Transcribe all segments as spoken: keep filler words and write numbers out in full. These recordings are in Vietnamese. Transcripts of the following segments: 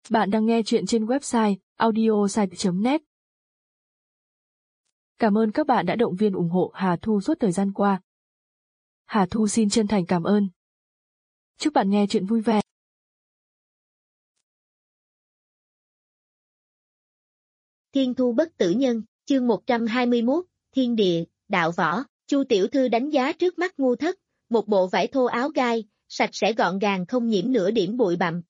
Bạn đang nghe chuyện trên website audiosite chấm net. Cảm ơn các bạn đã động viên ủng hộ Hà Thu suốt thời gian qua. Hà Thu xin chân thành cảm ơn. Chúc bạn nghe chuyện vui vẻ. Thiên thu bất tử nhân, chương một trăm hai mươi mốt, thiên địa, đạo võ. Chu tiểu thư đánh giá trước mắt Ngu Thất, một bộ vải thô áo gai, sạch sẽ gọn gàng không nhiễm nửa điểm bụi bặm.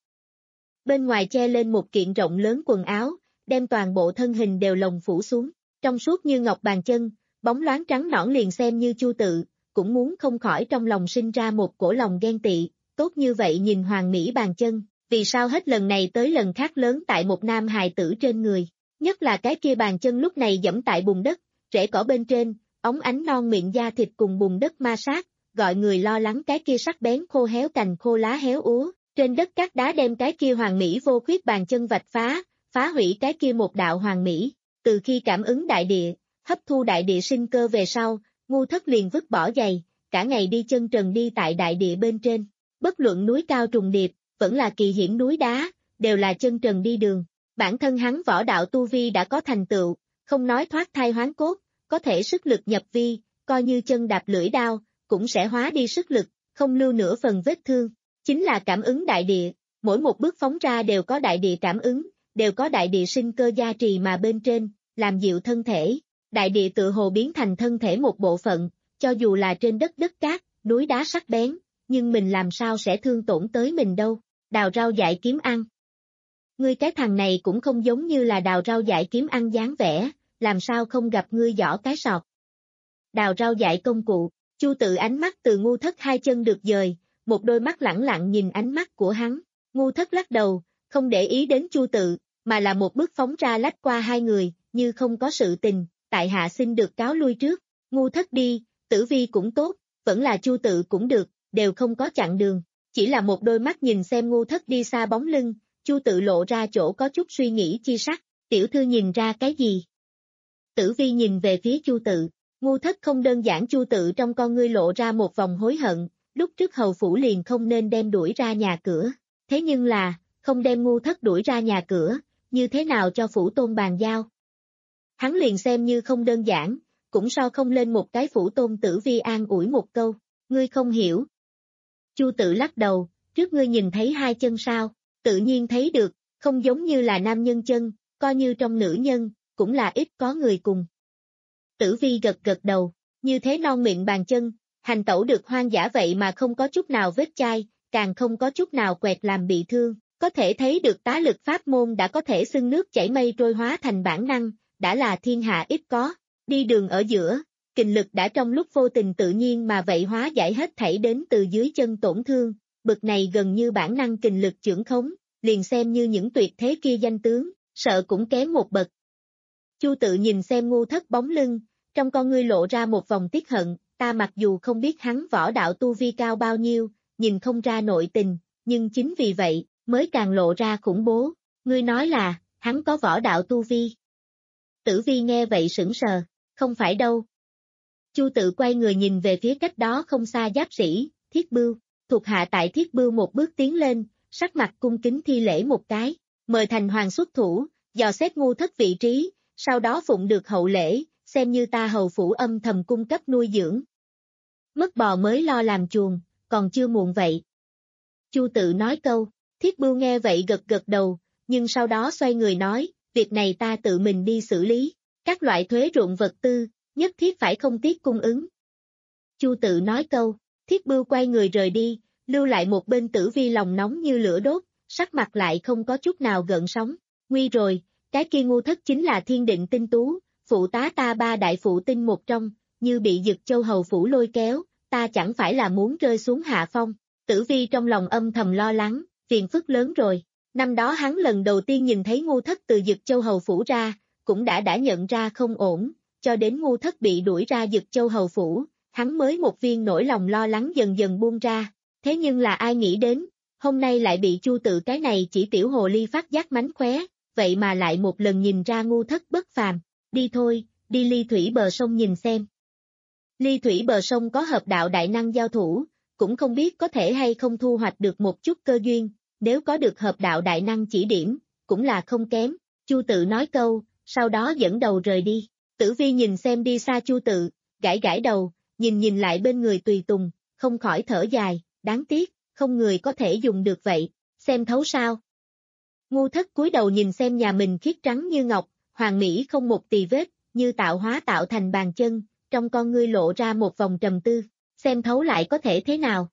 Bên ngoài che lên một kiện rộng lớn quần áo, đem toàn bộ thân hình đều lồng phủ xuống, trong suốt như ngọc bàn chân, bóng loáng trắng nõn liền xem như Chu tự, cũng muốn không khỏi trong lòng sinh ra một cổ lòng ghen tị, tốt như vậy nhìn hoàng mỹ bàn chân, vì sao hết lần này tới lần khác lớn tại một nam hài tử trên người, nhất là cái kia bàn chân lúc này dẫm tại bùn đất, rễ cỏ bên trên, óng ánh non miệng da thịt cùng bùn đất ma sát, gọi người lo lắng cái kia sắc bén khô héo cành khô lá héo úa. Trên đất cát đá đem cái kia hoàng mỹ vô khuyết bàn chân vạch phá, phá hủy cái kia một đạo hoàng mỹ, từ khi cảm ứng đại địa, hấp thu đại địa sinh cơ về sau, Ngu Thất liền vứt bỏ giày, cả ngày đi chân trần đi tại đại địa bên trên, bất luận núi cao trùng điệp, vẫn là kỳ hiểm núi đá, đều là chân trần đi đường, bản thân hắn võ đạo tu vi đã có thành tựu, không nói thoát thai hoán cốt, có thể sức lực nhập vi, coi như chân đạp lưỡi đao, cũng sẽ hóa đi sức lực, không lưu nửa phần vết thương. Chính là cảm ứng đại địa, mỗi một bước phóng ra đều có đại địa cảm ứng, đều có đại địa sinh cơ gia trì mà bên trên, làm dịu thân thể. Đại địa tự hồ biến thành thân thể một bộ phận, cho dù là trên đất đất cát, núi đá sắc bén, nhưng mình làm sao sẽ thương tổn tới mình đâu. Đào rau dại kiếm ăn. Ngươi cái thằng này cũng không giống như là đào rau dại kiếm ăn dáng vẻ, làm sao không gặp ngươi giỏ cái sọt. Đào rau dại công cụ, Chu tự ánh mắt từ Ngu Thất hai chân được dời. Một đôi mắt lẳng lặng nhìn ánh mắt của hắn, Ngu Thất lắc đầu, không để ý đến Chu tự, mà là một bước phóng ra lách qua hai người, như không có sự tình, tại hạ xin được cáo lui trước, Ngu Thất đi, Tử Vi cũng tốt, vẫn là Chu tự cũng được, đều không có chặn đường, chỉ là một đôi mắt nhìn xem Ngu Thất đi xa bóng lưng, Chu tự lộ ra chỗ có chút suy nghĩ chi sắc, tiểu thư nhìn ra cái gì? Tử Vi nhìn về phía Chu tự, Ngu Thất không đơn giản. Chu tự trong con ngươi lộ ra một vòng hối hận. Lúc trước hầu phủ liền không nên đem đuổi ra nhà cửa, thế nhưng là, không đem Ngu Thất đuổi ra nhà cửa, như thế nào cho phủ tôn bàn giao. Hắn liền xem như không đơn giản, cũng so không lên một cái phủ tôn. Tử Vi an ủi một câu, ngươi không hiểu. Chu tự lắc đầu, trước ngươi nhìn thấy hai chân sao, tự nhiên thấy được, không giống như là nam nhân chân, coi như trong nữ nhân, cũng là ít có người cùng. Tử Vi gật gật đầu, như thế non miệng bàn chân, hành tẩu được hoang dã vậy mà không có chút nào vết chai, càng không có chút nào quẹt làm bị thương, có thể thấy được tá lực pháp môn đã có thể xưng nước chảy mây trôi hóa thành bản năng, đã là thiên hạ ít có, đi đường ở giữa, kình lực đã trong lúc vô tình tự nhiên mà vậy hóa giải hết thảy đến từ dưới chân tổn thương, bực này gần như bản năng kình lực chưởng khống, liền xem như những tuyệt thế kia danh tướng, sợ cũng kém một bậc. Chu tự nhìn xem Ngu Thất bóng lưng, trong con ngươi lộ ra một vòng tiếc hận. Ta mặc dù không biết hắn võ đạo tu vi cao bao nhiêu, nhìn không ra nội tình, nhưng chính vì vậy, mới càng lộ ra khủng bố. Ngươi nói là, hắn có võ đạo tu vi. Tử Vi nghe vậy sững sờ, không phải đâu. Chu tự quay người nhìn về phía cách đó không xa giáp sĩ, Thiết Bưu, thuộc hạ tại Thiết Bưu một bước tiến lên, sắc mặt cung kính thi lễ một cái, mời thành hoàng xuất thủ, dò xét Ngu Thất vị trí, sau đó phụng được hậu lễ, xem như ta hầu phủ âm thầm cung cấp nuôi dưỡng. Mất bò mới lo làm chuồng, còn chưa muộn vậy. Chu tự nói câu, Thiết Bưu nghe vậy gật gật đầu, nhưng sau đó xoay người nói, việc này ta tự mình đi xử lý, các loại thuế ruộng vật tư, nhất thiết phải không tiếc cung ứng. Chu tự nói câu, Thiết Bưu quay người rời đi, lưu lại một bên Tử Vi lòng nóng như lửa đốt, sắc mặt lại không có chút nào gợn sóng, nguy rồi, cái kia Ngu Thất chính là thiên định tinh tú, phụ tá ta ba đại phụ tinh một trong, như bị Dực Châu hầu phủ lôi kéo, ta chẳng phải là muốn rơi xuống hạ phong. Tử Vi trong lòng âm thầm lo lắng, phiền phức lớn rồi. Năm đó hắn lần đầu tiên nhìn thấy Ngu Thất từ Dực Châu hầu phủ ra, cũng đã đã nhận ra không ổn, cho đến Ngu Thất bị đuổi ra Dực Châu hầu phủ, hắn mới một viên nỗi lòng lo lắng dần dần buông ra. Thế nhưng là ai nghĩ đến, hôm nay lại bị Chu tự cái này chỉ tiểu hồ ly phát giác mánh khóe, vậy mà lại một lần nhìn ra Ngu Thất bất phàm. Đi thôi, đi ly thủy bờ sông nhìn xem. Ly thủy bờ sông có hợp đạo đại năng giao thủ, cũng không biết có thể hay không thu hoạch được một chút cơ duyên, nếu có được hợp đạo đại năng chỉ điểm, cũng là không kém, Chu Tự nói câu, sau đó dẫn đầu rời đi. Tử Vi nhìn xem đi xa Chu Tự, gãi gãi đầu, nhìn nhìn lại bên người tùy tùng, không khỏi thở dài, đáng tiếc, không người có thể dùng được vậy, xem thấu sao. Ngu Thất cúi đầu nhìn xem nhà mình khiết trắng như ngọc, hoàn mỹ không một tì vết, như tạo hóa tạo thành bàn chân, trong con ngươi lộ ra một vòng trầm tư, xem thấu lại có thể thế nào.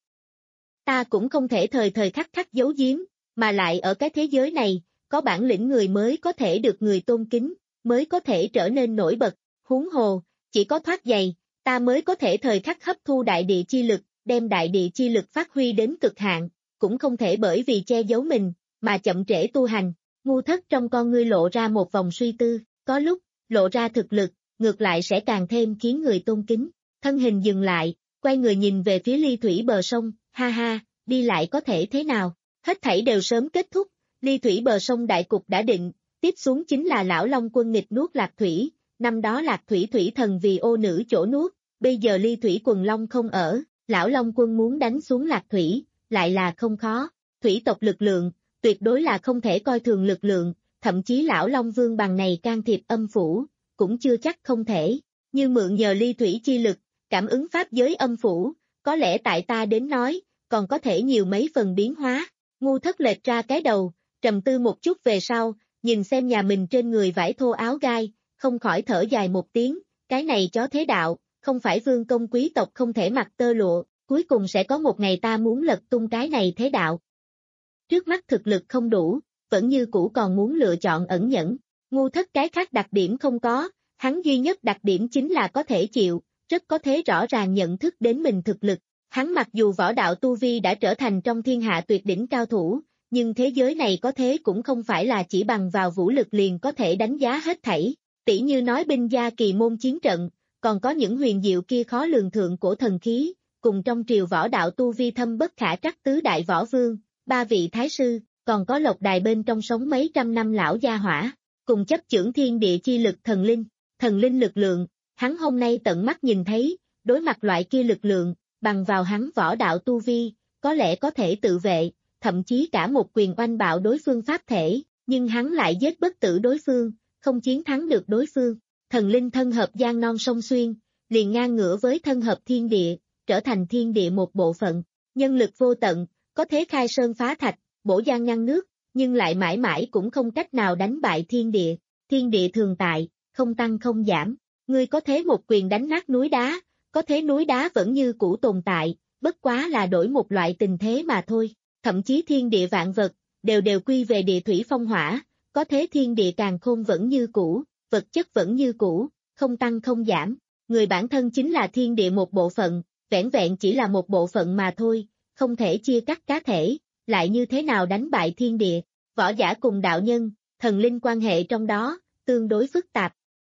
Ta cũng không thể thời thời khắc khắc giấu giếm, mà lại ở cái thế giới này, có bản lĩnh người mới có thể được người tôn kính, mới có thể trở nên nổi bật, huống hồ, chỉ có thoát giày, ta mới có thể thời khắc hấp thu đại địa chi lực, đem đại địa chi lực phát huy đến cực hạn, cũng không thể bởi vì che giấu mình, mà chậm trễ tu hành. Ngu Thất trong con ngươi lộ ra một vòng suy tư, có lúc, lộ ra thực lực, ngược lại sẽ càng thêm khiến người tôn kính. Thân hình dừng lại, quay người nhìn về phía ly thủy bờ sông, ha ha, đi lại có thể thế nào, hết thảy đều sớm kết thúc, ly thủy bờ sông đại cục đã định, tiếp xuống chính là lão Long quân nghịch nuốt Lạc Thủy, năm đó Lạc Thủy thủy thần vì ô nữ chỗ nuốt, bây giờ ly thủy quần Long không ở, lão Long quân muốn đánh xuống Lạc Thủy, lại là không khó, thủy tộc lực lượng, tuyệt đối là không thể coi thường lực lượng, thậm chí lão Long Vương bằng này can thiệp âm phủ, cũng chưa chắc không thể, như mượn nhờ ly thủy chi lực, cảm ứng pháp giới âm phủ, có lẽ tại ta đến nói, còn có thể nhiều mấy phần biến hóa. Ngu Thất lệch ra cái đầu, trầm tư một chút về sau, nhìn xem nhà mình trên người vải thô áo gai, không khỏi thở dài một tiếng, cái này chó thế đạo, không phải vương công quý tộc không thể mặc tơ lụa, cuối cùng sẽ có một ngày ta muốn lật tung cái này thế đạo. Trước mắt thực lực không đủ, vẫn như cũ còn muốn lựa chọn ẩn nhẫn. Ngu Thất cái khác đặc điểm không có, hắn duy nhất đặc điểm chính là có thể chịu, rất có thể rõ ràng nhận thức đến mình thực lực. Hắn mặc dù võ đạo tu vi đã trở thành trong thiên hạ tuyệt đỉnh cao thủ, nhưng thế giới này có thế cũng không phải là chỉ bằng vào vũ lực liền có thể đánh giá hết thảy. Tỷ như nói binh gia kỳ môn chiến trận, còn có những huyền diệu kia khó lường thượng cổ thần khí, cùng trong triều võ đạo tu vi thâm bất khả trắc tứ đại võ vương, ba vị thái sư, còn có lộc đài bên trong sống mấy trăm năm lão gia hỏa, cùng chấp chưởng thiên địa chi lực thần linh, thần linh lực lượng, hắn hôm nay tận mắt nhìn thấy, đối mặt loại kia lực lượng, bằng vào hắn võ đạo tu vi, có lẽ có thể tự vệ, thậm chí cả một quyền oanh bạo đối phương pháp thể, nhưng hắn lại giết bất tử đối phương, không chiến thắng được đối phương. Thần linh thân hợp giang non sông xuyên, liền ngang ngửa với thân hợp thiên địa, trở thành thiên địa một bộ phận, nhân lực vô tận, có thế khai sơn phá thạch, bổ giang ngăn nước, nhưng lại mãi mãi cũng không cách nào đánh bại thiên địa, thiên địa thường tại, không tăng không giảm, ngươi có thế một quyền đánh nát núi đá, có thế núi đá vẫn như cũ tồn tại, bất quá là đổi một loại tình thế mà thôi, thậm chí thiên địa vạn vật, đều đều quy về địa thủy phong hỏa, có thế thiên địa càn khôn vẫn như cũ, vật chất vẫn như cũ, không tăng không giảm, người bản thân chính là thiên địa một bộ phận, vẻn vẹn chỉ là một bộ phận mà thôi, không thể chia cắt cá thể, lại như thế nào đánh bại thiên địa, võ giả cùng đạo nhân, thần linh quan hệ trong đó, tương đối phức tạp.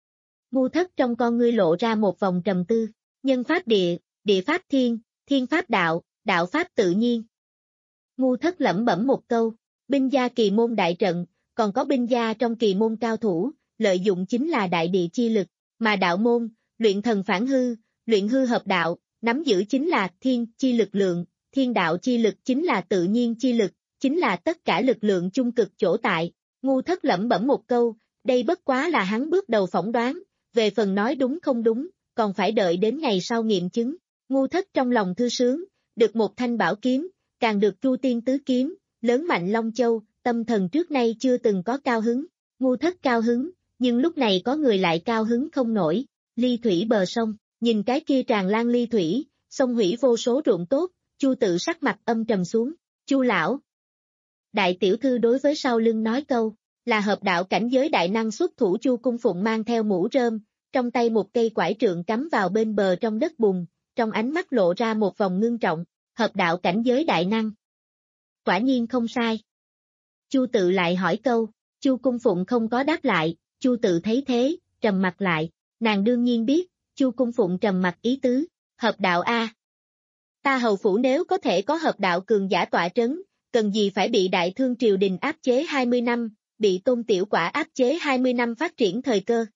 Ngu Thất trong con ngươi lộ ra một vòng trầm tư, nhân pháp địa, địa pháp thiên, thiên pháp đạo, đạo pháp tự nhiên. Ngu Thất lẩm bẩm một câu, binh gia kỳ môn đại trận, còn có binh gia trong kỳ môn cao thủ, lợi dụng chính là đại địa chi lực, mà đạo môn, luyện thần phản hư, luyện hư hợp đạo, nắm giữ chính là thiên chi lực lượng, thiên đạo chi lực chính là tự nhiên chi lực, chính là tất cả lực lượng chung cực chỗ tại. Ngu Thất lẩm bẩm một câu, đây bất quá là hắn bước đầu phỏng đoán, về phần nói đúng không đúng, còn phải đợi đến ngày sau nghiệm chứng. Ngu Thất trong lòng thư sướng, được một thanh bảo kiếm, càng được Chu Tiên tứ kiếm, lớn mạnh Long Châu, tâm thần trước nay chưa từng có cao hứng. Ngu Thất cao hứng, nhưng lúc này có người lại cao hứng không nổi. Ly thủy bờ sông, nhìn cái kia tràn lan ly thủy, sông hủy vô số ruộng tốt, Chu Tự sắc mặt âm trầm xuống. Chu lão, đại tiểu thư đối với sau lưng nói câu, là hợp đạo cảnh giới đại năng xuất thủ. Chu Cung Phụng mang theo mũ rơm, trong tay một cây quải trượng cắm vào bên bờ trong đất bùn, trong ánh mắt lộ ra một vòng ngưng trọng. Hợp đạo cảnh giới đại năng, quả nhiên không sai. Chu Tự lại hỏi câu, Chu Cung Phụng không có đáp lại. Chu Tự thấy thế, trầm mặt lại, nàng đương nhiên biết, Chu Cung Phụng trầm mặt ý tứ, hợp đạo a. Ta hầu phủ nếu có thể có hợp đạo cường giả tọa trấn, cần gì phải bị đại thương triều đình áp chế hai mươi năm, bị Tôn Tiểu Quả áp chế hai mươi năm phát triển thời cơ.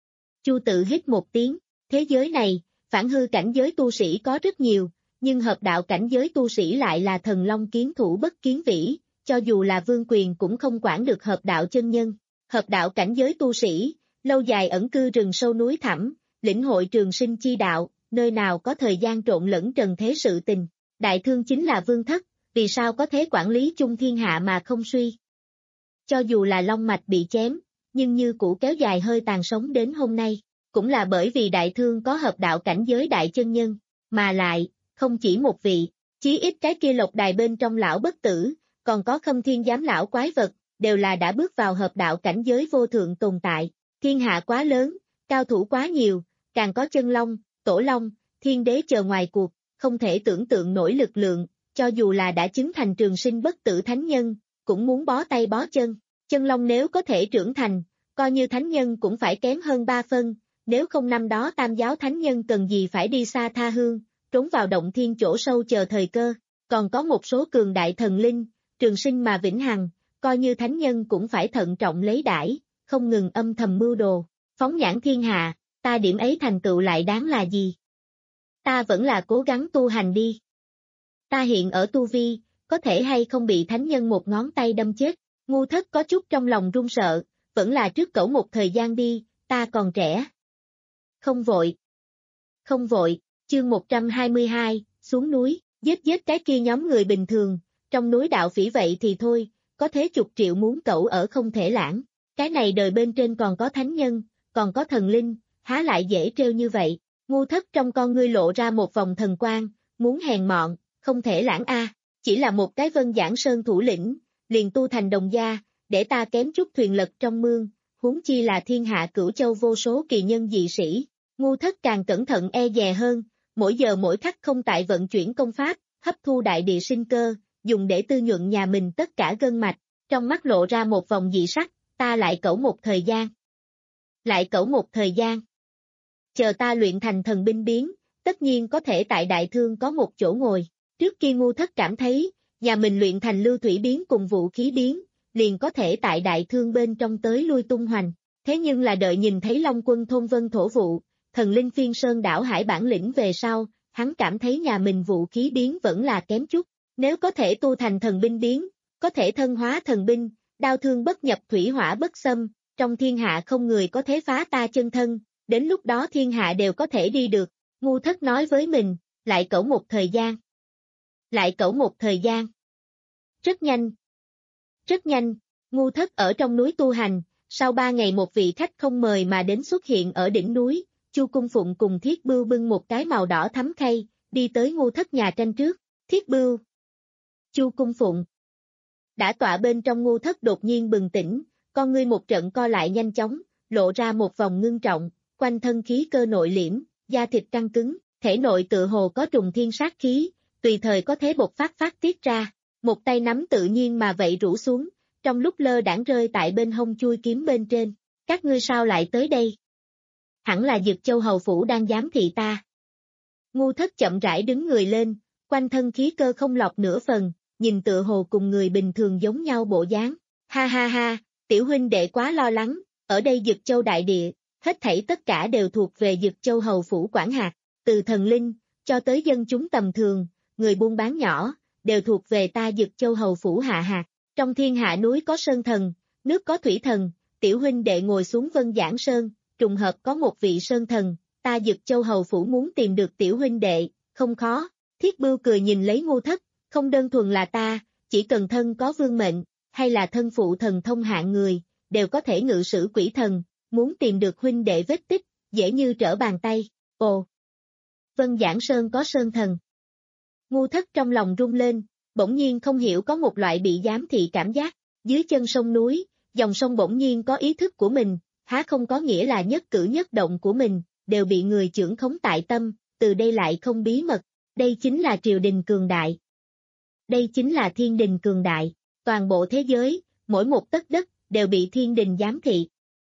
Chu Tự hít một tiếng, thế giới này, phản hư cảnh giới tu sĩ có rất nhiều, nhưng hợp đạo cảnh giới tu sĩ lại là thần long kiến thủ bất kiến vĩ, cho dù là vương quyền cũng không quản được hợp đạo chân nhân. Hợp đạo cảnh giới tu sĩ, lâu dài ẩn cư rừng sâu núi thẳm, lĩnh hội trường sinh chi đạo, nơi nào có thời gian trộn lẫn trần thế sự tình. Đại thương chính là vương thất, vì sao có thế quản lý chung thiên hạ mà không suy. Cho dù là long mạch bị chém, nhưng như cũ kéo dài hơi tàn sống đến hôm nay, cũng là bởi vì đại thương có hợp đạo cảnh giới đại chân nhân, mà lại, không chỉ một vị, chí ít cái kia lộc đài bên trong lão bất tử, còn có khâm thiên giám lão quái vật, đều là đã bước vào hợp đạo cảnh giới vô thượng tồn tại. Thiên hạ quá lớn, cao thủ quá nhiều, càng có chân long, tổ long, thiên đế chờ ngoài cuộc, không thể tưởng tượng nổi lực lượng, cho dù là đã chứng thành trường sinh bất tử thánh nhân, cũng muốn bó tay bó chân. Chân long nếu có thể trưởng thành, coi như thánh nhân cũng phải kém hơn ba phân, nếu không năm đó tam giáo thánh nhân cần gì phải đi xa tha hương, trốn vào động thiên chỗ sâu chờ thời cơ. Còn có một số cường đại thần linh, trường sinh mà vĩnh hằng, coi như thánh nhân cũng phải thận trọng lấy đãi, không ngừng âm thầm mưu đồ, phóng nhãn thiên hạ, ta điểm ấy thành tựu lại đáng là gì? Ta vẫn là cố gắng tu hành đi. Ta hiện ở tu vi, có thể hay không bị thánh nhân một ngón tay đâm chết, ngu thất có chút trong lòng run sợ, vẫn là trước cẩu một thời gian đi, ta còn trẻ. Không vội. Không vội, chương một trăm hai mươi hai, xuống núi, giết giết cái kia nhóm người bình thường, trong núi đạo phỉ vậy thì thôi, có thế chục triệu muốn cẩu ở không thể lãng, cái này đời bên trên còn có thánh nhân, còn có thần linh, há lại dễ trêu như vậy, ngu thất trong con ngươi lộ ra một vòng thần quang, muốn hèn mọn, không thể lãng a, chỉ là một cái Vân Giảng Sơn thủ lĩnh, liền tu thành đồng gia, để ta kém chút thuyền lật trong mương, huống chi là thiên hạ cửu châu vô số kỳ nhân dị sĩ, ngu thất càng cẩn thận e dè hơn, mỗi giờ mỗi khắc không tại vận chuyển công pháp, hấp thu đại địa sinh cơ, dùng để tư nhuận nhà mình tất cả gân mạch, trong mắt lộ ra một vòng dị sắc, ta lại cẩu một thời gian. Lại cẩu một thời gian. Chờ ta luyện thành thần binh biến, tất nhiên có thể tại đại thương có một chỗ ngồi. Trước kia ngu thất cảm thấy, nhà mình luyện thành lưu thủy biến cùng vũ khí biến, liền có thể tại đại thương bên trong tới lui tung hoành. Thế nhưng là đợi nhìn thấy Long Quân thôn vân thổ vụ, thần linh phiên sơn đảo hải bản lĩnh về sau, hắn cảm thấy nhà mình vũ khí biến vẫn là kém chút. Nếu có thể tu thành thần binh biến, có thể thân hóa thần binh, đao thương bất nhập thủy hỏa bất xâm, trong thiên hạ không người có thể phá ta chân thân, đến lúc đó thiên hạ đều có thể đi được. Ngu thất nói với mình, lại cẩu một thời gian. Lại cẩu một thời gian. Rất nhanh. Rất nhanh, ngu thất ở trong núi tu hành, sau ba ngày một vị khách không mời mà đến xuất hiện ở đỉnh núi, Chu Cung Phụng cùng Thiết Bưu bưng một cái màu đỏ thắm khay, đi tới ngu thất nhà tranh trước. Thiết Bưu, Chu Cung Phụng. Đã tọa bên trong ngu thất đột nhiên bừng tỉnh, con ngươi một trận co lại nhanh chóng, lộ ra một vòng ngưng trọng, quanh thân khí cơ nội liễm, da thịt căng cứng, thể nội tự hồ có trùng thiên sát khí, tùy thời có thế bộc phát phát tiết ra, một tay nắm tự nhiên mà vậy rũ xuống, trong lúc lơ đãng rơi tại bên hông chui kiếm bên trên, các ngươi sao lại tới đây? Hẳn là Dực Châu hầu phủ đang giám thị ta. Ngu thất chậm rãi đứng người lên, quanh thân khí cơ không lọt nửa phần, nhìn tựa hồ cùng người bình thường giống nhau bộ dáng. Ha ha ha, tiểu huynh đệ quá lo lắng, ở đây Dực Châu đại địa, hết thảy tất cả đều thuộc về Dực Châu hầu phủ quản hạt, từ thần linh, cho tới dân chúng tầm thường, người buôn bán nhỏ, đều thuộc về ta Dực Châu hầu phủ hạ hạt. Trong thiên hạ núi có sơn thần, nước có thủy thần, tiểu huynh đệ ngồi xuống Vân Giảng Sơn, trùng hợp có một vị sơn thần, ta Dực Châu hầu phủ muốn tìm được tiểu huynh đệ, không khó. Thiết Bưu cười nhìn lấy ngu thất, không đơn thuần là ta, chỉ cần thân có vương mệnh, hay là thân phụ thần thông hạng người, đều có thể ngự sử quỷ thần, muốn tìm được huynh đệ vết tích, dễ như trở bàn tay. Ồ! Vân Giảng Sơn có sơn thần. Ngu thất trong lòng rung lên, bỗng nhiên không hiểu có một loại bị giám thị cảm giác, dưới chân sông núi, dòng sông bỗng nhiên có ý thức của mình, há không có nghĩa là nhất cử nhất động của mình, đều bị người chưởng khống tại tâm, từ đây lại không bí mật, đây chính là triều đình cường đại. Đây chính là thiên đình cường đại, toàn bộ thế giới, mỗi một tấc đất, đều bị thiên đình giám thị.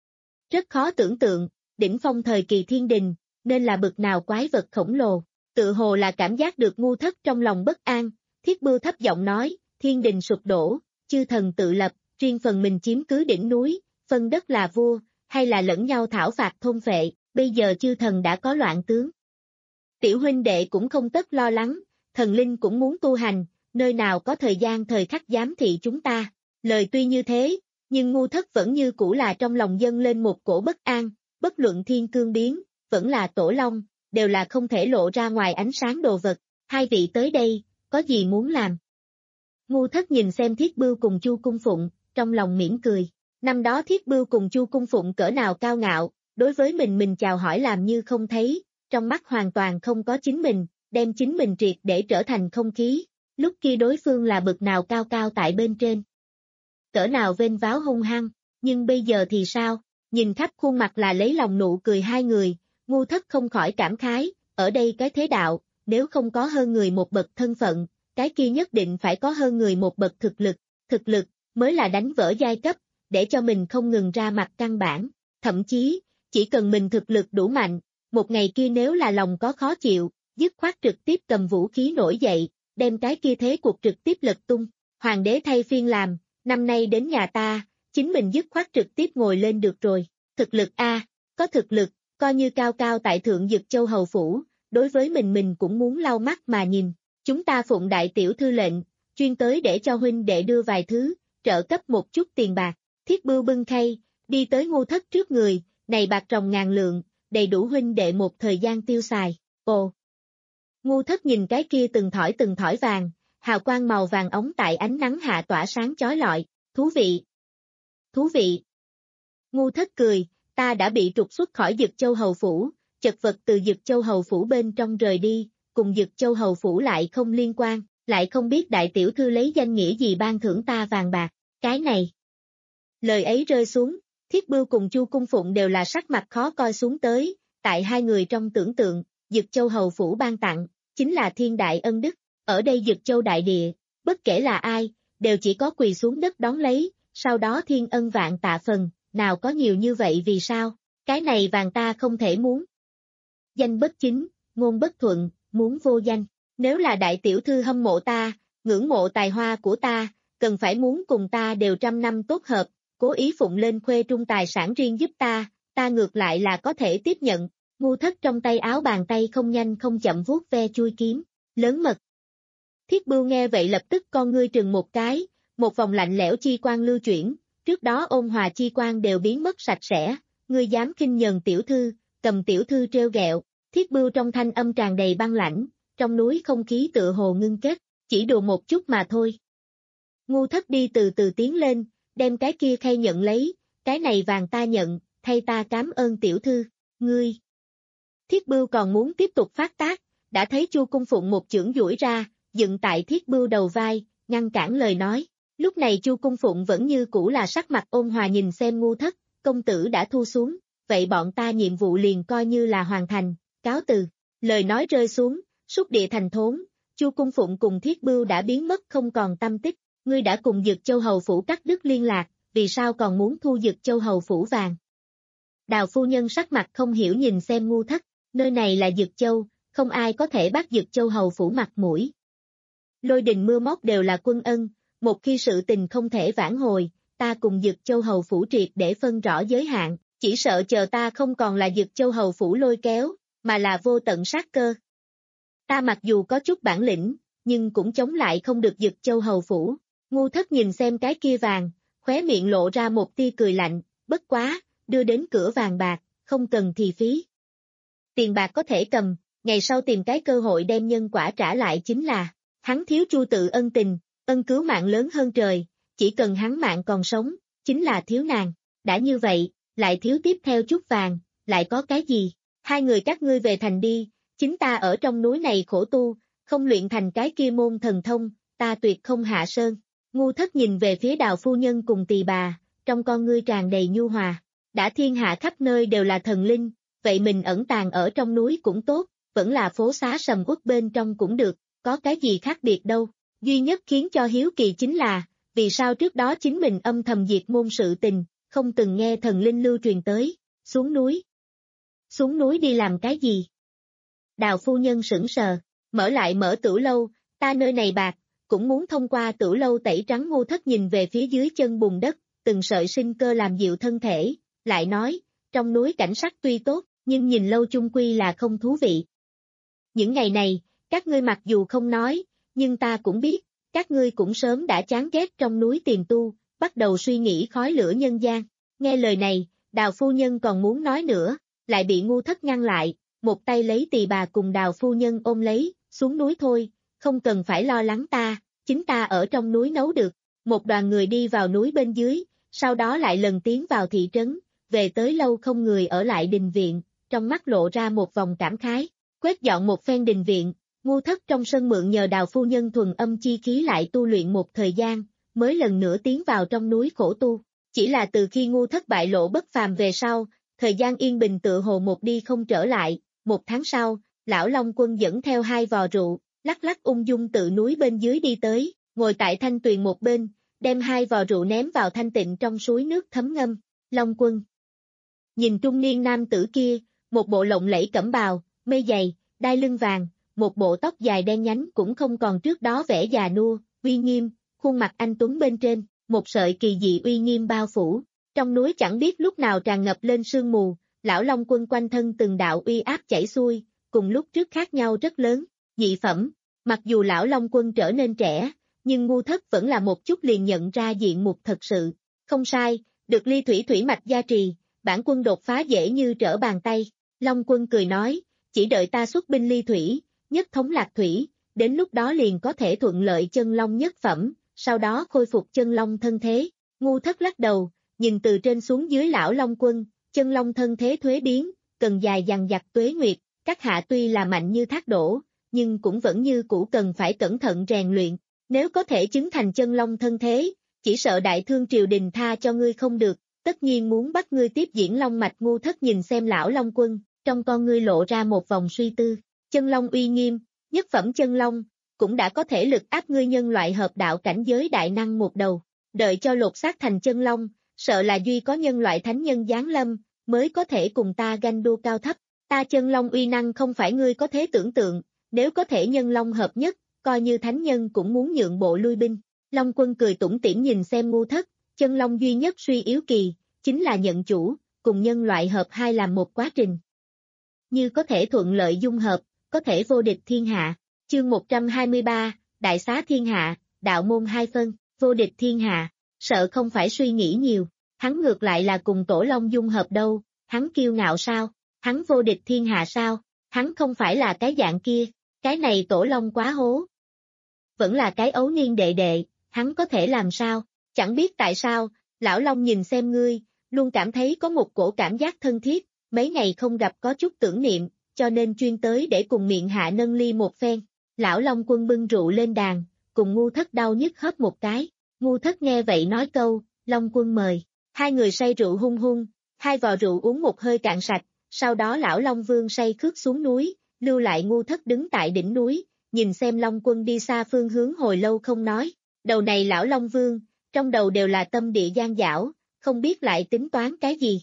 Rất khó tưởng tượng, đỉnh phong thời kỳ thiên đình, nên là bực nào quái vật khổng lồ, tự hồ là cảm giác được ngu thất trong lòng bất an, Thiết Bưu thấp giọng nói, thiên đình sụp đổ, chư thần tự lập, riêng phần mình chiếm cứ đỉnh núi, phân đất là vua, hay là lẫn nhau thảo phạt thôn phệ, bây giờ chư thần đã có loạn tướng. Tiểu huynh đệ cũng không tất lo lắng, thần linh cũng muốn tu hành, nơi nào có thời gian thời khắc giám thị chúng ta. Lời tuy như thế, nhưng ngu thất vẫn như cũ là trong lòng dâng lên một cổ bất an, bất luận thiên cương biến, vẫn là tổ long, đều là không thể lộ ra ngoài ánh sáng đồ vật. Hai vị tới đây, có gì muốn làm? Ngu thất nhìn xem Thiết Bưu cùng Chu Cung Phụng, trong lòng mỉm cười. Năm đó Thiết Bưu cùng Chu Cung Phụng cỡ nào cao ngạo, đối với mình mình chào hỏi làm như không thấy, trong mắt hoàn toàn không có chính mình, đem chính mình triệt để trở thành không khí. Lúc kia đối phương là bực nào cao cao tại bên trên. Cỡ nào vênh váo hung hăng, nhưng bây giờ thì sao? Nhìn khắp khuôn mặt là lấy lòng nụ cười hai người, ngu thất không khỏi cảm khái, ở đây cái thế đạo, nếu không có hơn người một bậc thân phận, cái kia nhất định phải có hơn người một bậc thực lực, thực lực mới là đánh vỡ giai cấp, để cho mình không ngừng ra mặt căn bản, thậm chí, chỉ cần mình thực lực đủ mạnh, một ngày kia nếu là lòng có khó chịu, dứt khoát trực tiếp cầm vũ khí nổi dậy, đem cái kia thế cuộc trực tiếp lật tung, hoàng đế thay phiên làm, năm nay đến nhà ta, chính mình dứt khoát trực tiếp ngồi lên được rồi, thực lực a, có thực lực, coi như cao cao tại thượng Dực Châu hầu phủ, đối với mình mình cũng muốn lau mắt mà nhìn, chúng ta phụng đại tiểu thư lệnh, chuyên tới để cho huynh đệ đưa vài thứ, trợ cấp một chút tiền bạc, Thiết Bưu bưng khay, đi tới ngu thất trước người, này bạc ròng ngàn lượng, đầy đủ huynh đệ một thời gian tiêu xài, ồ. Ngu thất nhìn cái kia từng thỏi từng thỏi vàng, hào quang màu vàng ống tại ánh nắng hạ tỏa sáng chói lọi, thú vị. Thú vị. Ngu thất cười, ta đã bị trục xuất khỏi Dực Châu hầu phủ, chật vật từ Dực Châu hầu phủ bên trong rời đi, cùng Dực Châu hầu phủ lại không liên quan, lại không biết đại tiểu thư lấy danh nghĩa gì ban thưởng ta vàng bạc, cái này. Lời ấy rơi xuống, Thiết Bưu cùng Chu Cung Phụng đều là sắc mặt khó coi xuống tới, tại hai người trong tưởng tượng, Dực Châu hầu phủ ban tặng, chính là thiên đại ân đức, ở đây Dực Châu đại địa, bất kể là ai, đều chỉ có quỳ xuống đất đón lấy, sau đó thiên ân vạn tạ phần, nào có nhiều như vậy vì sao, cái này vàng ta không thể muốn. Danh bất chính, ngôn bất thuận, muốn vô danh, nếu là đại tiểu thư hâm mộ ta, ngưỡng mộ tài hoa của ta, cần phải muốn cùng ta đều trăm năm tốt hợp, cố ý phụng lên khuê trung tài sản riêng giúp ta, ta ngược lại là có thể tiếp nhận. Ngu thất trong tay áo bàn tay không nhanh không chậm vuốt ve chui kiếm, lớn mật. Thiết Bưu nghe vậy lập tức con ngươi trừng một cái, một vòng lạnh lẽo chi quang lưu chuyển, trước đó ôn hòa chi quang đều biến mất sạch sẽ, ngươi dám khinh nhờn tiểu thư, cầm tiểu thư treo gẹo, Thiết Bưu trong thanh âm tràn đầy băng lãnh, trong núi không khí tựa hồ ngưng kết, chỉ đùa một chút mà thôi. Ngu thất đi từ từ tiến lên, đem cái kia khay nhận lấy, cái này vàng ta nhận, thay ta cảm ơn tiểu thư, ngươi. Thiết Bưu còn muốn tiếp tục phát tác, đã thấy Chu Cung Phụng một chưởng duỗi ra, dựng tại Thiết Bưu đầu vai, ngăn cản lời nói. Lúc này Chu Cung Phụng vẫn như cũ là sắc mặt ôn hòa nhìn xem ngu thất, công tử đã thu xuống, vậy bọn ta nhiệm vụ liền coi như là hoàn thành, cáo từ. Lời nói rơi xuống, xúc địa thành thốn, Chu Cung Phụng cùng Thiết Bưu đã biến mất không còn tâm tích, ngươi đã cùng Dực Châu hầu phủ cắt đứt liên lạc, vì sao còn muốn thu Dực Châu hầu phủ vàng? Đào phu nhân sắc mặt không hiểu nhìn xem ngu thất, nơi này là Dực Châu, không ai có thể bắt Dực Châu hầu phủ mặt mũi. Lôi đình mưa móc đều là quân ân, một khi sự tình không thể vãn hồi, ta cùng Dực Châu hầu phủ triệt để phân rõ giới hạn, chỉ sợ chờ ta không còn là Dực Châu hầu phủ lôi kéo, mà là vô tận sát cơ. Ta mặc dù có chút bản lĩnh, nhưng cũng chống lại không được Dực Châu hầu phủ. Ngu thất nhìn xem cái kia vàng, khóe miệng lộ ra một tia cười lạnh, bất quá, đưa đến cửa vàng bạc, không cần thì phí. Tiền bạc có thể cầm, ngày sau tìm cái cơ hội đem nhân quả trả lại chính là, hắn thiếu Chu tự ân tình, ân cứu mạng lớn hơn trời, chỉ cần hắn mạng còn sống, chính là thiếu nàng, đã như vậy, lại thiếu tiếp theo chút vàng, lại có cái gì, hai người các ngươi về thành đi, chính ta ở trong núi này khổ tu, không luyện thành cái kia môn thần thông, ta tuyệt không hạ sơn. Ngu thất nhìn về phía Đào phu nhân cùng tỳ bà, trong con ngươi tràn đầy nhu hòa, đã thiên hạ khắp nơi đều là thần linh, vậy mình ẩn tàng ở trong núi cũng tốt, vẫn là phố xá sầm uất bên trong cũng được, có cái gì khác biệt đâu, duy nhất khiến cho hiếu kỳ chính là, vì sao trước đó chính mình âm thầm diệt môn sự tình, không từng nghe thần linh lưu truyền tới, xuống núi. Xuống núi đi làm cái gì? Đào phu nhân sững sờ, mở lại mở tửu lâu, ta nơi này bạc, cũng muốn thông qua tửu lâu tẩy trắng. Ngu thất nhìn về phía dưới chân bùn đất, từng sợi sinh cơ làm dịu thân thể, lại nói, trong núi cảnh sắc tuy tốt, nhưng nhìn lâu chung quy là không thú vị. Những ngày này, các ngươi mặc dù không nói, nhưng ta cũng biết, các ngươi cũng sớm đã chán ghét trong núi tiềm tu, bắt đầu suy nghĩ khói lửa nhân gian. Nghe lời này, Đào phu nhân còn muốn nói nữa, lại bị Ngu Thất ngăn lại, một tay lấy tỳ bà cùng Đào phu nhân ôm lấy, xuống núi thôi, không cần phải lo lắng ta, chính ta ở trong núi nấu được. Một đoàn người đi vào núi bên dưới, sau đó lại lần tiến vào thị trấn, về tới lâu không người ở lại đình viện, trong mắt lộ ra một vòng cảm khái, quét dọn một phen đình viện, Ngu Thất trong sân mượn nhờ Đào phu nhân thuần âm chi khí lại tu luyện một thời gian, mới lần nữa tiến vào trong núi khổ tu. Chỉ là từ khi Ngu Thất bại lộ bất phàm về sau, thời gian yên bình tựa hồ một đi không trở lại, một tháng sau, lão Long Quân dẫn theo hai vò rượu, lắc lắc ung dung tự núi bên dưới đi tới, ngồi tại thanh tuyền một bên, đem hai vò rượu ném vào thanh tịnh trong suối nước thấm ngâm. Long Quân nhìn trung niên nam tử kia, một bộ lộng lẫy cẩm bào, mây dày, đai lưng vàng, một bộ tóc dài đen nhánh cũng không còn trước đó vẻ già nua, uy nghiêm, khuôn mặt anh tuấn bên trên, một sợi kỳ dị uy nghiêm bao phủ. Trong núi chẳng biết lúc nào tràn ngập lên sương mù, lão Long Quân quanh thân từng đạo uy áp chảy xuôi, cùng lúc trước khác nhau rất lớn. Dị phẩm, mặc dù lão Long Quân trở nên trẻ, nhưng Ngu Thất vẫn là một chút liền nhận ra diện mục thật sự. Không sai, được ly thủy thủy mạch gia trì, bản quân đột phá dễ như trở bàn tay. Long Quân cười nói, chỉ đợi ta xuất binh ly thủy, nhất thống lạc thủy, đến lúc đó liền có thể thuận lợi chân long nhất phẩm, sau đó khôi phục chân long thân thế. Ngu Thất lắc đầu, nhìn từ trên xuống dưới lão Long Quân, chân long thân thế thuế biến, cần dài dằng dặc tuế nguyệt, các hạ tuy là mạnh như thác đổ, nhưng cũng vẫn như cũ cần phải cẩn thận rèn luyện, nếu có thể chứng thành chân long thân thế, chỉ sợ đại thương triều đình tha cho ngươi không được, tất nhiên muốn bắt ngươi tiếp diễn long mạch. Ngu Thất nhìn xem lão Long Quân, trong con ngươi lộ ra một vòng suy tư, chân long uy nghiêm, nhất phẩm chân long, cũng đã có thể lực áp ngươi nhân loại hợp đạo cảnh giới đại năng một đầu, đợi cho lột xác thành chân long, sợ là duy có nhân loại thánh nhân giáng lâm, mới có thể cùng ta ganh đua cao thấp, ta chân long uy năng không phải ngươi có thể tưởng tượng, nếu có thể nhân long hợp nhất, coi như thánh nhân cũng muốn nhượng bộ lui binh. Long Quân cười tủm tỉm nhìn xem Ngu Thất, chân long duy nhất suy yếu kỳ, chính là nhận chủ, cùng nhân loại hợp hai làm một quá trình. Như có thể thuận lợi dung hợp, có thể vô địch thiên hạ. Chương một trăm hai mươi ba, Đại xá thiên hạ, đạo môn hai phân, vô địch thiên hạ, sợ không phải suy nghĩ nhiều, hắn ngược lại là cùng Tổ Long dung hợp đâu, hắn kiêu ngạo sao, hắn vô địch thiên hạ sao, hắn không phải là cái dạng kia, cái này Tổ Long quá hố. Vẫn là cái ấu niên đệ đệ, hắn có thể làm sao, chẳng biết tại sao, lão Long nhìn xem ngươi, luôn cảm thấy có một cổ cảm giác thân thiết, mấy ngày không gặp có chút tưởng niệm, cho nên chuyên tới để cùng miệng hạ nâng ly một phen. Lão Long Quân bưng rượu lên đàn, cùng Ngu Thất đau nhức hớp một cái, Ngu Thất nghe vậy nói câu, Long Quân mời, hai người say rượu hung hung, hai vò rượu uống một hơi cạn sạch, sau đó lão Long Vương say khước xuống núi, lưu lại Ngu Thất đứng tại đỉnh núi, nhìn xem Long Quân đi xa phương hướng hồi lâu không nói, đầu này lão Long Vương, trong đầu đều là tâm địa gian dảo, không biết lại tính toán cái gì.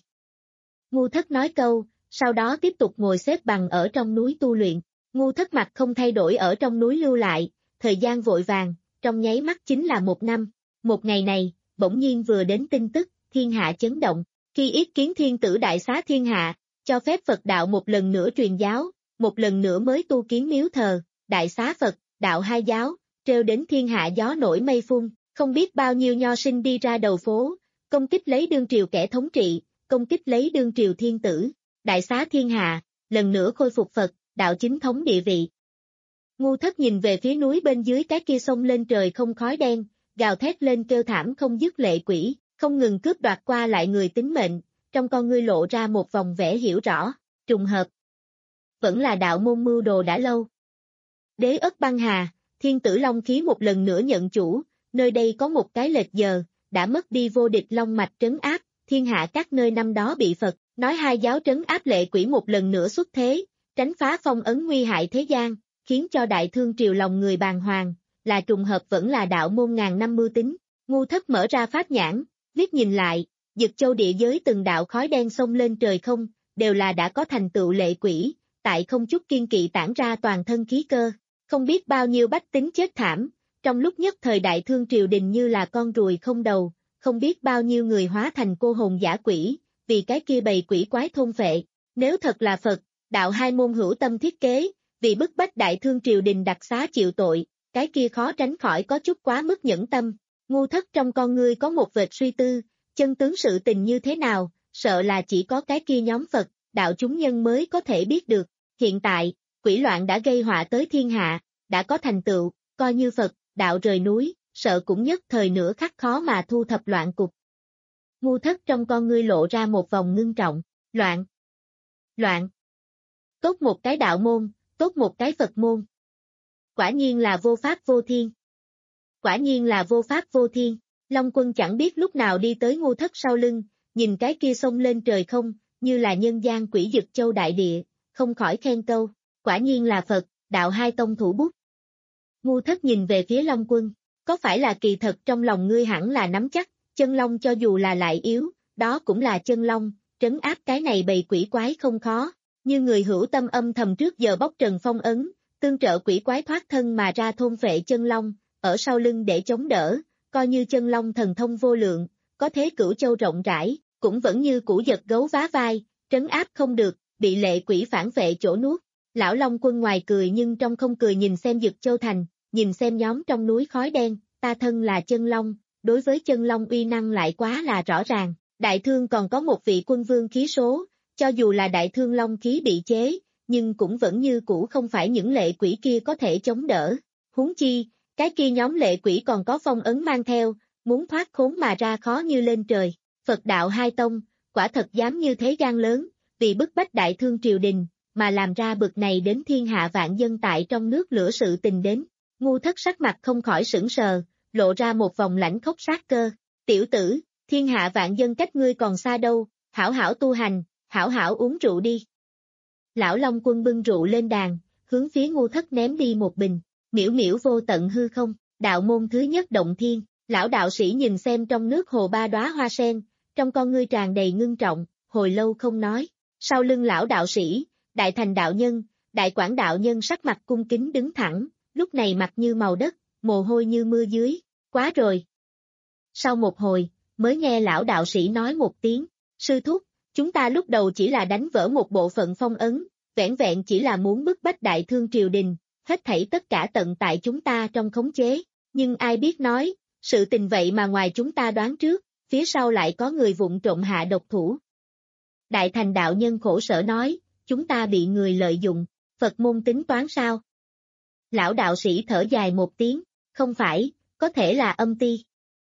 Ngu Thất nói câu, sau đó tiếp tục ngồi xếp bằng ở trong núi tu luyện. Ngu Thất mặt không thay đổi ở trong núi lưu lại, thời gian vội vàng, trong nháy mắt chính là một năm. Một ngày này, bỗng nhiên vừa đến tin tức, thiên hạ chấn động, khi yết kiến thiên tử đại xá thiên hạ, cho phép Phật đạo một lần nữa truyền giáo, một lần nữa mới tu kiến miếu thờ, đại xá Phật, đạo hai giáo, trêu đến thiên hạ gió nổi mây phun, không biết bao nhiêu nho sinh đi ra đầu phố, công kích lấy đương triều kẻ thống trị, công kích lấy đương triều thiên tử, đại xá thiên hạ, lần nữa khôi phục Phật, đạo chính thống địa vị. Ngu Thất nhìn về phía núi bên dưới cái kia sông lên trời không khói đen, gào thét lên kêu thảm không dứt lệ quỷ, không ngừng cướp đoạt qua lại người tính mệnh, trong con ngươi lộ ra một vòng vẻ hiểu rõ, trùng hợp. Vẫn là đạo môn mưu đồ đã lâu. Đế ất băng hà, thiên tử long khí một lần nữa nhận chủ, nơi đây có một cái lệch giờ, đã mất đi vô địch long mạch trấn áp, thiên hạ các nơi năm đó bị Phật, nói hai giáo trấn áp lệ quỷ một lần nữa xuất thế, tránh phá phong ấn nguy hại thế gian, khiến cho đại thương triều lòng người bàng hoàng, là trùng hợp vẫn là đạo môn ngàn năm mưu tính. Ngu Thất mở ra pháp nhãn, liếc nhìn lại, Dực Châu địa giới từng đạo khói đen xông lên trời không, đều là đã có thành tựu lệ quỷ, tại không chút kiên kỵ tản ra toàn thân khí cơ, không biết bao nhiêu bách tính chết thảm, trong lúc nhất thời đại thương triều đình như là con ruồi không đầu, không biết bao nhiêu người hóa thành cô hồn giả quỷ, vì cái kia bầy quỷ quái thôn phệ, nếu thật là Phật, đạo hai môn hữu tâm thiết kế, vì bức bách đại thương triều đình đặc xá chịu tội, cái kia khó tránh khỏi có chút quá mức nhẫn tâm. Ngu Thất trong con ngươi có một vệt suy tư, chân tướng sự tình như thế nào, sợ là chỉ có cái kia nhóm Phật, đạo chúng nhân mới có thể biết được. Hiện tại, quỷ loạn đã gây họa tới thiên hạ, đã có thành tựu, coi như Phật, đạo rời núi, sợ cũng nhất thời nửa khắc khó mà thu thập loạn cục. Ngu Thất trong con ngươi lộ ra một vòng ngưng trọng, loạn, loạn. Tốt một cái đạo môn, tốt một cái Phật môn. Quả nhiên là vô pháp vô thiên. Quả nhiên là vô pháp vô thiên. Long Quân chẳng biết lúc nào đi tới Ngu Thất sau lưng, nhìn cái kia xông lên trời không, như là nhân gian quỷ dực châu đại địa, không khỏi khen câu, quả nhiên là Phật, đạo hai tông thủ bút. Ngu Thất nhìn về phía Long Quân, có phải là kỳ thật trong lòng ngươi hẳn là nắm chắc, chân long cho dù là lại yếu, đó cũng là chân long, trấn áp cái này bầy quỷ quái không khó, như người hữu tâm âm thầm trước giờ bóc trần phong ấn, tương trợ quỷ quái thoát thân mà ra thôn phệ chân long, ở sau lưng để chống đỡ, coi như chân long thần thông vô lượng, có thế cửu châu rộng rãi, cũng vẫn như củ giật gấu vá vai, trấn áp không được, bị lệ quỷ phản vệ chỗ nuốt. Lão Long Quân ngoài cười nhưng trong không cười nhìn xem Dực Châu Thành, nhìn xem nhóm trong núi khói đen, ta thân là chân long, đối với chân long uy năng lại quá là rõ ràng, đại thương còn có một vị quân vương khí số, cho dù là đại thương long khí bị chế, nhưng cũng vẫn như cũ không phải những lệ quỷ kia có thể chống đỡ. Huống chi, cái kia nhóm lệ quỷ còn có phong ấn mang theo, muốn thoát khốn mà ra khó như lên trời. Phật đạo hai tông, quả thật dám như thế gan lớn, vì bức bách đại thương triều đình, mà làm ra bực này đến thiên hạ vạn dân tại trong nước lửa sự tình đến. Ngu Thất sắc mặt không khỏi sững sờ, lộ ra một vòng lãnh khốc sát cơ. Tiểu tử, thiên hạ vạn dân cách ngươi còn xa đâu, hảo hảo tu hành, hảo hảo uống rượu đi. Lão Long Quân bưng rượu lên đàn, hướng phía Ngu Thất ném đi một bình, miễu miễu vô tận hư không, đạo môn thứ nhất động thiên. Lão đạo sĩ nhìn xem trong nước hồ ba đóa hoa sen, trong con ngươi tràn đầy ngưng trọng, hồi lâu không nói. Sau lưng lão đạo sĩ, Đại Thành đạo nhân, Đại Quảng đạo nhân sắc mặt cung kính đứng thẳng, lúc này mặt như màu đất, mồ hôi như mưa dưới, quá rồi. Sau một hồi, mới nghe lão đạo sĩ nói một tiếng, sư thúc, chúng ta lúc đầu chỉ là đánh vỡ một bộ phận phong ấn, vẻn vẹn chỉ là muốn bức bách đại thương triều đình, hết thảy tất cả tận tại chúng ta trong khống chế, nhưng ai biết nói, sự tình vậy mà ngoài chúng ta đoán trước, phía sau lại có người vụng trộm hạ độc thủ. Đại Thành đạo nhân khổ sở nói, chúng ta bị người lợi dụng, Phật môn tính toán sao? Lão đạo sĩ thở dài một tiếng, không phải, có thể là âm ti.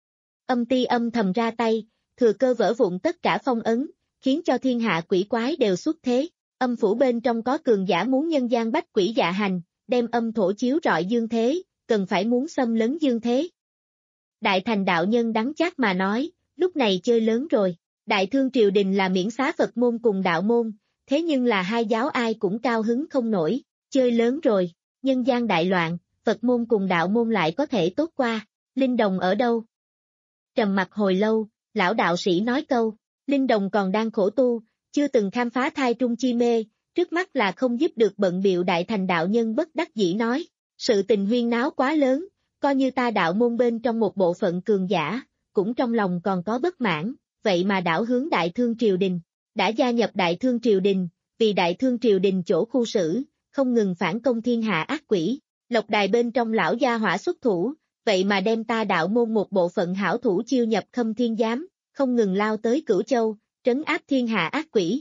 Âm ti âm thầm ra tay, thừa cơ vỡ vụn tất cả phong ấn, khiến cho thiên hạ quỷ quái đều xuất thế. Âm phủ bên trong có cường giả muốn nhân gian bách quỷ dạ hành, đem âm thổ chiếu rọi dương thế, cần phải muốn xâm lấn dương thế. Đại Thành đạo nhân đắng chát mà nói, lúc này chơi lớn rồi, đại thương triều đình là miễn xá Phật môn cùng đạo môn, thế nhưng là hai giáo ai cũng cao hứng không nổi, chơi lớn rồi, nhân gian đại loạn, Phật môn cùng đạo môn lại có thể tốt qua, Linh Đồng ở đâu? Trầm mặc hồi lâu, lão đạo sĩ nói câu, Linh Đồng còn đang khổ tu, chưa từng khám phá thai trung chi mê, trước mắt là không giúp được bận biệu. Đại Thành đạo nhân bất đắc dĩ nói, sự tình huyên náo quá lớn, coi như ta đạo môn bên trong một bộ phận cường giả, cũng trong lòng còn có bất mãn, vậy mà đảo hướng đại thương triều đình, đã gia nhập đại thương triều đình, vì đại thương triều đình chỗ khu xử, không ngừng phản công thiên hạ ác quỷ, lộc đài bên trong lão gia hỏa xuất thủ, vậy mà đem ta đạo môn một bộ phận hảo thủ chiêu nhập Khâm Thiên Giám, không ngừng lao tới Cửu Châu, trấn áp thiên hạ ác quỷ.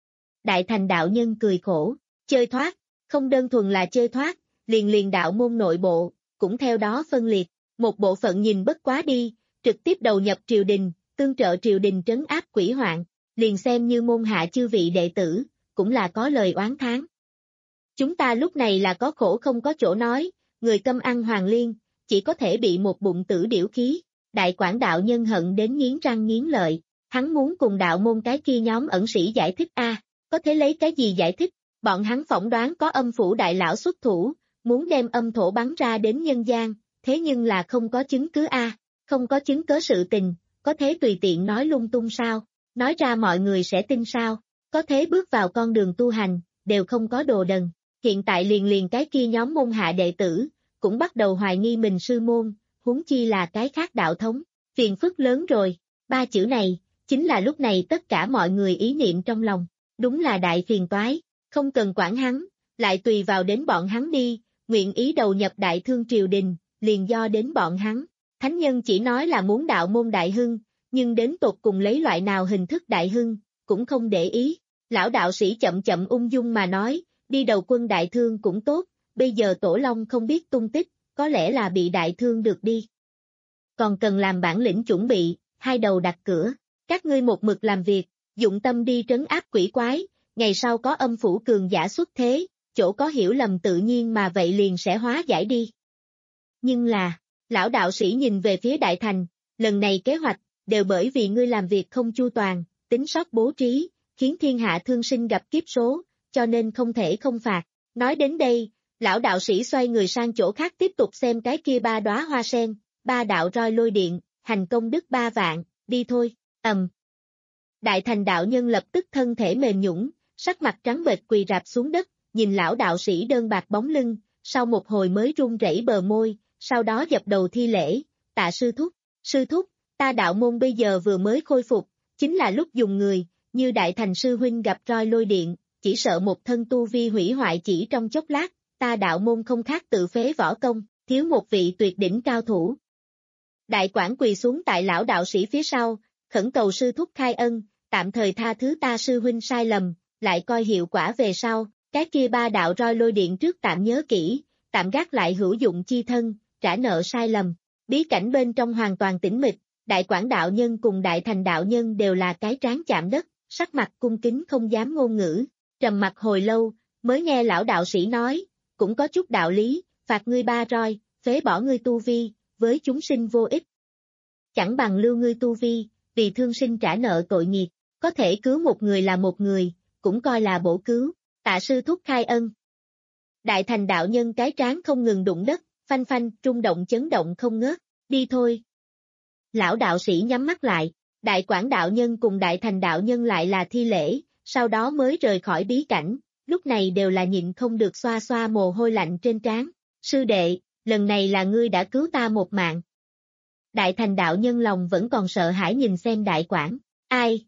Đại Thành đạo nhân cười khổ, chơi thoát, không đơn thuần là chơi thoát, liền liền đạo môn nội bộ, cũng theo đó phân liệt, một bộ phận nhìn bất quá đi, trực tiếp đầu nhập triều đình, tương trợ triều đình trấn áp quỷ hoạn, liền xem như môn hạ chư vị đệ tử, cũng là có lời oán thán. Chúng ta lúc này là có khổ không có chỗ nói, người câm ăn hoàng liên, chỉ có thể bị một bụng tử điểu khí. Đại Quảng đạo nhân hận đến nghiến răng nghiến lợi, hắn muốn cùng đạo môn cái kia nhóm ẩn sĩ giải thích a, à, có thể lấy cái gì giải thích, bọn hắn phỏng đoán có âm phủ đại lão xuất thủ, muốn đem âm thổ bắn ra đến nhân gian, thế nhưng là không có chứng cứ a, à, không có chứng cớ sự tình, có thế tùy tiện nói lung tung sao, nói ra mọi người sẽ tin sao, có thế bước vào con đường tu hành, đều không có đồ đần, hiện tại liền liền cái kia nhóm môn hạ đệ tử, cũng bắt đầu hoài nghi mình sư môn, huống chi là cái khác đạo thống, phiền phức lớn rồi, ba chữ này, chính là lúc này tất cả mọi người ý niệm trong lòng, đúng là đại phiền toái, không cần quản hắn, lại tùy vào đến bọn hắn đi, nguyện ý đầu nhập Đại Thương triều đình, liền do đến bọn hắn. Thánh nhân chỉ nói là muốn đạo môn đại hưng, nhưng đến tột cùng lấy loại nào hình thức đại hưng, cũng không để ý. Lão đạo sĩ chậm chậm ung dung mà nói, đi đầu quân Đại Thương cũng tốt, bây giờ Tổ Long không biết tung tích, có lẽ là bị Đại Thương được đi. Còn cần làm bản lĩnh chuẩn bị, hai đầu đặt cửa, các ngươi một mực làm việc, dụng tâm đi trấn áp quỷ quái, ngày sau có âm phủ cường giả xuất thế, chỗ có hiểu lầm tự nhiên mà vậy liền sẽ hóa giải đi. Nhưng là, lão đạo sĩ nhìn về phía Đại Thành, lần này kế hoạch, đều bởi vì ngươi làm việc không chu toàn, tính sót bố trí, khiến thiên hạ thương sinh gặp kiếp số, cho nên không thể không phạt. Nói đến đây, lão đạo sĩ xoay người sang chỗ khác tiếp tục xem cái kia ba đóa hoa sen, ba đạo roi lôi điện, hành công đức ba vạn, đi thôi, ầm. Đại Thành đạo nhân lập tức thân thể mềm nhũn, sắc mặt trắng bệch quỳ rạp xuống đất, nhìn lão đạo sĩ đơn bạc bóng lưng, sau một hồi mới run rẩy bờ môi, sau đó dập đầu thi lễ, tạ sư thúc, sư thúc, ta đạo môn bây giờ vừa mới khôi phục, chính là lúc dùng người, như Đại Thành sư huynh gặp roi lôi điện, chỉ sợ một thân tu vi hủy hoại chỉ trong chốc lát, ta đạo môn không khác tự phế võ công, thiếu một vị tuyệt đỉnh cao thủ. Đại quản quỳ xuống tại lão đạo sĩ phía sau, khẩn cầu sư thúc khai ân, tạm thời tha thứ ta sư huynh sai lầm, lại coi hiệu quả về sau, cái kia ba đạo roi lôi điện trước tạm nhớ kỹ, tạm gác lại hữu dụng chi thân, trả nợ sai lầm. Bí cảnh bên trong hoàn toàn tĩnh mịch, Đại Quản đạo nhân cùng Đại Thành đạo nhân đều là cái trán chạm đất, sắc mặt cung kính không dám ngôn ngữ, trầm mặt hồi lâu, mới nghe lão đạo sĩ nói, cũng có chút đạo lý, phạt ngươi ba roi, phế bỏ ngươi tu vi, với chúng sinh vô ích. Chẳng bằng lưu ngươi tu vi, vì thương sinh trả nợ tội nghiệp, có thể cứu một người là một người, cũng coi là bổ cứu, tạ sư thúc khai ân. Đại Thành đạo nhân cái trán không ngừng đụng đất, phanh phanh, rung động chấn động không ngớt, đi thôi. Lão đạo sĩ nhắm mắt lại, Đại Quản đạo nhân cùng Đại Thành đạo nhân lại là thi lễ, sau đó mới rời khỏi bí cảnh, lúc này đều là nhịn không được xoa xoa mồ hôi lạnh trên trán. Sư đệ, lần này là ngươi đã cứu ta một mạng. Đại Thành đạo nhân lòng vẫn còn sợ hãi nhìn xem Đại Quản, ai?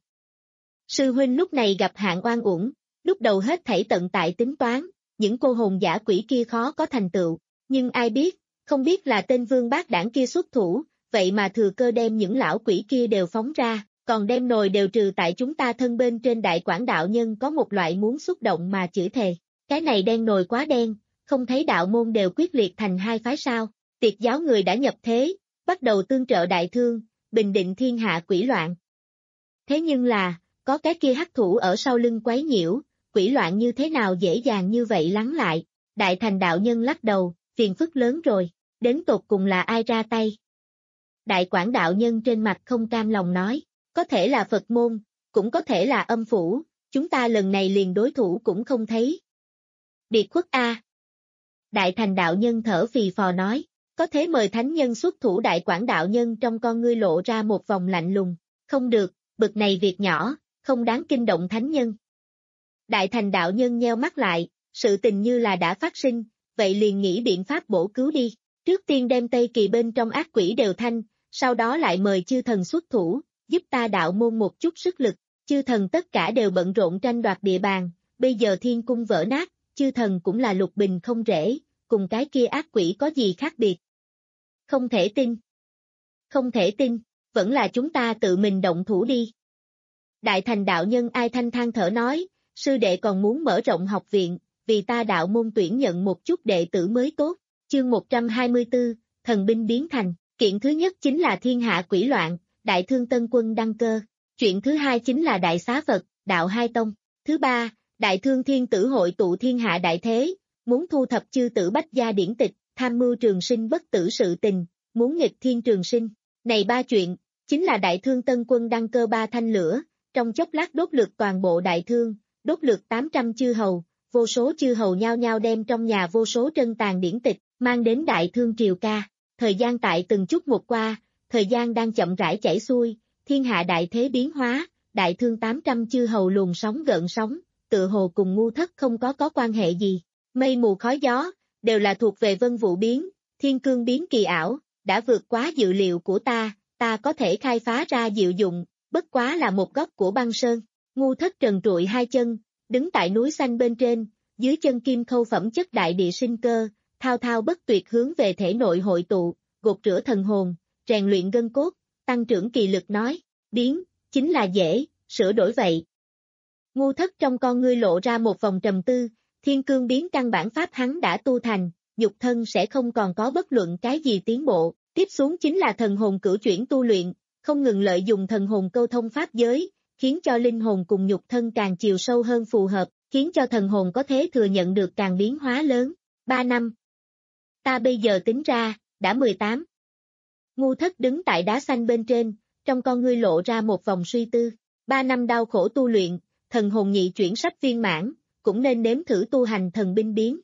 Sư huynh lúc này gặp hạn oan uổng, lúc đầu hết thảy tận tại tính toán, những cô hồn giả quỷ kia khó có thành tựu, nhưng ai biết, không biết là tên vương bác đảng kia xuất thủ, vậy mà thừa cơ đem những lão quỷ kia đều phóng ra, còn đem nồi đều trừ tại chúng ta thân bên trên. Đại Quản đạo nhân có một loại muốn xúc động mà chửi thề, cái này đen nồi quá đen, không thấy đạo môn đều quyết liệt thành hai phái sao, tiệt giáo người đã nhập thế, bắt đầu tương trợ Đại Thương, bình định thiên hạ quỷ loạn. Thế nhưng là, có cái kia hắc thủ ở sau lưng quấy nhiễu, quỷ loạn như thế nào dễ dàng như vậy lắng lại. Đại Thành đạo nhân lắc đầu, phiền phức lớn rồi, đến tột cùng là ai ra tay. Đại Quản đạo nhân trên mặt không cam lòng nói, có thể là Phật môn, cũng có thể là âm phủ, chúng ta lần này liền đối thủ cũng không thấy. Biệt khuất A. Đại Thành đạo nhân thở phì phò nói, có thế mời thánh nhân xuất thủ. Đại Quản đạo nhân trong con ngươi lộ ra một vòng lạnh lùng, không được, bực này việc nhỏ, không đáng kinh động thánh nhân. Đại Thành đạo nhân nheo mắt lại, sự tình như là đã phát sinh, vậy liền nghĩ biện pháp bổ cứu đi, trước tiên đem Tây Kỳ bên trong ác quỷ đều thanh, sau đó lại mời chư thần xuất thủ, giúp ta đạo môn một chút sức lực. Chư thần tất cả đều bận rộn tranh đoạt địa bàn, bây giờ thiên cung vỡ nát, chư thần cũng là lục bình không rễ, cùng cái kia ác quỷ có gì khác biệt. Không thể tin. Không thể tin, vẫn là chúng ta tự mình động thủ đi. Đại Thành đạo nhân ai thanh than thở nói, sư đệ còn muốn mở rộng học viện, vì ta đạo môn tuyển nhận một chút đệ tử mới tốt. Chương một trăm hai mươi tư, thần binh biến thành, kiện thứ nhất chính là thiên hạ quỷ loạn, Đại Thương Tân Quân đăng cơ. Chuyện thứ hai chính là Đại Xá Phật, đạo hai tông. Thứ ba, Đại Thương Thiên Tử hội tụ thiên hạ đại thế, muốn thu thập chư tử bách gia điển tịch, tham mưu trường sinh bất tử sự tình, muốn nghịch thiên trường sinh. Này ba chuyện, chính là Đại Thương Tân Quân đăng cơ ba thanh lửa, trong chốc lát đốt lượt toàn bộ Đại Thương, đốt lượt tám trăm chư hầu, vô số chư hầu nhao nhao đem trong nhà vô số trân tàn điển tịch, mang đến Đại Thương triều ca. Thời gian tại từng chút một qua, thời gian đang chậm rãi chảy xuôi, thiên hạ đại thế biến hóa, Đại Thương tám trăm chư hầu luồng sóng gợn sóng, tự hồ cùng ngu thất không có có quan hệ gì. Mây mù khói gió, đều là thuộc về vân vụ biến, thiên cương biến kỳ ảo, đã vượt quá dự liệu của ta, ta có thể khai phá ra diệu dụng, bất quá là một góc của băng sơn. Ngu thất trần trụi hai chân, đứng tại núi xanh bên trên, dưới chân kim khâu phẩm chất đại địa sinh cơ, thao thao bất tuyệt hướng về thể nội hội tụ, gột rửa thần hồn, rèn luyện gân cốt, tăng trưởng kỳ lực nói, biến, chính là dễ, sửa đổi vậy. Ngu Thất trong con ngươi lộ ra một vòng trầm tư, thiên cương biến căn bản pháp hắn đã tu thành, nhục thân sẽ không còn có bất luận cái gì tiến bộ, tiếp xuống chính là thần hồn cửu chuyển tu luyện, không ngừng lợi dụng thần hồn câu thông pháp giới, khiến cho linh hồn cùng nhục thân càng chiều sâu hơn phù hợp, khiến cho thần hồn có thể thừa nhận được càng biến hóa lớn. Ba năm. Ta bây giờ tính ra, đã mười tám. Ngu Thất đứng tại đá xanh bên trên, trong con ngươi lộ ra một vòng suy tư. Ba năm đau khổ tu luyện, thần hồn nhị chuyển sắp viên mãn, cũng nên nếm thử tu hành thần binh biến.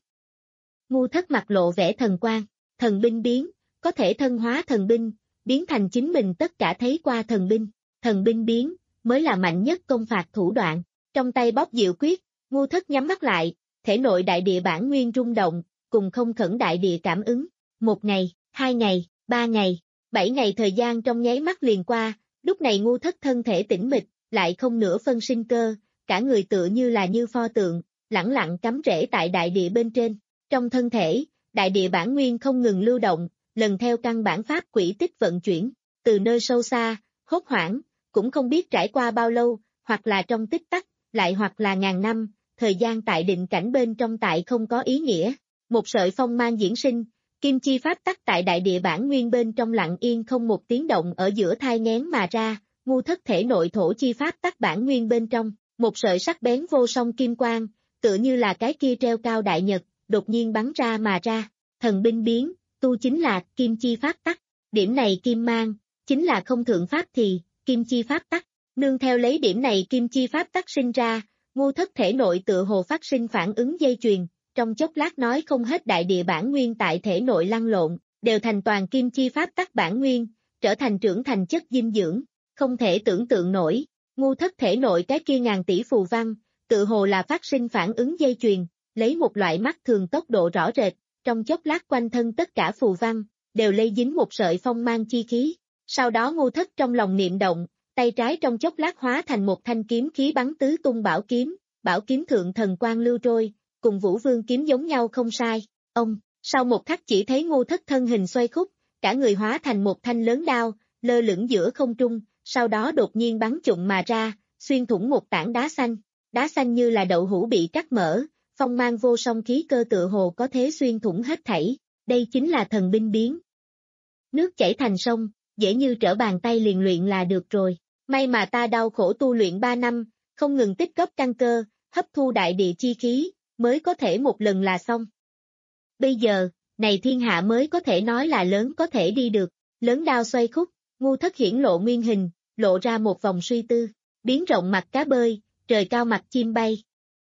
Ngu Thất mặt lộ vẻ thần quang, thần binh biến, có thể thân hóa thần binh, biến thành chính mình tất cả thấy qua thần binh, thần binh biến, mới là mạnh nhất công phạt thủ đoạn. Trong tay bóp diệu quyết, Ngu Thất nhắm mắt lại, thể nội đại địa bản nguyên rung động, cùng không khẩn đại địa cảm ứng. Một ngày, hai ngày, ba ngày, bảy ngày thời gian trong nháy mắt liền qua, lúc này Ngu Thất thân thể tĩnh mịch, lại không nửa phân sinh cơ, cả người tựa như là như pho tượng, lẳng lặng cắm rễ tại đại địa bên trên. Trong thân thể, đại địa bản nguyên không ngừng lưu động, lần theo căn bản pháp quỹ tích vận chuyển, từ nơi sâu xa, hốt hoảng, cũng không biết trải qua bao lâu, hoặc là trong tích tắc, lại hoặc là ngàn năm, thời gian tại định cảnh bên trong tại không có ý nghĩa. Một sợi phong mang diễn sinh, kim chi pháp tắc tại đại địa bản nguyên bên trong lặng yên không một tiếng động ở giữa thai nghén mà ra, Ngu Thất thể nội thổ chi pháp tắc bản nguyên bên trong, một sợi sắc bén vô song kim quang, tựa như là cái kia treo cao đại nhật, đột nhiên bắn ra mà ra, thần binh biến, tu chính là kim chi pháp tắc, điểm này kim mang, chính là không thượng pháp thì, kim chi pháp tắc, nương theo lấy điểm này kim chi pháp tắc sinh ra, Ngu Thất thể nội tựa hồ phát sinh phản ứng dây chuyền, trong chốc lát nói không hết đại địa bản nguyên tại thể nội lăn lộn, đều thành toàn kim chi pháp tắc bản nguyên, trở thành trưởng thành chất dinh dưỡng, không thể tưởng tượng nổi. Ngu Thất thể nội cái kia ngàn tỷ phù văn, tự hồ là phát sinh phản ứng dây chuyền, lấy một loại mắt thường tốc độ rõ rệt, trong chốc lát quanh thân tất cả phù văn, đều lây dính một sợi phong mang chi khí. Sau đó Ngu Thất trong lòng niệm động, tay trái trong chốc lát hóa thành một thanh kiếm khí bắn tứ tung bảo kiếm, bảo kiếm thượng thần quang lưu trôi, cùng Vũ Vương kiếm giống nhau không sai. Ông, sau một khắc chỉ thấy Ngu Thất thân hình xoay khúc, cả người hóa thành một thanh lớn đao, lơ lửng giữa không trung, sau đó đột nhiên bắn trụng mà ra, xuyên thủng một tảng đá xanh, đá xanh như là đậu hũ bị cắt mở, phong mang vô song khí cơ tựa hồ có thế xuyên thủng hết thảy, đây chính là thần binh biến. Nước chảy thành sông, dễ như trở bàn tay liền luyện là được rồi, may mà ta đau khổ tu luyện ba năm, không ngừng tích góp căn cơ, hấp thu đại địa chi khí, mới có thể một lần là xong. Bây giờ, này thiên hạ mới có thể nói là lớn có thể đi được, lớn đao xoay khúc, Ngu Thất hiển lộ nguyên hình, lộ ra một vòng suy tư, biến rộng mặt cá bơi, trời cao mặt chim bay.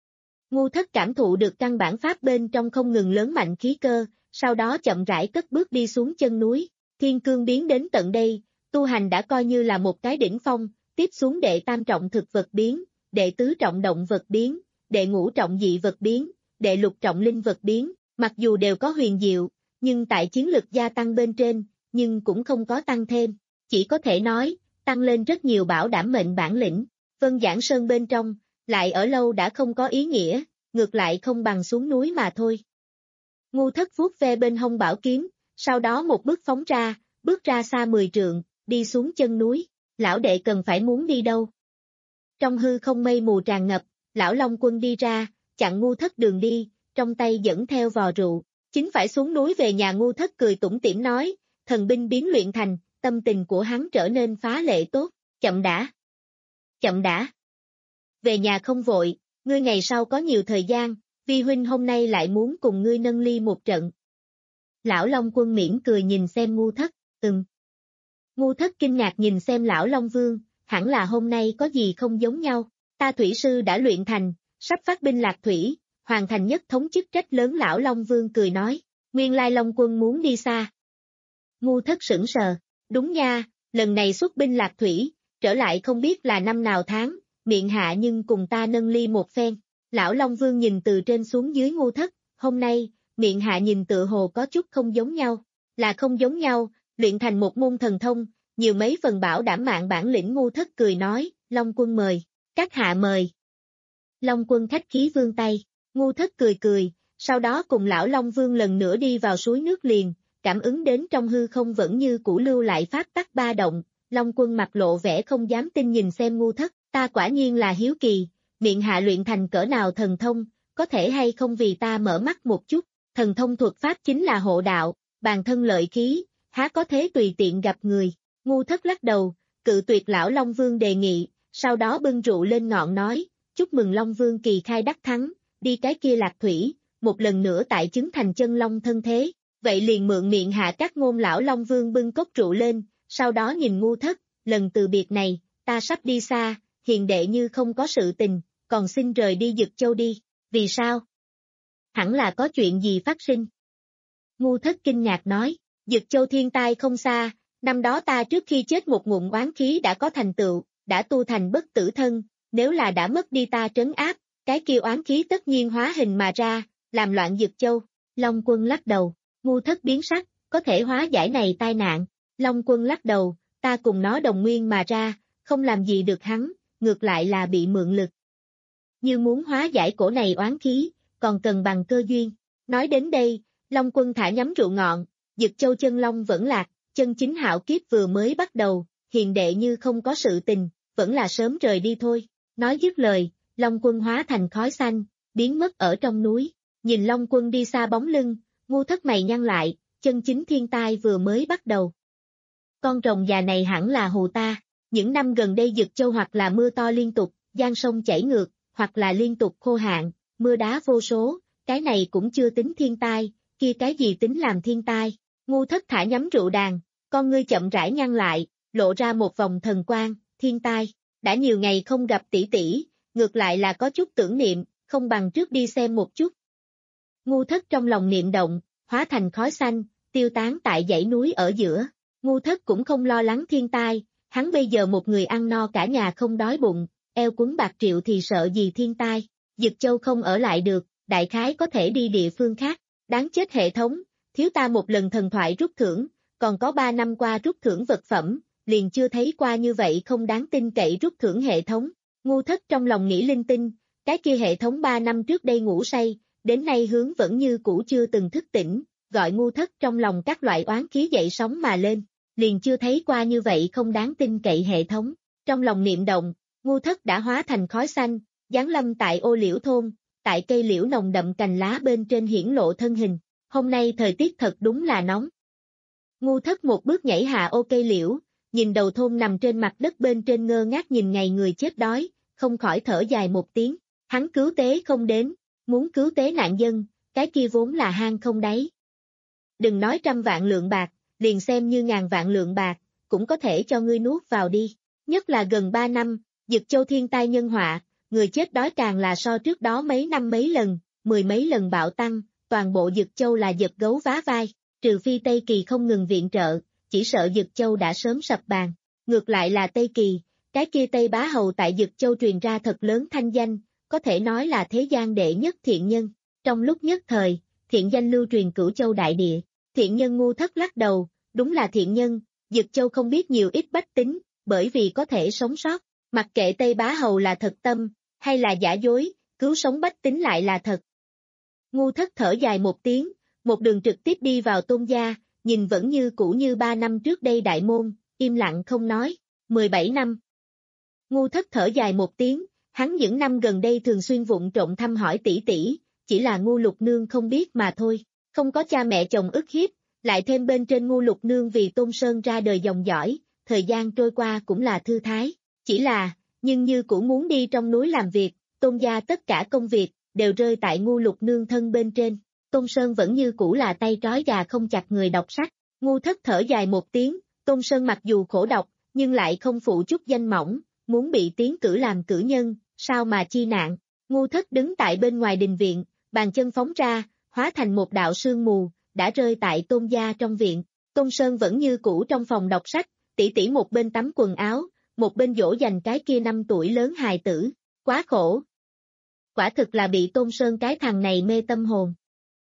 Ngu Thất cảm thụ được căn bản pháp bên trong không ngừng lớn mạnh khí cơ, sau đó chậm rãi cất bước đi xuống chân núi, thiên cương biến đến tận đây, tu hành đã coi như là một cái đỉnh phong, tiếp xuống đệ tam trọng thực vật biến, đệ tứ trọng động vật biến, đệ ngũ trọng dị vật biến, đệ lục trọng linh vật biến, mặc dù đều có huyền diệu, nhưng tại chiến lực gia tăng bên trên, nhưng cũng không có tăng thêm, chỉ có thể nói, tăng lên rất nhiều bảo đảm mệnh bản lĩnh, Vân Giảng Sơn bên trong, lại ở lâu đã không có ý nghĩa, ngược lại không bằng xuống núi mà thôi. Ngu Thất vuốt ve bên hông bảo kiếm, sau đó một bước phóng ra, bước ra xa mười trượng, đi xuống chân núi, lão đệ cần phải muốn đi đâu. Trong hư không mây mù tràn ngập, lão Long Quân đi ra, chặn Ngu Thất đường đi, trong tay dẫn theo vò rượu, chính phải xuống núi về nhà. Ngu Thất cười tủm tỉm nói, thần binh biến luyện thành, tâm tình của hắn trở nên phá lệ tốt, chậm đã. Chậm đã. Về nhà không vội, ngươi ngày sau có nhiều thời gian, vi huynh hôm nay lại muốn cùng ngươi nâng ly một trận. Lão Long Quân mỉm cười nhìn xem Ngu Thất, ừm. Ngu Thất kinh ngạc nhìn xem lão Long Vương, hẳn là hôm nay có gì không giống nhau, ta thủy sư đã luyện thành, sắp phát binh lạc thủy, hoàn thành nhất thống chức trách lớn. Lão Long Vương cười nói, nguyên lai Long Quân muốn đi xa. Ngu Thất sững sờ, đúng nha, lần này xuất binh lạc thủy, trở lại không biết là năm nào tháng, miệng hạ nhưng cùng ta nâng ly một phen. Lão Long Vương nhìn từ trên xuống dưới Ngu Thất, hôm nay, miệng hạ nhìn tự hồ có chút không giống nhau, là không giống nhau, luyện thành một môn thần thông, nhiều mấy phần bảo đảm mạng bản lĩnh. Ngu Thất cười nói, Long Quân mời, các hạ mời. Long Quân khách khí vươn tay, Ngu Thất cười cười, sau đó cùng lão Long Vương lần nữa đi vào suối nước liền, cảm ứng đến trong hư không vẫn như cũ lưu lại pháp tắc ba động, Long Quân mặt lộ vẻ không dám tin nhìn xem ngu thất, ta quả nhiên là hiếu kỳ, miệng hạ luyện thành cỡ nào thần thông, có thể hay không vì ta mở mắt một chút, thần thông thuật pháp chính là hộ đạo, bàn thân lợi khí, há có thế tùy tiện gặp người, ngu thất lắc đầu, cự tuyệt lão Long Vương đề nghị, sau đó bưng rượu lên ngọn nói, chúc mừng Long Vương kỳ khai đắc thắng, đi cái kia lạc thủy, một lần nữa tại chứng thành chân long thân thế, vậy liền mượn miệng hạ các ngôn lão Long Vương bưng cốc rượu lên, sau đó nhìn ngu thất, lần từ biệt này, ta sắp đi xa, hiền đệ như không có sự tình, còn xin rời đi Dực Châu đi, vì sao? Hẳn là có chuyện gì phát sinh. Ngu thất kinh ngạc nói, Dực Châu thiên tai không xa, năm đó ta trước khi chết một ngụm oán khí đã có thành tựu, đã tu thành bất tử thân, nếu là đã mất đi ta trấn áp, cái kia oán khí tất nhiên hóa hình mà ra, làm loạn Dực Châu. Long Quân lắc đầu, ngu thất biến sắc, có thể hóa giải này tai nạn. Long Quân lắc đầu, ta cùng nó đồng nguyên mà ra, không làm gì được hắn, ngược lại là bị mượn lực. Như muốn hóa giải cổ này oán khí, còn cần bằng cơ duyên. Nói đến đây, Long Quân thả nhắm rượu ngọn, Dực Châu chân long vẫn lạc, chân chính hạo kiếp vừa mới bắt đầu, hiền đệ như không có sự tình, vẫn là sớm rời đi thôi. Nói dứt lời, Long Quân hóa thành khói xanh, biến mất ở trong núi. Nhìn Long Quân đi xa bóng lưng, ngu thất mày nhăn lại, chân chính thiên tai vừa mới bắt đầu. Con rồng già này hẳn là hù ta, những năm gần đây Dực Châu hoặc là mưa to liên tục, giang sông chảy ngược, hoặc là liên tục khô hạn, mưa đá vô số, cái này cũng chưa tính thiên tai, kia cái gì tính làm thiên tai. Ngu thất thả nhắm rượu đàn, con ngươi chậm rãi nhăn lại, lộ ra một vòng thần quang, thiên tai, đã nhiều ngày không gặp tỷ tỷ, ngược lại là có chút tưởng niệm, không bằng trước đi xem một chút. Ngu thất trong lòng niệm động, hóa thành khói xanh, tiêu tán tại dãy núi ở giữa. Ngu thất cũng không lo lắng thiên tai, hắn bây giờ một người ăn no cả nhà không đói bụng, eo quấn bạc triệu thì sợ gì thiên tai. Dực Châu không ở lại được, đại khái có thể đi địa phương khác, đáng chết hệ thống, thiếu ta một lần thần thoại rút thưởng, còn có ba năm qua rút thưởng vật phẩm, liền chưa thấy qua như vậy không đáng tin cậy rút thưởng hệ thống. Ngu thất trong lòng nghĩ linh tinh, cái kia hệ thống ba năm trước đây ngủ say, đến nay hướng vẫn như cũ chưa từng thức tỉnh, gọi ngu thất trong lòng các loại oán khí dậy sóng mà lên, liền chưa thấy qua như vậy không đáng tin cậy hệ thống. Trong lòng niệm động, ngu thất đã hóa thành khói xanh, giáng lâm tại ô liễu thôn, tại cây liễu nồng đậm cành lá bên trên hiển lộ thân hình. Hôm nay thời tiết thật đúng là nóng. Ngu thất một bước nhảy hạ ô cây liễu, nhìn đầu thôn nằm trên mặt đất bên trên ngơ ngác nhìn ngày người chết đói, không khỏi thở dài một tiếng. Hắn cứu tế không đến, muốn cứu tế nạn dân, cái kia vốn là hang không đáy. Đừng nói trăm vạn lượng bạc, liền xem như ngàn vạn lượng bạc, cũng có thể cho ngươi nuốt vào đi. Nhất là gần ba năm, Dực Châu thiên tai nhân họa, người chết đói càng là so trước đó mấy năm mấy lần, mười mấy lần bạo tăng, toàn bộ Dực Châu là giật gấu vá vai, trừ phi Tây Kỳ không ngừng viện trợ, chỉ sợ Dực Châu đã sớm sập bàn. Ngược lại là Tây Kỳ, cái kia Tây Bá Hầu tại Dực Châu truyền ra thật lớn thanh danh, có thể nói là thế gian đệ nhất thiện nhân. Trong lúc nhất thời, thiện danh lưu truyền cửu châu đại địa. Thiện nhân ngu thất lắc đầu, đúng là thiện nhân, Dực Châu không biết nhiều ít bách tính, bởi vì có thể sống sót. Mặc kệ Tây Bá Hầu là thật tâm, hay là giả dối, cứu sống bách tính lại là thật. Ngu thất thở dài một tiếng, một đường trực tiếp đi vào Tôn gia, nhìn vẫn như cũ như ba năm trước đây đại môn, im lặng không nói. mười bảy năm. Ngu thất thở dài một tiếng, hắn những năm gần đây thường xuyên vụng trộm thăm hỏi tỷ tỷ, chỉ là Ngu Lục Nương không biết mà thôi, không có cha mẹ chồng ức hiếp, lại thêm bên trên Ngu Lục Nương vì Tôn Sơn ra đời dòng dõi, thời gian trôi qua cũng là thư thái, chỉ là, nhưng như cũng muốn đi trong núi làm việc, Tôn gia tất cả công việc, đều rơi tại Ngu Lục Nương thân bên trên, Tôn Sơn vẫn như cũ là tay trói gà không chặt người đọc sách. Ngu thất thở dài một tiếng, Tôn Sơn mặc dù khổ độc, nhưng lại không phụ chút danh mỏng, muốn bị tiến cử làm cử nhân, sao mà chi nạn. Ngu thất đứng tại bên ngoài đình viện, bàn chân phóng ra, hóa thành một đạo sương mù, đã rơi tại Tôn gia trong viện. Tôn Sơn vẫn như cũ trong phòng đọc sách, tỉ tỉ một bên tắm quần áo, một bên dỗ dành cái kia năm tuổi lớn hài tử, quá khổ. Quả thực là bị Tôn Sơn cái thằng này mê tâm hồn.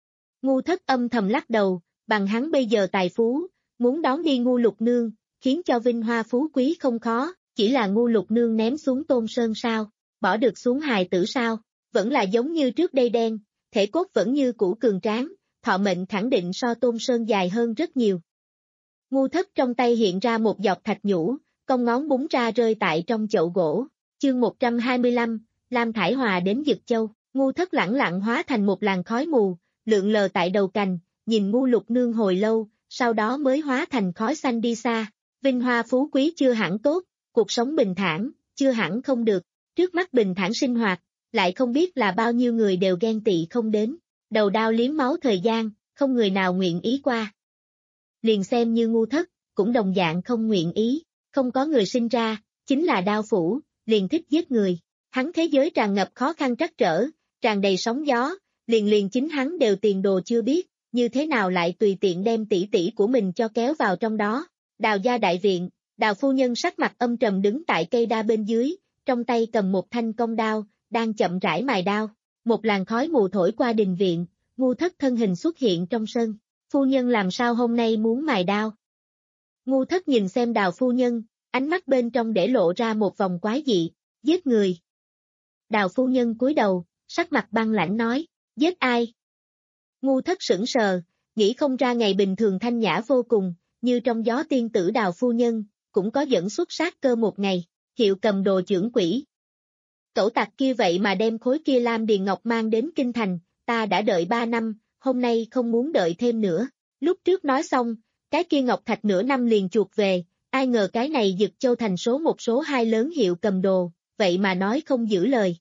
Ngu thất âm thầm lắc đầu, bằng hắn bây giờ tài phú, muốn đón đi Ngu Lục Nương, khiến cho vinh hoa phú quý không khó, chỉ là Ngu Lục Nương ném xuống Tôn Sơn sao, bỏ được xuống hài tử sao, vẫn là giống như trước đây đen, thể cốt vẫn như cũ cường tráng, thọ mệnh khẳng định so Tôn Sơn dài hơn rất nhiều. Ngu Thất trong tay hiện ra một giọt thạch nhũ, cong ngón búng ra rơi tại trong chậu gỗ. Chương một trăm hai mươi lăm, Lam Thải Hòa đến Dực Châu. Ngu Thất lẳng lặng hóa thành một làn khói mù, lượn lờ tại đầu cành, nhìn Ngu Lục Nương hồi lâu, sau đó mới hóa thành khói xanh đi xa. Vinh hoa phú quý chưa hẳn tốt, cuộc sống bình thản, chưa hẳn không được. Trước mắt bình thản sinh hoạt, lại không biết là bao nhiêu người đều ghen tị không đến. Đầu đao liếm máu thời gian, không người nào nguyện ý qua. Liền xem như Ngu Thất, cũng đồng dạng không nguyện ý. Không có người sinh ra, chính là đao phủ, liền thích giết người. Hắn thế giới tràn ngập khó khăn trắc trở, tràn đầy sóng gió, liền liền chính hắn đều tiền đồ chưa biết, như thế nào lại tùy tiện đem tỷ tỷ của mình cho kéo vào trong đó. Đào gia đại viện, Đào phu nhân sắc mặt âm trầm đứng tại cây đa bên dưới, trong tay cầm một thanh cong đao, đang chậm rãi mài đao. Một làn khói mù thổi qua đình viện, Ngu Thất thân hình xuất hiện trong sân. Phu nhân làm sao hôm nay muốn mài đao? Ngu Thất nhìn xem Đào phu nhân, ánh mắt bên trong để lộ ra một vòng quái dị, giết người. Đào phu nhân cúi đầu, sắc mặt băng lãnh nói, giết ai? Ngu Thất sững sờ, nghĩ không ra ngày bình thường thanh nhã vô cùng, như trong gió tiên tử Đào phu nhân, cũng có dẫn xuất sát cơ một ngày, hiệu cầm đồ trưởng quỷ. Cẩu tặc kia vậy mà đem khối kia lam điền ngọc mang đến kinh thành, ta đã đợi ba năm, hôm nay không muốn đợi thêm nữa. Lúc trước nói xong, cái kia ngọc thạch nửa năm liền chuột về, ai ngờ cái này Dực Châu thành số một số hai lớn hiệu cầm đồ, vậy mà nói không giữ lời.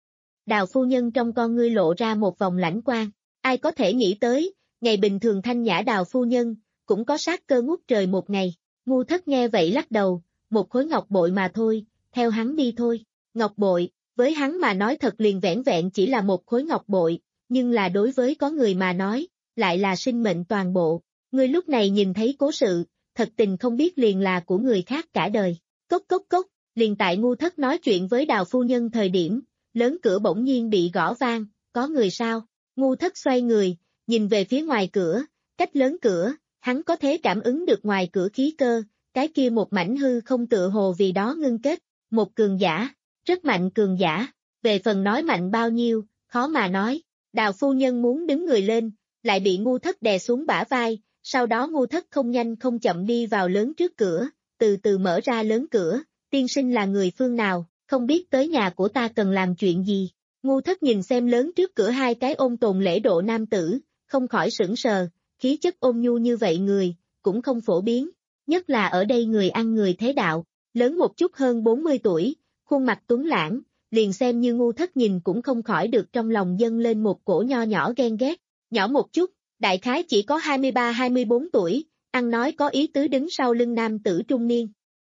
Đào phu nhân trong con ngươi lộ ra một vòng lãnh quang, ai có thể nghĩ tới, ngày bình thường thanh nhã Đào phu nhân, cũng có sát cơ ngút trời một ngày. Ngu Thất nghe vậy lắc đầu, một khối ngọc bội mà thôi, theo hắn đi thôi. Ngọc bội, với hắn mà nói thật liền vẻn vẹn chỉ là một khối ngọc bội, nhưng là đối với có người mà nói, lại là sinh mệnh toàn bộ. Ngươi lúc này nhìn thấy cố sự, thật tình không biết liền là của người khác cả đời. Cốc cốc cốc, liền tại Ngu Thất nói chuyện với Đào phu nhân thời điểm, lớn cửa bỗng nhiên bị gõ vang, có người sao? Ngu Thất xoay người, nhìn về phía ngoài cửa, cách lớn cửa, hắn có thể cảm ứng được ngoài cửa khí cơ, cái kia một mảnh hư không tựa hồ vì đó ngưng kết, một cường giả, rất mạnh cường giả, về phần nói mạnh bao nhiêu, khó mà nói. Đào phu nhân muốn đứng người lên, lại bị Ngu Thất đè xuống bả vai, sau đó Ngu Thất không nhanh không chậm đi vào lớn trước cửa, từ từ mở ra lớn cửa, tiên sinh là người phương nào, không biết tới nhà của ta cần làm chuyện gì. Ngu Thất nhìn xem lớn trước cửa hai cái ôn tồn lễ độ nam tử, không khỏi sững sờ, khí chất ôn nhu như vậy người, cũng không phổ biến, nhất là ở đây người ăn người thế đạo, lớn một chút hơn bốn mươi tuổi, khuôn mặt tuấn lãng, liền xem như Ngu Thất nhìn cũng không khỏi được trong lòng dâng lên một cổ nho nhỏ ghen ghét, nhỏ một chút, đại khái chỉ có hai mươi ba hai mươi bốn tuổi, ăn nói có ý tứ đứng sau lưng nam tử trung niên.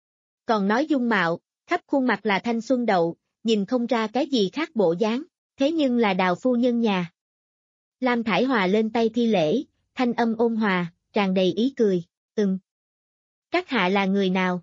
Còn nói dung mạo, khắp khuôn mặt là thanh xuân đậu, nhìn không ra cái gì khác bộ dáng, thế nhưng là Đào phu nhân nhà. Lam Thải Hòa lên tay thi lễ, thanh âm ôn hòa, tràn đầy ý cười, ừm. Các hạ là người nào?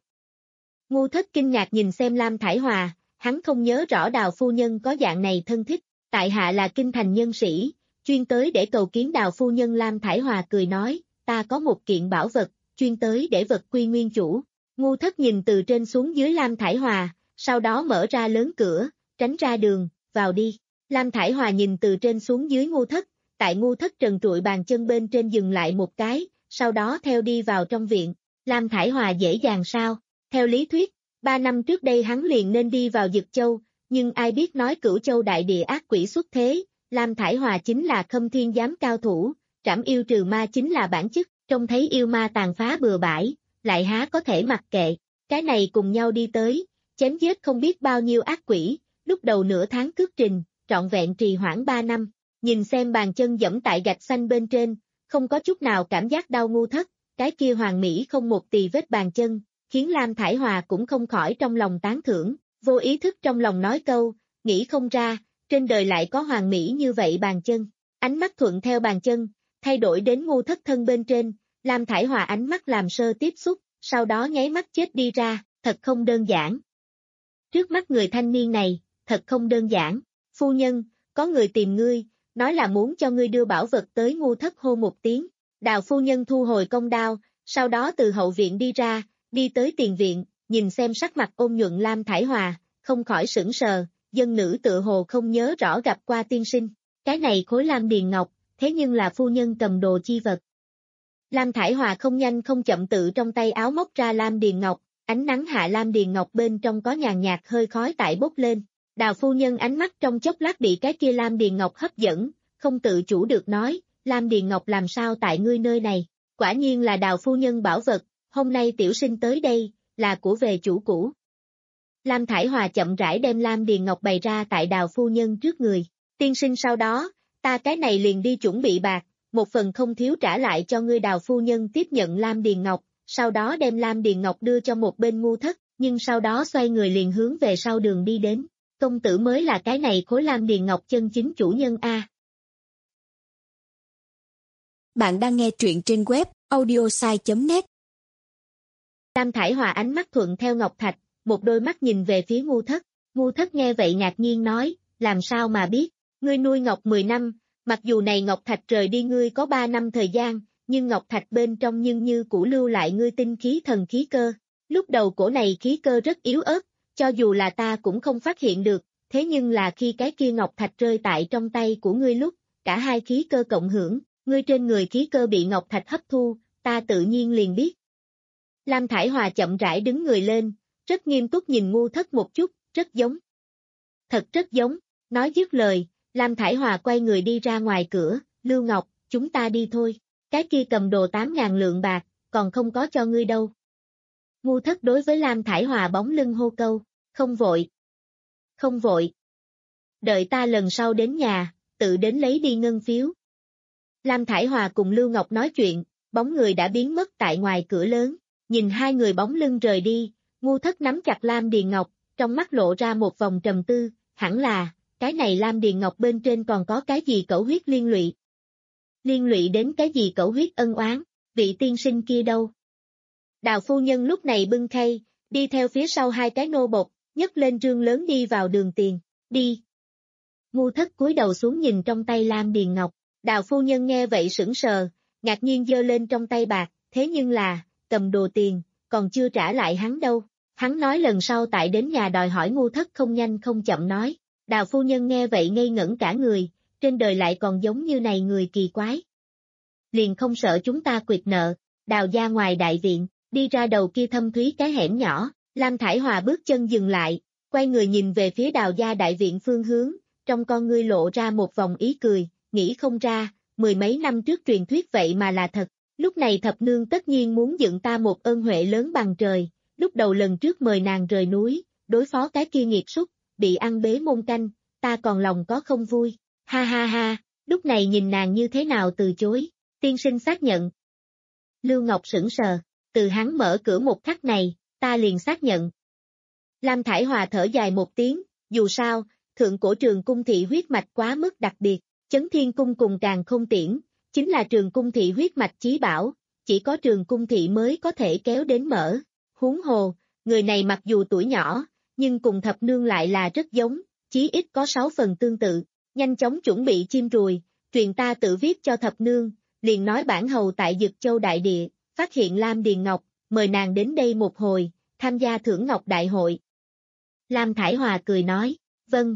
Ngu Thất kinh ngạc nhìn xem Lam Thải Hòa, hắn không nhớ rõ Đào phu nhân có dạng này thân thích, tại hạ là kinh thành nhân sĩ, chuyên tới để cầu kiến Đào phu nhân. Lam Thải Hòa cười nói, ta có một kiện bảo vật, chuyên tới để vật quy nguyên chủ. Ngu Thất nhìn từ trên xuống dưới Lam Thải Hòa, sau đó mở ra lớn cửa, tránh ra đường, vào đi. Lam Thải Hòa nhìn từ trên xuống dưới Ngu Thất, tại Ngu Thất trần trụi bàn chân bên trên dừng lại một cái, sau đó theo đi vào trong viện. Lam Thải Hòa dễ dàng sao? Theo lý thuyết, ba năm trước đây hắn liền nên đi vào Dực Châu, nhưng ai biết nói Cửu Châu đại địa ác quỷ xuất thế, Lam Thải Hòa chính là Khâm Thiên giám cao thủ, trảm yêu trừ ma chính là bản chức, trông thấy yêu ma tàn phá bừa bãi, lại há có thể mặc kệ, cái này cùng nhau đi tới, chém giết không biết bao nhiêu ác quỷ, lúc đầu nửa tháng cước trình, trọn vẹn trì hoãn ba năm, nhìn xem bàn chân dẫm tại gạch xanh bên trên, không có chút nào cảm giác đau. Ngu Thất, cái kia hoàn mỹ không một tì vết bàn chân, khiến Lam Thải Hòa cũng không khỏi trong lòng tán thưởng, vô ý thức trong lòng nói câu, nghĩ không ra, trên đời lại có hoàn mỹ như vậy bàn chân. Ánh mắt thuận theo bàn chân, thay đổi đến Ngu Thất thân bên trên, Lam Thải Hòa ánh mắt làm sơ tiếp xúc, sau đó nháy mắt chết đi ra, thật không đơn giản. Trước mắt người thanh niên này, thật không đơn giản. Phu nhân, có người tìm ngươi, nói là muốn cho ngươi đưa bảo vật tới. Ngu Thất hô một tiếng. Đào phu nhân thu hồi công đao, sau đó từ hậu viện đi ra, đi tới tiền viện, nhìn xem sắc mặt ôn nhuận Lam Thải Hòa, không khỏi sững sờ, dân nữ tự hồ không nhớ rõ gặp qua tiên sinh. cái này khối lam điền ngọc, thế nhưng là phu nhân cầm đồ chi vật. Lam Thải Hòa không nhanh không chậm tự trong tay áo móc ra lam điền ngọc, ánh nắng hạ lam điền ngọc bên trong có nhàn nhạt hơi khói tại bốc lên. Đào phu nhân ánh mắt trong chốc lát bị cái kia lam điền ngọc hấp dẫn, không tự chủ được nói, lam điền ngọc làm sao tại ngươi nơi này, quả nhiên là Đào phu nhân bảo vật, hôm nay tiểu sinh tới đây, là của về chủ cũ. Lam Thải Hòa chậm rãi đem lam điền ngọc bày ra tại Đào phu nhân trước người, tiên sinh sau đó, ta cái này liền đi chuẩn bị bạc, một phần không thiếu trả lại cho ngươi. Đào phu nhân tiếp nhận lam điền ngọc, sau đó đem lam điền ngọc đưa cho một bên ngu thất, nhưng sau đó xoay người liền hướng về sau đường đi đến. Công tử mới là cái này khối lam điền ngọc chân chính chủ nhân a. Bạn đang nghe truyện trên web audiosai chấm net. Lam Thải Hòa ánh mắt thuận theo ngọc thạch, một đôi mắt nhìn về phía ngu thất. Ngu thất nghe vậy ngạc nhiên nói, làm sao mà biết, ngươi nuôi ngọc mười năm, mặc dù này ngọc thạch rời đi ngươi có ba năm thời gian, nhưng ngọc thạch bên trong nhưng như cũ lưu lại ngươi tinh khí thần khí cơ. Lúc đầu cổ này khí cơ rất yếu ớt, cho dù là ta cũng không phát hiện được, thế nhưng là khi cái kia ngọc thạch rơi tại trong tay của ngươi lúc, cả hai khí cơ cộng hưởng, ngươi trên người khí cơ bị ngọc thạch hấp thu, ta tự nhiên liền biết. Lam Thải Hòa chậm rãi đứng người lên, rất nghiêm túc nhìn ngu thất một chút, rất giống. Thật rất giống, nói dứt lời, Lam Thải Hòa quay người đi ra ngoài cửa, Lưu Ngọc, chúng ta đi thôi, cái kia cầm đồ tám ngàn lượng bạc, còn không có cho ngươi đâu. Ngu thất đối với Lam Thải Hòa bóng lưng hô câu, không vội. Không vội. Đợi ta lần sau đến nhà, tự đến lấy đi ngân phiếu. Lam Thải Hòa cùng Lưu Ngọc nói chuyện, bóng người đã biến mất tại ngoài cửa lớn, nhìn hai người bóng lưng rời đi, ngu thất nắm chặt Lam Điền Ngọc, trong mắt lộ ra một vòng trầm tư, hẳn là, cái này Lam Điền Ngọc bên trên còn có cái gì cẩu huyết liên lụy. Liên lụy đến cái gì cẩu huyết ân oán, vị tiên sinh kia đâu? Đào phu nhân lúc này bưng khay, đi theo phía sau hai cái nô bộc, nhấc lên trương lớn đi vào đường tiền, đi. Ngu thất cúi đầu xuống nhìn trong tay Lam Điền Ngọc, Đào phu nhân nghe vậy sững sờ, ngạc nhiên giơ lên trong tay bạc, thế nhưng là, cầm đồ tiền, còn chưa trả lại hắn đâu. Hắn nói lần sau tại đến nhà đòi hỏi. Ngu thất không nhanh không chậm nói. Đào phu nhân nghe vậy ngây ngẩn cả người, trên đời lại còn giống như này người kỳ quái. Liền không sợ chúng ta quyệt nợ. Đào gia ngoài đại viện, đi ra đầu kia thâm thúy cái hẻm nhỏ, Lam Thải Hòa bước chân dừng lại, quay người nhìn về phía Đào gia đại viện phương hướng, trong con ngươi lộ ra một vòng ý cười, nghĩ không ra, mười mấy năm trước truyền thuyết vậy mà là thật. Lúc này thập nương tất nhiên muốn dựng ta một ơn huệ lớn bằng trời, lúc đầu lần trước mời nàng rời núi, đối phó cái kia nghiệt súc, bị ăn bế môn canh, ta còn lòng có không vui, ha ha ha, lúc này nhìn nàng như thế nào từ chối, tiên sinh xác nhận. Lưu Ngọc sững sờ, từ hắn mở cửa một khắc này, ta liền xác nhận. Lam Thải Hòa thở dài một tiếng, dù sao, thượng cổ Trường Cung thị huyết mạch quá mức đặc biệt, Chấn Thiên Cung cùng Càng Không Tiễn, chính là Trường Cung thị huyết mạch chí bảo, chỉ có Trường Cung thị mới có thể kéo đến mở. Huống hồ, người này mặc dù tuổi nhỏ, nhưng cùng thập nương lại là rất giống, chí ít có sáu phần tương tự, nhanh chóng chuẩn bị chim ruồi, truyền ta tự viết cho thập nương, liền nói bản hầu tại Dực Châu đại địa, phát hiện Lam Điền Ngọc, mời nàng đến đây một hồi, tham gia thưởng ngọc đại hội. Lam Thải Hòa cười nói, vâng.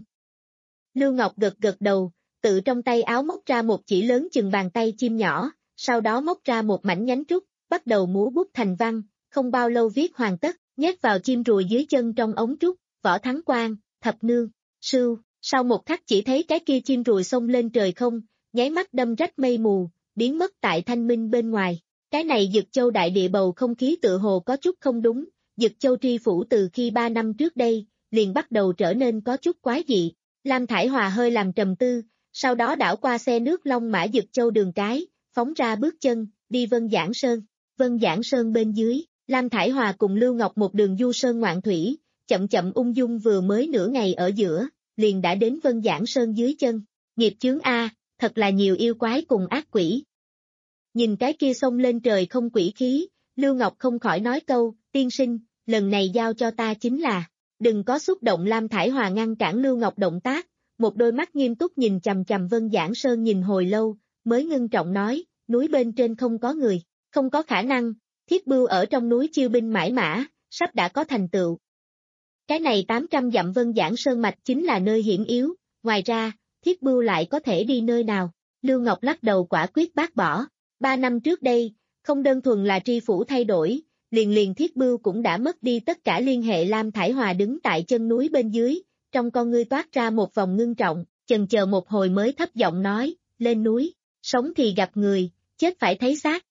Lưu Ngọc gật gật đầu, tự trong tay áo móc ra một chỉ lớn chừng bàn tay chim nhỏ, sau đó móc ra một mảnh nhánh trúc, bắt đầu múa bút thành văn, không bao lâu viết hoàn tất, nhét vào chim ruồi dưới chân trong ống trúc, Võ Thắng Quang, thập nương, sưu, sau một khắc chỉ thấy cái kia chim ruồi xông lên trời không, nháy mắt đâm rách mây mù, biến mất tại thanh minh bên ngoài. Cái này Dực Châu đại địa bầu không khí tựa hồ có chút không đúng, Dực Châu tri phủ từ khi ba năm trước đây, liền bắt đầu trở nên có chút quái dị. Lam Thải Hòa hơi làm trầm tư, sau đó đảo qua xe nước Long Mã Dực Châu đường cái, phóng ra bước chân, đi Vân Giảng Sơn. Vân Giảng Sơn bên dưới, Lam Thải Hòa cùng Lưu Ngọc một đường du sơn ngoạn thủy, chậm chậm ung dung vừa mới nửa ngày ở giữa, liền đã đến Vân Giảng Sơn dưới chân. Nghiệp chướng A, thật là nhiều yêu quái cùng ác quỷ. Nhìn cái kia xông lên trời không quỷ khí, Lưu Ngọc không khỏi nói câu, tiên sinh, lần này giao cho ta chính là, đừng có xúc động. Lam Thải Hòa ngăn cản Lưu Ngọc động tác, một đôi mắt nghiêm túc nhìn chằm chằm Vân Giảng Sơn nhìn hồi lâu, mới ngưng trọng nói, núi bên trên không có người, không có khả năng, Thiết Bưu ở trong núi chiêu binh mãi mã, sắp đã có thành tựu. Cái này tám trăm dặm Vân Giảng Sơn mạch chính là nơi hiểm yếu, ngoài ra, Thiết Bưu lại có thể đi nơi nào? Lưu Ngọc lắc đầu quả quyết bác bỏ. Ba năm trước đây, không đơn thuần là tri phủ thay đổi, liền liền Thiết Bưu cũng đã mất đi tất cả liên hệ. Lam Thải Hòa đứng tại chân núi bên dưới, trong con ngươi toát ra một vòng ngưng trọng, chần chờ một hồi mới thấp giọng nói, lên núi, sống thì gặp người, chết phải thấy xác.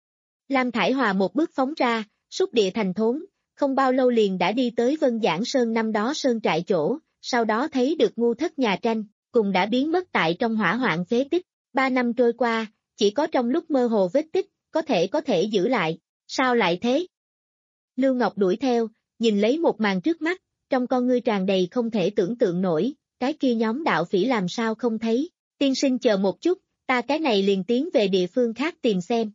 Lam Thải Hòa một bước phóng ra, xúc địa thành thốn, không bao lâu liền đã đi tới Vân Giảng Sơn năm đó sơn trại chỗ, sau đó thấy được Ngu Thất nhà tranh, cùng đã biến mất tại trong hỏa hoạn phế tích. Ba năm trôi qua, chỉ có trong lúc mơ hồ vết tích, có thể có thể giữ lại, sao lại thế? Lưu Ngọc đuổi theo, nhìn lấy một màn trước mắt, trong con ngươi tràn đầy không thể tưởng tượng nổi, cái kia nhóm đạo phỉ làm sao không thấy, tiên sinh chờ một chút, ta cái này liền tiến về địa phương khác tìm xem.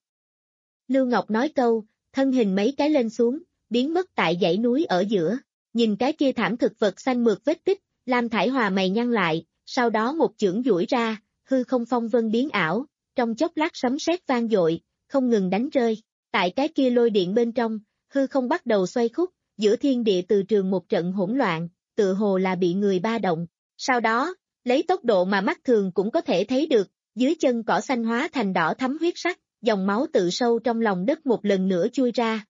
Lưu Ngọc nói câu, thân hình mấy cái lên xuống, biến mất tại dãy núi ở giữa, nhìn cái kia thảm thực vật xanh mượt vết tích, Lam Thải Hòa mày nhăn lại, sau đó một chưởng duỗi ra, hư không phong vân biến ảo, trong chốc lát sấm sét vang dội, không ngừng đánh rơi, tại cái kia lôi điện bên trong, hư không bắt đầu xoay khúc, giữa thiên địa từ trường một trận hỗn loạn, tự hồ là bị người ba động. Sau đó, lấy tốc độ mà mắt thường cũng có thể thấy được, dưới chân cỏ xanh hóa thành đỏ thắm huyết sắc, dòng máu tự sâu trong lòng đất một lần nữa chui ra.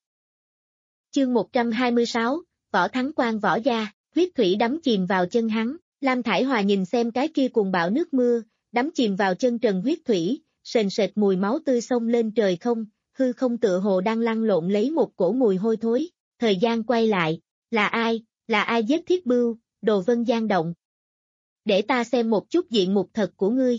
Chương một trăm hai mươi sáu, Võ Thắng Quan võ gia, huyết thủy đắm chìm vào chân hắn, Lam Thải Hòa nhìn xem cái kia cuồng bạo nước mưa, đắm chìm vào chân trần huyết thủy, sền sệt mùi máu tươi xông lên trời không, hư không tựa hồ đang lăn lộn lấy một cổ mùi hôi thối, thời gian quay lại, là ai, là ai giết Thiết Bưu, đồ Vân Giang động. Để ta xem một chút diện mục thật của ngươi.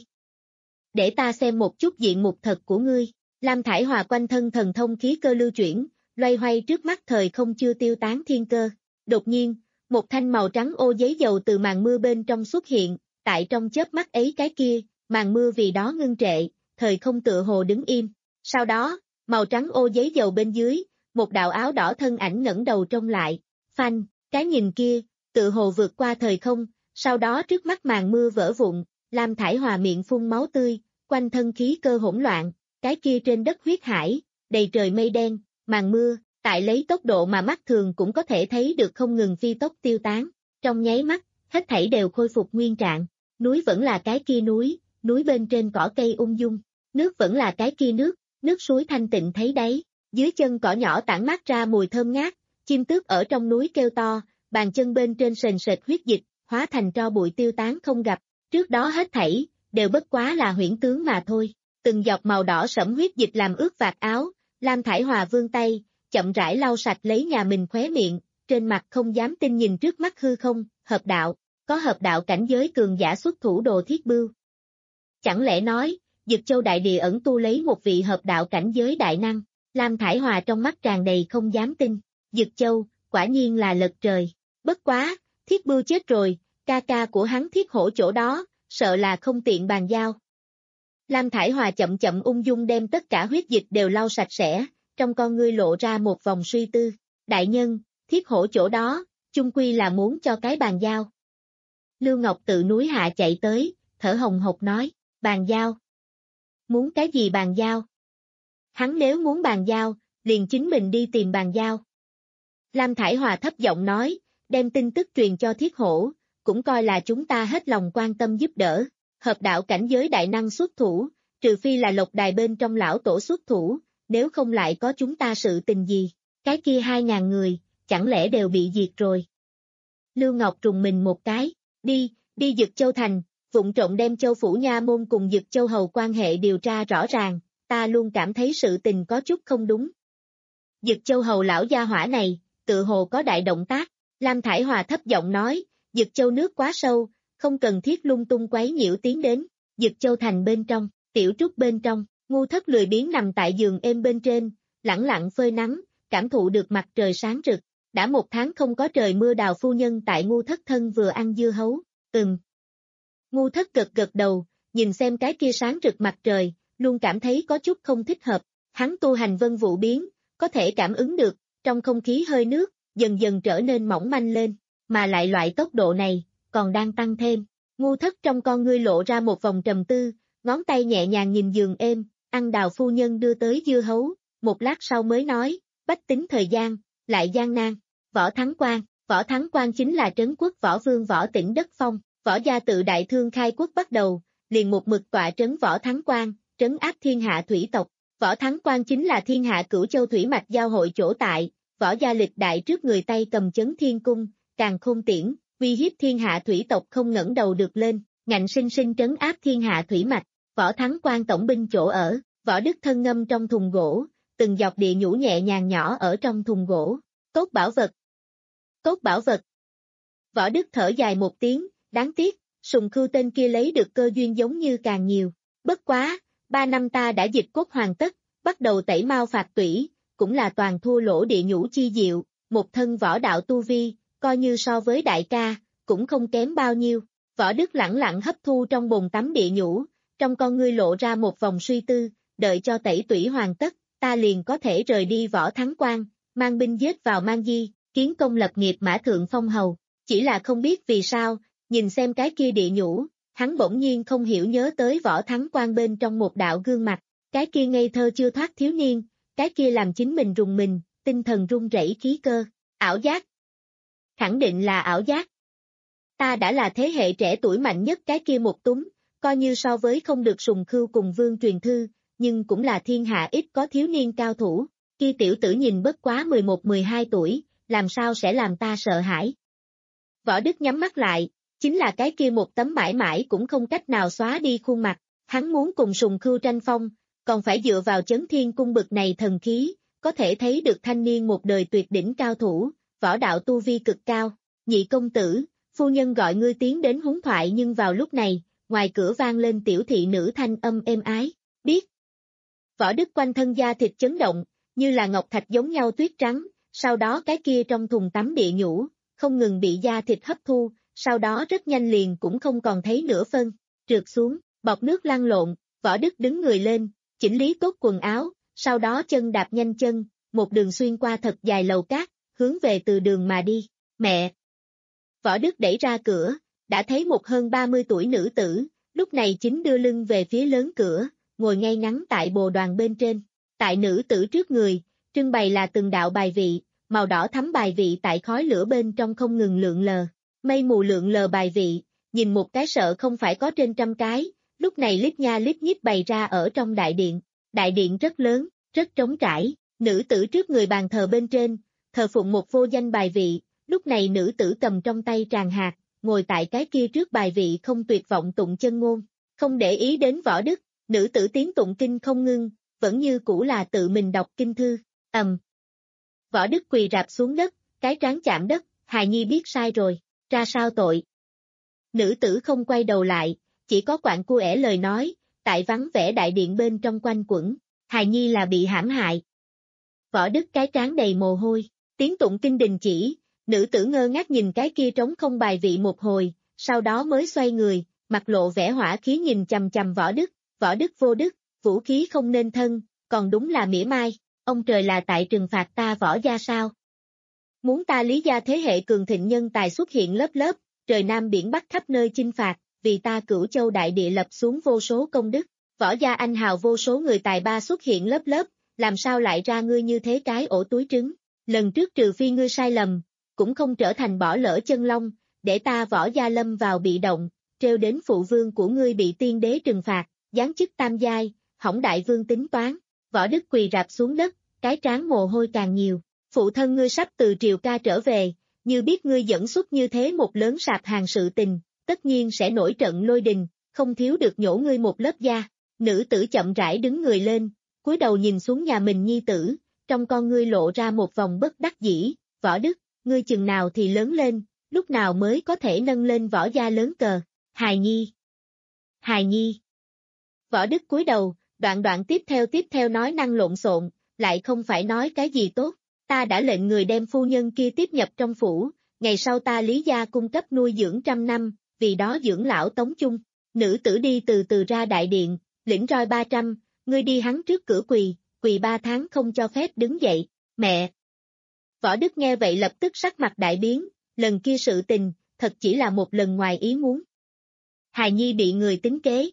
Để ta xem một chút diện mục thật của ngươi, Lam Thải Hòa quanh thân thần thông khí cơ lưu chuyển, loay hoay trước mắt thời không chưa tiêu tán thiên cơ. Đột nhiên, một thanh màu trắng ô giấy dầu từ màn mưa bên trong xuất hiện, tại trong chớp mắt ấy cái kia, màn mưa vì đó ngưng trệ, thời không tựa hồ đứng im. Sau đó, màu trắng ô giấy dầu bên dưới, một đạo áo đỏ thân ảnh ngẩng đầu trông lại, phanh, cái nhìn kia, tựa hồ vượt qua thời không, sau đó trước mắt màn mưa vỡ vụn, Lam Thải Hòa miệng phun máu tươi, quanh thân khí cơ hỗn loạn, cái kia trên đất huyết hải, đầy trời mây đen, màn mưa, tại lấy tốc độ mà mắt thường cũng có thể thấy được không ngừng phi tốc tiêu tán, trong nháy mắt, hết thảy đều khôi phục nguyên trạng, núi vẫn là cái kia núi, núi bên trên cỏ cây ung dung, nước vẫn là cái kia nước, nước suối thanh tịnh thấy đáy, dưới chân cỏ nhỏ tản mát ra mùi thơm ngát, chim tước ở trong núi kêu to, bàn chân bên trên sền sệt huyết dịch, hóa thành tro bụi tiêu tán không gặp, trước đó hết thảy, đều bất quá là huyễn tướng mà thôi, từng giọt màu đỏ sẫm huyết dịch làm ướt vạt áo, Lam Thải Hòa vươn tay, chậm rãi lau sạch lấy nhà mình khóe miệng, trên mặt không dám tin nhìn trước mắt hư không, hợp đạo, có hợp đạo cảnh giới cường giả xuất thủ đồ Thiết Bưu. Chẳng lẽ nói, Dực Châu đại địa ẩn tu lấy một vị hợp đạo cảnh giới đại năng, Lam Thải Hòa trong mắt tràn đầy không dám tin, Dực Châu, quả nhiên là lật trời, bất quá, Thiết Bưu chết rồi, ca ca của hắn Thiết Hổ chỗ đó, sợ là không tiện bàn giao. Lam Thải Hòa chậm chậm ung dung đem tất cả huyết dịch đều lau sạch sẽ, trong con ngươi lộ ra một vòng suy tư, đại nhân, Thiết Hổ chỗ đó, chung quy là muốn cho cái bàn giao. Lưu Ngọc tự núi hạ chạy tới, thở hồng hộc nói, bàn giao. Muốn cái gì bàn giao? Hắn nếu muốn bàn giao, liền chính mình đi tìm bàn giao. Lam Thải Hòa thấp giọng nói, đem tin tức truyền cho Thiết Hổ, cũng coi là chúng ta hết lòng quan tâm giúp đỡ. Hợp đạo cảnh giới đại năng xuất thủ, trừ phi là Lộc Đài bên trong lão tổ xuất thủ, nếu không lại có chúng ta sự tình gì, cái kia hai ngàn người, chẳng lẽ đều bị diệt rồi. Lưu Ngọc trùng mình một cái, đi, đi Dực Châu thành, vụng trộm đem Châu Phủ Nha Môn cùng Dực Châu Hầu quan hệ điều tra rõ ràng, ta luôn cảm thấy sự tình có chút không đúng. Dực Châu Hầu lão gia hỏa này, tự hồ có đại động tác, Lam Thải Hòa thấp giọng nói, Dực Châu nước quá sâu, không cần thiết lung tung quấy nhiễu tiến đến, Dực Châu thành bên trong, tiểu trúc bên trong, Ngu Thất lười biếng nằm tại giường êm bên trên, lẳng lặng phơi nắng, cảm thụ được mặt trời sáng rực, đã một tháng không có trời mưa Đào phu nhân tại Ngu Thất thân vừa ăn dưa hấu, ừm. Ngu Thất gật gật đầu, nhìn xem cái kia sáng rực mặt trời, luôn cảm thấy có chút không thích hợp, hắn tu hành vân vụ biến, có thể cảm ứng được, trong không khí hơi nước, dần dần trở nên mỏng manh lên, mà lại loại tốc độ này, còn đang tăng thêm. Ngu Thất trong con ngươi lộ ra một vòng trầm tư, ngón tay nhẹ nhàng nhìn giường êm, ăn Đào phu nhân đưa tới dưa hấu, một lát sau mới nói, bách tính thời gian, lại gian nan, Võ Thắng Quan, Võ Thắng Quan chính là trấn quốc võ vương Võ Tĩnh Đất Phong, Võ gia tự đại thương khai quốc bắt đầu, liền một mực tọa trấn Võ Thắng Quan, trấn áp thiên hạ thủy tộc. Võ Thắng Quan chính là thiên hạ cửu châu thủy mạch giao hội chỗ tại, võ gia lịch đại trước người Tây cầm chấn thiên cung, càng khôn tiễn, uy hiếp thiên hạ thủy tộc không ngẩng đầu được lên, ngạnh sinh sinh trấn áp thiên hạ thủy mạch. Võ Thắng Quan tổng binh chỗ ở, Võ Đức thân ngâm trong thùng gỗ, từng dọc địa nhũ nhẹ nhàng nhỏ ở trong thùng gỗ. Cốt bảo vật. Cốt bảo vật. Võ Đức thở dài một tiếng, đáng tiếc, Sùng Khưu tên kia lấy được cơ duyên giống như càng nhiều. Bất quá, ba năm ta đã dịch cốt hoàn tất, bắt đầu tẩy mao phạt tủy, cũng là toàn thua lỗ địa nhũ chi diệu, một thân võ đạo tu vi, coi như so với đại ca, cũng không kém bao nhiêu. Võ Đức lẳng lặng hấp thu trong bồn tắm địa nhũ, trong con ngươi lộ ra một vòng suy tư, đợi cho tẩy tủy hoàn tất, ta liền có thể rời đi Võ Thắng Quan, mang binh giết vào Mang Di, kiến công lập nghiệp mã thượng phong hầu. Chỉ là không biết vì sao, nhìn xem cái kia địa nhũ, hắn bỗng nhiên không hiểu nhớ tới Võ Thắng Quan bên trong một đạo gương mặt, cái kia ngây thơ chưa thoát thiếu niên, cái kia làm chính mình rùng mình, tinh thần run rẩy khí cơ, ảo giác. Khẳng định là ảo giác. Ta đã là thế hệ trẻ tuổi mạnh nhất cái kia một túng, coi như so với không được Sùng Khưu cùng Vương truyền thư, nhưng cũng là thiên hạ ít có thiếu niên cao thủ, kia tiểu tử nhìn bất quá mười một mười hai tuổi, làm sao sẽ làm ta sợ hãi. Võ Đức nhắm mắt lại, chính là cái kia một tấm mãi mãi cũng không cách nào xóa đi khuôn mặt, hắn muốn cùng Sùng Khưu tranh phong, còn phải dựa vào chấn thiên cung bực này thần khí, có thể thấy được thanh niên một đời tuyệt đỉnh cao thủ, võ đạo tu vi cực cao. Nhị công tử, phu nhân gọi ngươi tiến đến huống thoại, nhưng vào lúc này, ngoài cửa vang lên tiểu thị nữ thanh âm êm ái, biết. Võ Đức quanh thân da thịt chấn động, như là ngọc thạch giống nhau tuyết trắng, sau đó cái kia trong thùng tắm địa nhũ, không ngừng bị da thịt hấp thu, sau đó rất nhanh liền cũng không còn thấy nửa phân, trượt xuống, bọt nước lăn lộn, Võ Đức đứng người lên, chỉnh lý tốt quần áo, sau đó chân đạp nhanh chân, một đường xuyên qua thật dài lầu cát, hướng về từ đường mà đi. Mẹ! Võ Đức đẩy ra cửa, đã thấy một hơn ba mươi tuổi nữ tử, lúc này chính đưa lưng về phía lớn cửa, ngồi ngay ngắn tại bồ đoàn bên trên. Tại nữ tử trước người, trưng bày là từng đạo bài vị, màu đỏ thắm bài vị tại khói lửa bên trong không ngừng lượn lờ. Mây mù lượn lờ bài vị, nhìn một cái sợ không phải có trên trăm cái, lúc này lít nha lít nhít bày ra ở trong đại điện. Đại điện rất lớn, rất trống trải, nữ tử trước người bàn thờ bên trên, thờ phụng một vô danh bài vị, lúc này nữ tử cầm trong tay tràng hạt, ngồi tại cái kia trước bài vị không tuyệt vọng tụng chân ngôn, không để ý đến Võ Đức, nữ tử tiếng tụng kinh không ngưng, vẫn như cũ là tự mình đọc kinh thư, ầm. Võ Đức quỳ rạp xuống đất, cái trán chạm đất, hài nhi biết sai rồi, ra sao tội. Nữ tử không quay đầu lại, chỉ có quạng cua ẻ lời nói, tại vắng vẻ đại điện bên trong quanh quẩn, hài nhi là bị hãm hại. Võ Đức cái trán đầy mồ hôi, tiếng tụng kinh đình chỉ, nữ tử ngơ ngác nhìn cái kia trống không bài vị một hồi, sau đó mới xoay người, mặt lộ vẻ hỏa khí nhìn chằm chằm Võ Đức, Võ Đức vô đức, vũ khí không nên thân, còn đúng là mỉa mai, ông trời là tại trừng phạt ta Võ gia sao? Muốn ta Lý gia thế hệ cường thịnh nhân tài xuất hiện lớp lớp, trời Nam biển Bắc khắp nơi chinh phạt, vì ta Cửu Châu đại địa lập xuống vô số công đức, Võ gia anh hào vô số người tài ba xuất hiện lớp lớp, làm sao lại ra ngươi như thế cái ổ túi trứng, lần trước trừ phi ngươi sai lầm, cũng không trở thành bỏ lỡ chân long, để ta Võ gia lâm vào bị động, trêu đến phụ vương của ngươi bị tiên đế trừng phạt, giáng chức tam giai, hỏng đại vương tính toán. Võ Đức quỳ rạp xuống đất, cái trán mồ hôi càng nhiều, phụ thân ngươi sắp từ triều ca trở về, như biết ngươi dẫn xuất như thế một lớn sạp hàng sự tình, tất nhiên sẽ nổi trận lôi đình, không thiếu được nhổ ngươi một lớp da. Nữ tử chậm rãi đứng người lên, cúi đầu nhìn xuống nhà mình nhi tử, trong con ngươi lộ ra một vòng bất đắc dĩ, Võ Đức, ngươi chừng nào thì lớn lên, lúc nào mới có thể nâng lên Võ gia lớn cờ, hài nhi. Hài nhi. Võ Đức cúi đầu, đoạn đoạn tiếp theo tiếp theo nói năng lộn xộn, lại không phải nói cái gì tốt, ta đã lệnh người đem phu nhân kia tiếp nhập trong phủ, ngày sau ta Lý gia cung cấp nuôi dưỡng trăm năm, vì đó dưỡng lão tống chung. Nữ tử đi từ từ ra đại điện, lĩnh roi ba trăm, ngươi đi hắn trước cửa quỳ, quỳ ba tháng không cho phép đứng dậy, mẹ. Võ Đức nghe vậy lập tức sắc mặt đại biến, lần kia sự tình, thật chỉ là một lần ngoài ý muốn. Hài nhi bị người tính kế.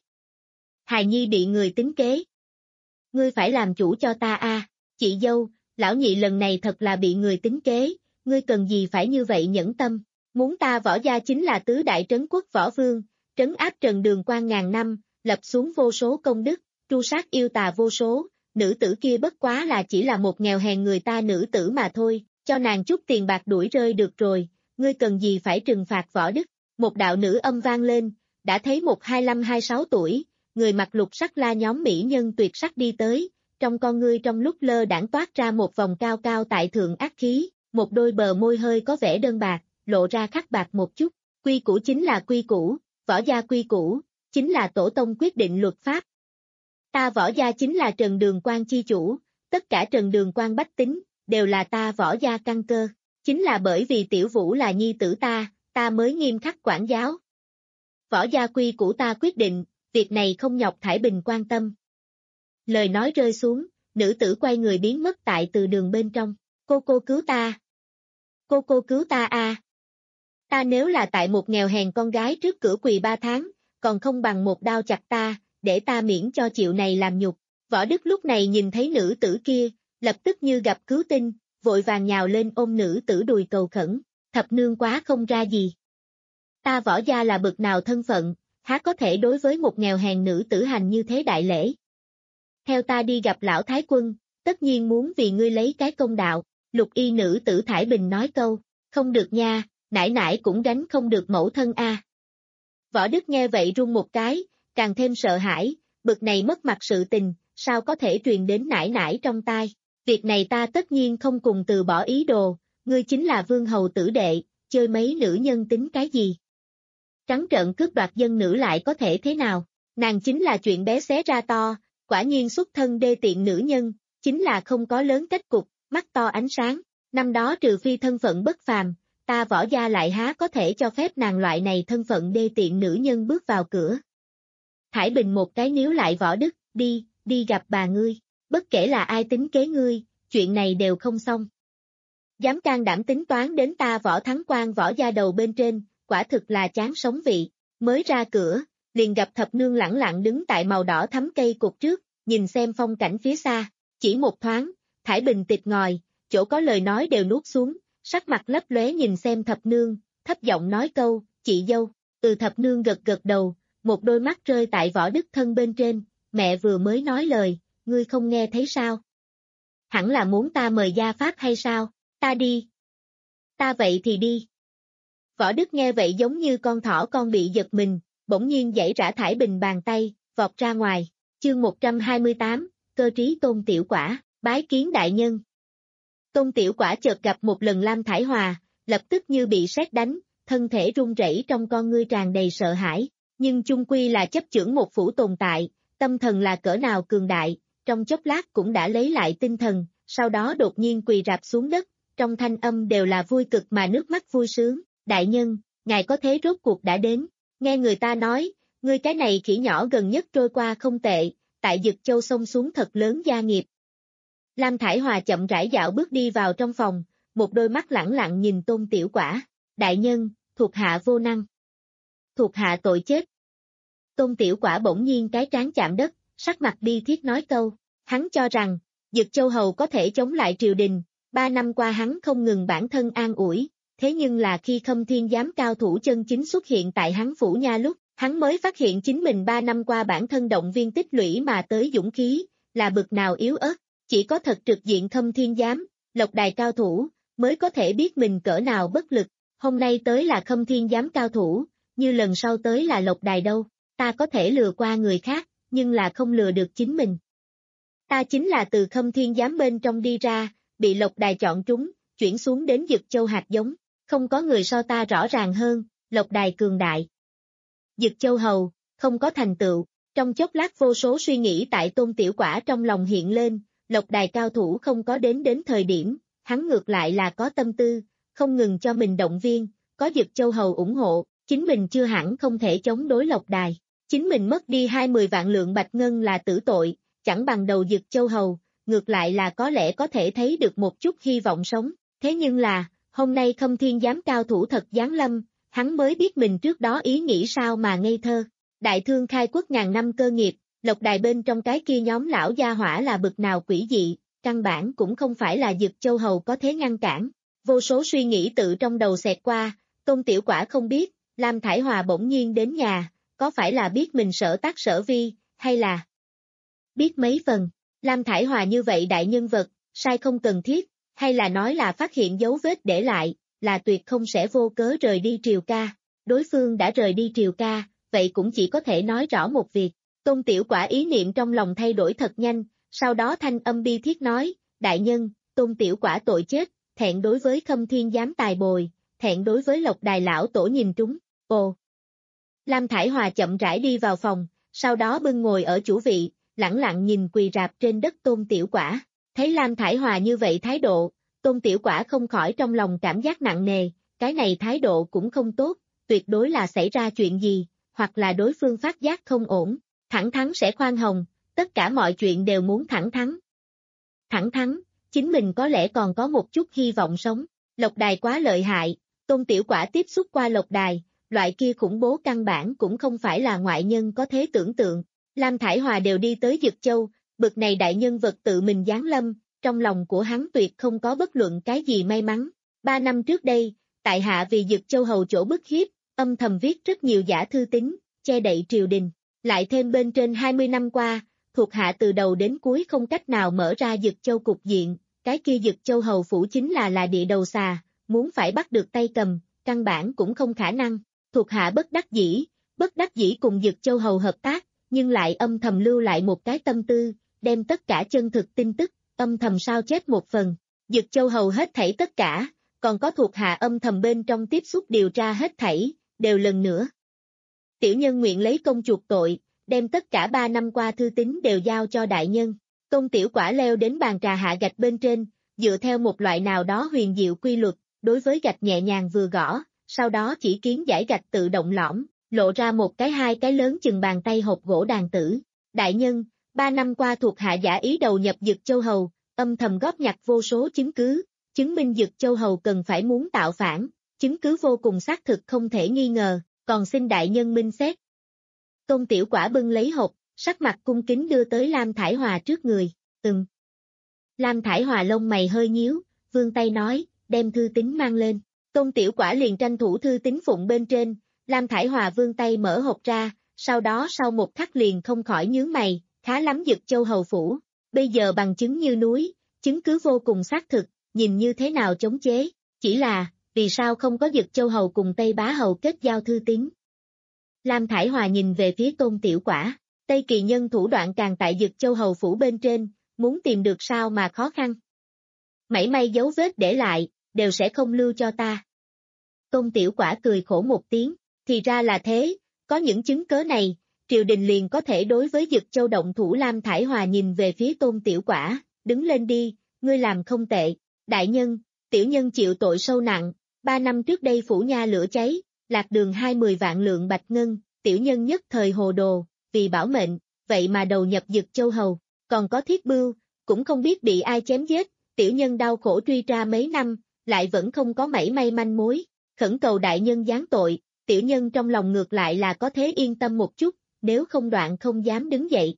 Hài nhi bị người tính kế. Ngươi phải làm chủ cho ta a, à. Chị dâu, lão nhị lần này thật là bị người tính kế, ngươi cần gì phải như vậy nhẫn tâm, muốn ta Võ gia chính là tứ đại trấn quốc võ vương, trấn áp Trần Đường Quan ngàn năm, lập xuống vô số công đức, tru sát yêu tà vô số, nữ tử kia bất quá là chỉ là một nghèo hèn người ta nữ tử mà thôi, cho nàng chút tiền bạc đuổi rơi được rồi, ngươi cần gì phải trừng phạt Võ Đức. Một đạo nữ âm vang lên, đã thấy một hai lăm hai sáu tuổi, người mặc lục sắc la nhóm mỹ nhân tuyệt sắc đi tới, trong con ngươi trong lúc lơ đãng toát ra một vòng cao cao tại thượng ác khí, một đôi bờ môi hơi có vẻ đơn bạc, lộ ra khắc bạc một chút, quy củ chính là quy củ, Võ gia quy củ, chính là tổ tông quyết định luật pháp. Ta Võ gia chính là Trần Đường Quan chi chủ, tất cả Trần Đường Quan bách tính, đều là ta Võ gia căn cơ, chính là bởi vì Tiểu Vũ là nhi tử ta, ta mới nghiêm khắc quản giáo. Võ gia quy củ ta quyết định, việc này không nhọc Thải Bình quan tâm. Lời nói rơi xuống, nữ tử quay người biến mất tại từ đường bên trong, cô cô cứu ta. Cô cô cứu ta a. Ta nếu là tại một nghèo hèn con gái trước cửa quỳ ba tháng, còn không bằng một đao chặt ta, để ta miễn cho chịu này làm nhục. Võ Đức lúc này nhìn thấy nữ tử kia, lập tức như gặp cứu tinh, vội vàng nhào lên ôm nữ tử đùi cầu khẩn, thập nương quá không ra gì. Ta Võ gia là bậc nào thân phận, há có thể đối với một nghèo hèn nữ tử hành như thế đại lễ. Theo ta đi gặp lão thái quân, tất nhiên muốn vì ngươi lấy cái công đạo, lục y nữ tử Thải Bình nói câu, không được nha, nãi nãi cũng gánh không được mẫu thân a. À. Võ Đức nghe vậy run một cái, càng thêm sợ hãi, bực này mất mặt sự tình, sao có thể truyền đến nãi nãi trong tai, việc này ta tất nhiên không cùng từ bỏ ý đồ, ngươi chính là vương hầu tử đệ, chơi mấy nữ nhân tính cái gì. Trắng trợn cướp đoạt dân nữ lại có thể thế nào, nàng chính là chuyện bé xé ra to, quả nhiên xuất thân đê tiện nữ nhân, chính là không có lớn cách cục, mắt to ánh sáng, năm đó trừ phi thân phận bất phàm, ta Võ gia lại há có thể cho phép nàng loại này thân phận đê tiện nữ nhân bước vào cửa. Thải Bình một cái níu lại Võ Đức, đi, đi gặp bà ngươi, bất kể là ai tính kế ngươi, chuyện này đều không xong. Dám can đảm tính toán đến ta Võ Thắng Quan Võ gia đầu bên trên, quả thực là chán sống vị, mới ra cửa, liền gặp thập nương lẳng lặng đứng tại màu đỏ thắm cây cột trước, nhìn xem phong cảnh phía xa, chỉ một thoáng, Thải Bình tịt ngòi, chỗ có lời nói đều nuốt xuống, sắc mặt lấp lóe nhìn xem thập nương, thấp giọng nói câu, chị dâu, từ thập nương gật gật đầu, một đôi mắt rơi tại Võ Đức thân bên trên, mẹ vừa mới nói lời, ngươi không nghe thấy sao? Hẳn là muốn ta mời gia pháp hay sao? Ta đi. Ta vậy thì đi. Võ Đức nghe vậy giống như con thỏ con bị giật mình, bỗng nhiên giãy rã Thải Bình bàn tay, vọt ra ngoài, chương một trăm hai mươi tám, cơ trí Tôn Tiểu Quả, bái kiến đại nhân. Tôn Tiểu Quả chợt gặp một lần Lam Thải Hòa, lập tức như bị sét đánh, thân thể run rẩy trong con ngươi tràn đầy sợ hãi, nhưng chung quy là chấp chưởng một phủ tồn tại, tâm thần là cỡ nào cường đại, trong chốc lát cũng đã lấy lại tinh thần, sau đó đột nhiên quỳ rạp xuống đất, trong thanh âm đều là vui cực mà nước mắt vui sướng, đại nhân, ngài có thế rốt cuộc đã đến, nghe người ta nói, ngươi cái này khỉ nhỏ gần nhất trôi qua không tệ, tại Dực Châu xông xuống thật lớn gia nghiệp. Lam Thải Hòa chậm rãi dạo bước đi vào trong phòng, một đôi mắt lẳng lặng nhìn Tôn Tiểu Quả, đại nhân, thuộc hạ vô năng. Thuộc hạ tội chết. Tôn Tiểu Quả bỗng nhiên cái trán chạm đất, sắc mặt bi thiết nói câu, hắn cho rằng, Dực Châu Hầu có thể chống lại triều đình, ba năm qua hắn không ngừng bản thân an ủi, thế nhưng là khi Khâm Thiên giám cao thủ chân chính xuất hiện tại hắn phủ nha lúc, hắn mới phát hiện chính mình ba năm qua bản thân động viên tích lũy mà tới dũng khí, là bực nào yếu ớt, chỉ có thật trực diện Khâm Thiên giám, Lộc Đài cao thủ, mới có thể biết mình cỡ nào bất lực, hôm nay tới là Khâm Thiên giám cao thủ, như lần sau tới là Lộc Đài đâu, ta có thể lừa qua người khác, nhưng là không lừa được chính mình. Ta chính là từ Khâm Thiên giám bên trong đi ra, bị Lộc Đài chọn trúng, chuyển xuống đến Dực Châu hạt giống, không có người so ta rõ ràng hơn, Lộc Đài cường đại. Dực Châu Hầu, không có thành tựu, trong chốc lát vô số suy nghĩ tại Tôn Tiểu Quả trong lòng hiện lên, Lộc Đài cao thủ không có đến đến thời điểm, hắn ngược lại là có tâm tư, không ngừng cho mình động viên, có Dực Châu Hầu ủng hộ, chính mình chưa hẳn không thể chống đối Lộc Đài, chính mình mất đi hai mươi vạn lượng bạch ngân là tử tội, chẳng bằng đầu Dực Châu Hầu, ngược lại là có lẽ có thể thấy được một chút hy vọng sống, thế nhưng là, hôm nay Khâm Thiên giám cao thủ thật giáng lâm, hắn mới biết mình trước đó ý nghĩ sao mà ngây thơ. Đại thương khai quốc ngàn năm cơ nghiệp, Lộc Đài bên trong cái kia nhóm lão gia hỏa là bực nào quỷ dị, căn bản cũng không phải là Dực Châu Hầu có thế ngăn cản. Vô số suy nghĩ tự trong đầu xẹt qua, Tôn Tiểu Quả không biết, Lam Thải Hòa bỗng nhiên đến nhà, có phải là biết mình sở tác sở vi, hay là biết mấy phần. Lam Thải Hòa như vậy đại nhân vật, sai không cần thiết, hay là nói là phát hiện dấu vết để lại, là tuyệt không sẽ vô cớ rời đi Triều Ca. Đối phương đã rời đi Triều Ca, vậy cũng chỉ có thể nói rõ một việc. Tôn Tiểu Quả ý niệm trong lòng thay đổi thật nhanh, sau đó thanh âm bi thiết nói, đại nhân, Tôn Tiểu Quả tội chết, thẹn đối với Khâm Thiên giám tài bồi, thẹn đối với Lộc Đài lão tổ nhìn trúng. Ồ! Lam Thải Hòa chậm rãi đi vào phòng, sau đó bưng ngồi ở chủ vị, lẳng lặng nhìn quỳ rạp trên đất Tôn Tiểu Quả. Thấy Lam Thải Hòa như vậy thái độ, Tôn Tiểu Quả không khỏi trong lòng cảm giác nặng nề, cái này thái độ cũng không tốt, tuyệt đối là xảy ra chuyện gì, hoặc là đối phương phát giác không ổn, thẳng thắn sẽ khoan hồng, tất cả mọi chuyện đều muốn thẳng thắn. Thẳng thắn, chính mình có lẽ còn có một chút hy vọng sống. Lộc Đài quá lợi hại, Tôn Tiểu Quả tiếp xúc qua Lộc Đài, loại kia khủng bố căn bản cũng không phải là ngoại nhân có thể tưởng tượng. Lam Thải Hòa đều đi tới Dực Châu, bực này đại nhân vật tự mình giáng lâm, trong lòng của hắn tuyệt không có bất luận cái gì may mắn. Ba năm trước đây, tại hạ vì Dực Châu hầu chỗ bức hiếp, âm thầm viết rất nhiều giả thư tín, che đậy triều đình. Lại thêm bên trên hai mươi năm qua, thuộc hạ từ đầu đến cuối không cách nào mở ra Dực Châu cục diện, cái kia Dực Châu hầu phủ chính là là địa đầu xà, muốn phải bắt được tay cầm, căn bản cũng không khả năng. Thuộc hạ bất đắc dĩ, bất đắc dĩ cùng Dực Châu hầu hợp tác, nhưng lại âm thầm lưu lại một cái tâm tư, đem tất cả chân thực tin tức, âm thầm sao chép một phần. Dực Châu hầu hết thảy tất cả, còn có thuộc hạ âm thầm bên trong tiếp xúc điều tra hết thảy, đều lần nữa. Tiểu nhân nguyện lấy công chuộc tội, đem tất cả ba năm qua thư tín đều giao cho đại nhân. Tôn Tiểu Quả leo đến bàn trà hạ gạch bên trên, dựa theo một loại nào đó huyền diệu quy luật, đối với gạch nhẹ nhàng vừa gõ, sau đó chỉ kiến giải gạch tự động lõm, lộ ra một cái hai cái lớn chừng bàn tay hộp gỗ đàn tử. Đại nhân, ba năm qua thuộc hạ giả ý đầu nhập Dực Châu hầu, âm thầm góp nhặt vô số chứng cứ, chứng minh Dực Châu hầu cần phải muốn tạo phản, chứng cứ vô cùng xác thực không thể nghi ngờ, còn xin đại nhân minh xét. Tôn Tiểu Quả bưng lấy hộp, sắc mặt cung kính đưa tới Lam Thải Hòa trước người. Ừm. Lam Thải Hòa lông mày hơi nhíu, vươn tay nói, đem thư tín mang lên. Tôn Tiểu Quả liền tranh thủ thư tín phụng bên trên, Lam Thải Hòa vươn tay mở hộp ra, sau đó sau một khắc liền không khỏi nhướng mày, khá lắm Dực Châu hầu phủ, bây giờ bằng chứng như núi, chứng cứ vô cùng xác thực, nhìn như thế nào chống chế, chỉ là, vì sao không có Dực Châu hầu cùng Tây Bá hầu kết giao thư tín. Lam Thải Hòa nhìn về phía Tôn Tiểu Quả, Tây Kỳ nhân thủ đoạn càng tại Dực Châu hầu phủ bên trên, muốn tìm được sao mà khó khăn. Mảy may dấu vết để lại, đều sẽ không lưu cho ta. Tôn Tiểu Quả cười khổ một tiếng, thì ra là thế, có những chứng cớ này, triều đình liền có thể đối với Dực Châu động thủ. Lam Thải Hòa nhìn về phía Tôn Tiểu Quả, đứng lên đi, ngươi làm không tệ, đại nhân, tiểu nhân chịu tội sâu nặng, ba năm trước đây phủ nha lửa cháy, lạc đường hai mươi vạn lượng bạch ngân, tiểu nhân nhất thời hồ đồ, vì bảo mệnh, vậy mà đầu nhập Dực Châu hầu, còn có Thiết Bưu, cũng không biết bị ai chém giết, tiểu nhân đau khổ truy tra mấy năm, lại vẫn không có mảy may manh mối, khẩn cầu đại nhân giáng tội, tiểu nhân trong lòng ngược lại là có thế yên tâm một chút, nếu không đoạn không dám đứng dậy.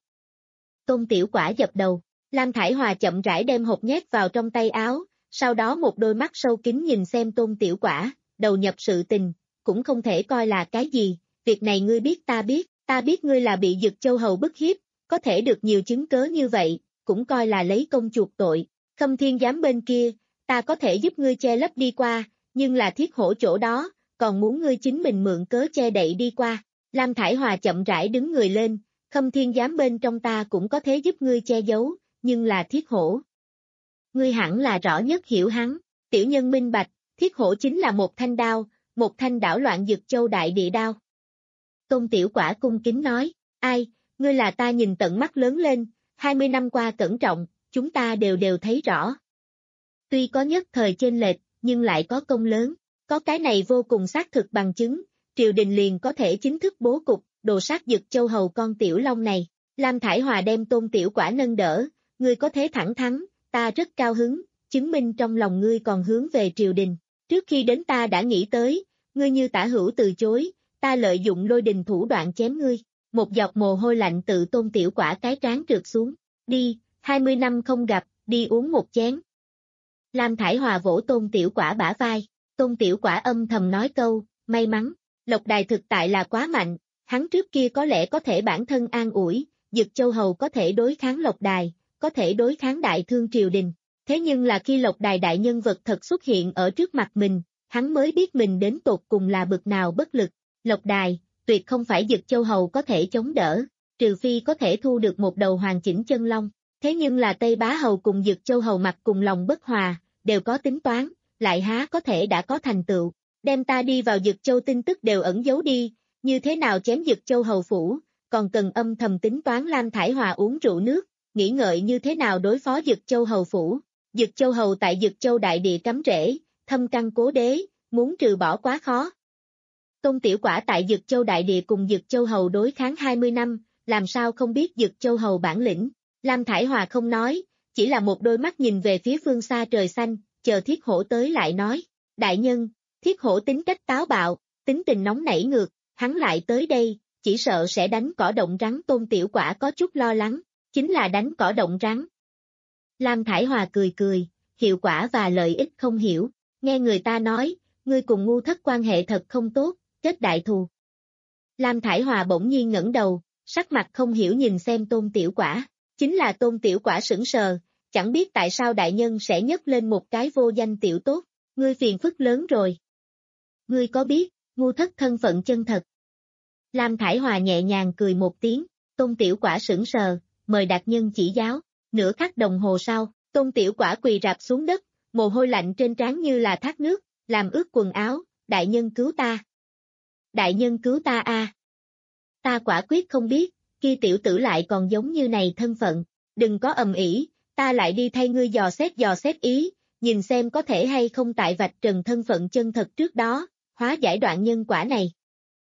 Tôn Tiểu Quả dập đầu, Lam Thải Hòa chậm rãi đem hộp nhét vào trong tay áo, sau đó một đôi mắt sâu kín nhìn xem Tôn Tiểu Quả, đầu nhập sự tình, cũng không thể coi là cái gì, việc này ngươi biết ta biết, ta biết ngươi là bị Dực Châu hầu bức hiếp, có thể được nhiều chứng cớ như vậy, cũng coi là lấy công chuộc tội, Khâm Thiên giám bên kia, ta có thể giúp ngươi che lấp đi qua, nhưng là Thiết Hổ chỗ đó, còn muốn ngươi chính mình mượn cớ che đậy đi qua. Lam Thải Hòa chậm rãi đứng người lên, Khâm Thiên giám bên trong ta cũng có thể giúp ngươi che giấu, nhưng là Thiết Hổ. Ngươi hẳn là rõ nhất hiểu hắn, tiểu nhân minh bạch, Thiết Hổ chính là một thanh đao, một thanh đảo loạn Dực Châu đại địa đao. Tôn Tiểu Quả cung kính nói, ai, ngươi là ta nhìn tận mắt lớn lên, hai mươi năm qua cẩn trọng, chúng ta đều đều thấy rõ. Tuy có nhất thời chênh lệch, nhưng lại có công lớn, có cái này vô cùng xác thực bằng chứng, triều đình liền có thể chính thức bố cục, đồ sát Dực Châu hầu con Tiểu Long này. Lam Thải Hòa đem Tôn Tiểu Quả nâng đỡ, ngươi có thế thẳng thắn, ta rất cao hứng, chứng minh trong lòng ngươi còn hướng về triều đình. Trước khi đến ta đã nghĩ tới, ngươi như tả hữu từ chối, ta lợi dụng lôi đình thủ đoạn chém ngươi. Một giọt mồ hôi lạnh tự Tôn Tiểu Quả cái trán trượt xuống, đi, hai mươi năm không gặp, đi uống một chén. Lam Thải Hòa vỗ Tôn Tiểu Quả bả vai, Tôn Tiểu Quả âm thầm nói câu, may mắn, Lộc Đài thực tại là quá mạnh, hắn trước kia có lẽ có thể bản thân an ủi, Dực Châu Hầu có thể đối kháng Lộc Đài, có thể đối kháng đại thương triều đình. Thế nhưng là khi Lộc Đài đại nhân vật thật xuất hiện ở trước mặt mình, hắn mới biết mình đến tột cùng là bực nào bất lực. Lộc Đài, tuyệt không phải Dực Châu Hầu có thể chống đỡ, trừ phi có thể thu được một đầu hoàn chỉnh chân long. Thế nhưng là Tây Bá Hầu cùng Dực Châu Hầu mặt cùng lòng bất hòa, đều có tính toán, lại há có thể đã có thành tựu. Đem ta đi vào Dực Châu tin tức đều ẩn giấu đi, như thế nào chém Dực Châu Hầu phủ, còn cần âm thầm tính toán Lam Thải Hòa uống rượu nước, nghĩ ngợi như thế nào đối phó Dực Châu Hầu phủ. Dực Châu Hầu tại Dực Châu đại địa cắm rễ, thâm căn cố đế, muốn trừ bỏ quá khó. Tôn Tiểu Quả tại Dực Châu đại địa cùng Dực Châu Hầu đối kháng hai mươi năm, làm sao không biết Dực Châu Hầu bản lĩnh. Lam Thải Hòa không nói, chỉ là một đôi mắt nhìn về phía phương xa trời xanh, chờ Thiết Hổ tới lại nói, đại nhân, Thiết Hổ tính cách táo bạo, tính tình nóng nảy ngược, hắn lại tới đây, chỉ sợ sẽ đánh cỏ động rắn. Tôn Tiểu Quả có chút lo lắng, chính là đánh cỏ động rắn. Lam Thải Hòa cười cười, hiệu quả và lợi ích không hiểu, nghe người ta nói, ngươi cùng Ngu Thất quan hệ thật không tốt, kết đại thù. Lam Thải Hòa bỗng nhiên ngẩng đầu, sắc mặt không hiểu nhìn xem Tôn Tiểu Quả, chính là Tôn Tiểu Quả sững sờ, chẳng biết tại sao đại nhân sẽ nhấc lên một cái vô danh tiểu tốt, ngươi phiền phức lớn rồi. Ngươi có biết, Ngu Thất thân phận chân thật? Lam Thải Hòa nhẹ nhàng cười một tiếng, Tôn Tiểu Quả sững sờ, mời đạt nhân chỉ giáo. Nửa khắc đồng hồ sau, Tôn Tiểu Quả quỳ rạp xuống đất, mồ hôi lạnh trên trán như là thác nước, làm ướt quần áo, đại nhân cứu ta. Đại nhân cứu ta a. Ta quả quyết không biết, kia tiểu tử lại còn giống như này thân phận, đừng có ầm ĩ, ta lại đi thay ngươi dò xét dò xét ý, nhìn xem có thể hay không tại vạch trần thân phận chân thật trước đó, hóa giải đoạn nhân quả này.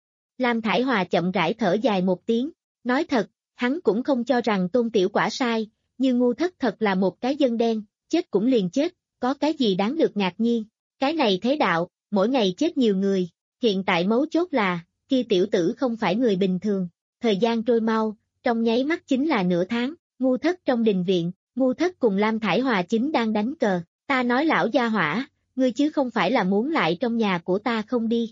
Lam Thải Hòa chậm rãi thở dài một tiếng, nói thật, hắn cũng không cho rằng Tôn Tiểu Quả sai, nhưng Ngu Thất thật là một cái dân đen, chết cũng liền chết, có cái gì đáng được ngạc nhiên, cái này thế đạo, mỗi ngày chết nhiều người, hiện tại mấu chốt là, kia tiểu tử không phải người bình thường, thời gian trôi mau, trong nháy mắt chính là nửa tháng, Ngu Thất trong đình viện, Ngu Thất cùng Lam Thải Hòa chính đang đánh cờ, ta nói lão gia hỏa, ngươi chứ không phải là muốn lại trong nhà của ta không đi.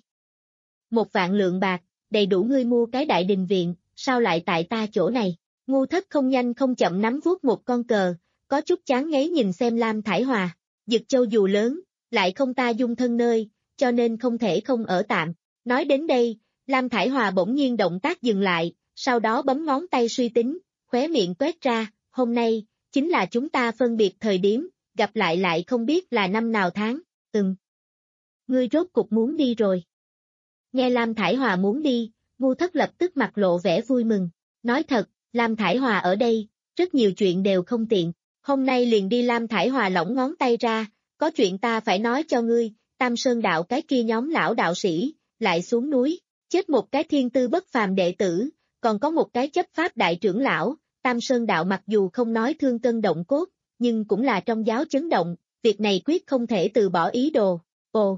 Một vạn lượng bạc, đầy đủ ngươi mua cái đại đình viện, sao lại tại ta chỗ này? Ngu Thất không nhanh không chậm nắm vuốt một con cờ, có chút chán ngấy nhìn xem Lam Thải Hòa, Dực Châu dù lớn, lại không ta dung thân nơi, cho nên không thể không ở tạm. Nói đến đây, Lam Thải Hòa bỗng nhiên động tác dừng lại, sau đó bấm ngón tay suy tính, khóe miệng toét ra, hôm nay, chính là chúng ta phân biệt thời điểm, gặp lại lại không biết là năm nào tháng, ừm. Ngươi rốt cục muốn đi rồi. Nghe Lam Thải Hòa muốn đi, Ngu Thất lập tức mặt lộ vẻ vui mừng, nói thật, Lam Thải Hòa ở đây, rất nhiều chuyện đều không tiện, hôm nay liền đi. Lam Thải Hòa lỏng ngón tay ra, có chuyện ta phải nói cho ngươi, Tam Sơn đạo cái kia nhóm lão đạo sĩ, lại xuống núi, chết một cái thiên tư bất phàm đệ tử, còn có một cái chấp pháp đại trưởng lão, Tam Sơn đạo mặc dù không nói thương cân động cốt, nhưng cũng là trong giáo chấn động, việc này quyết không thể từ bỏ ý đồ. Ồ!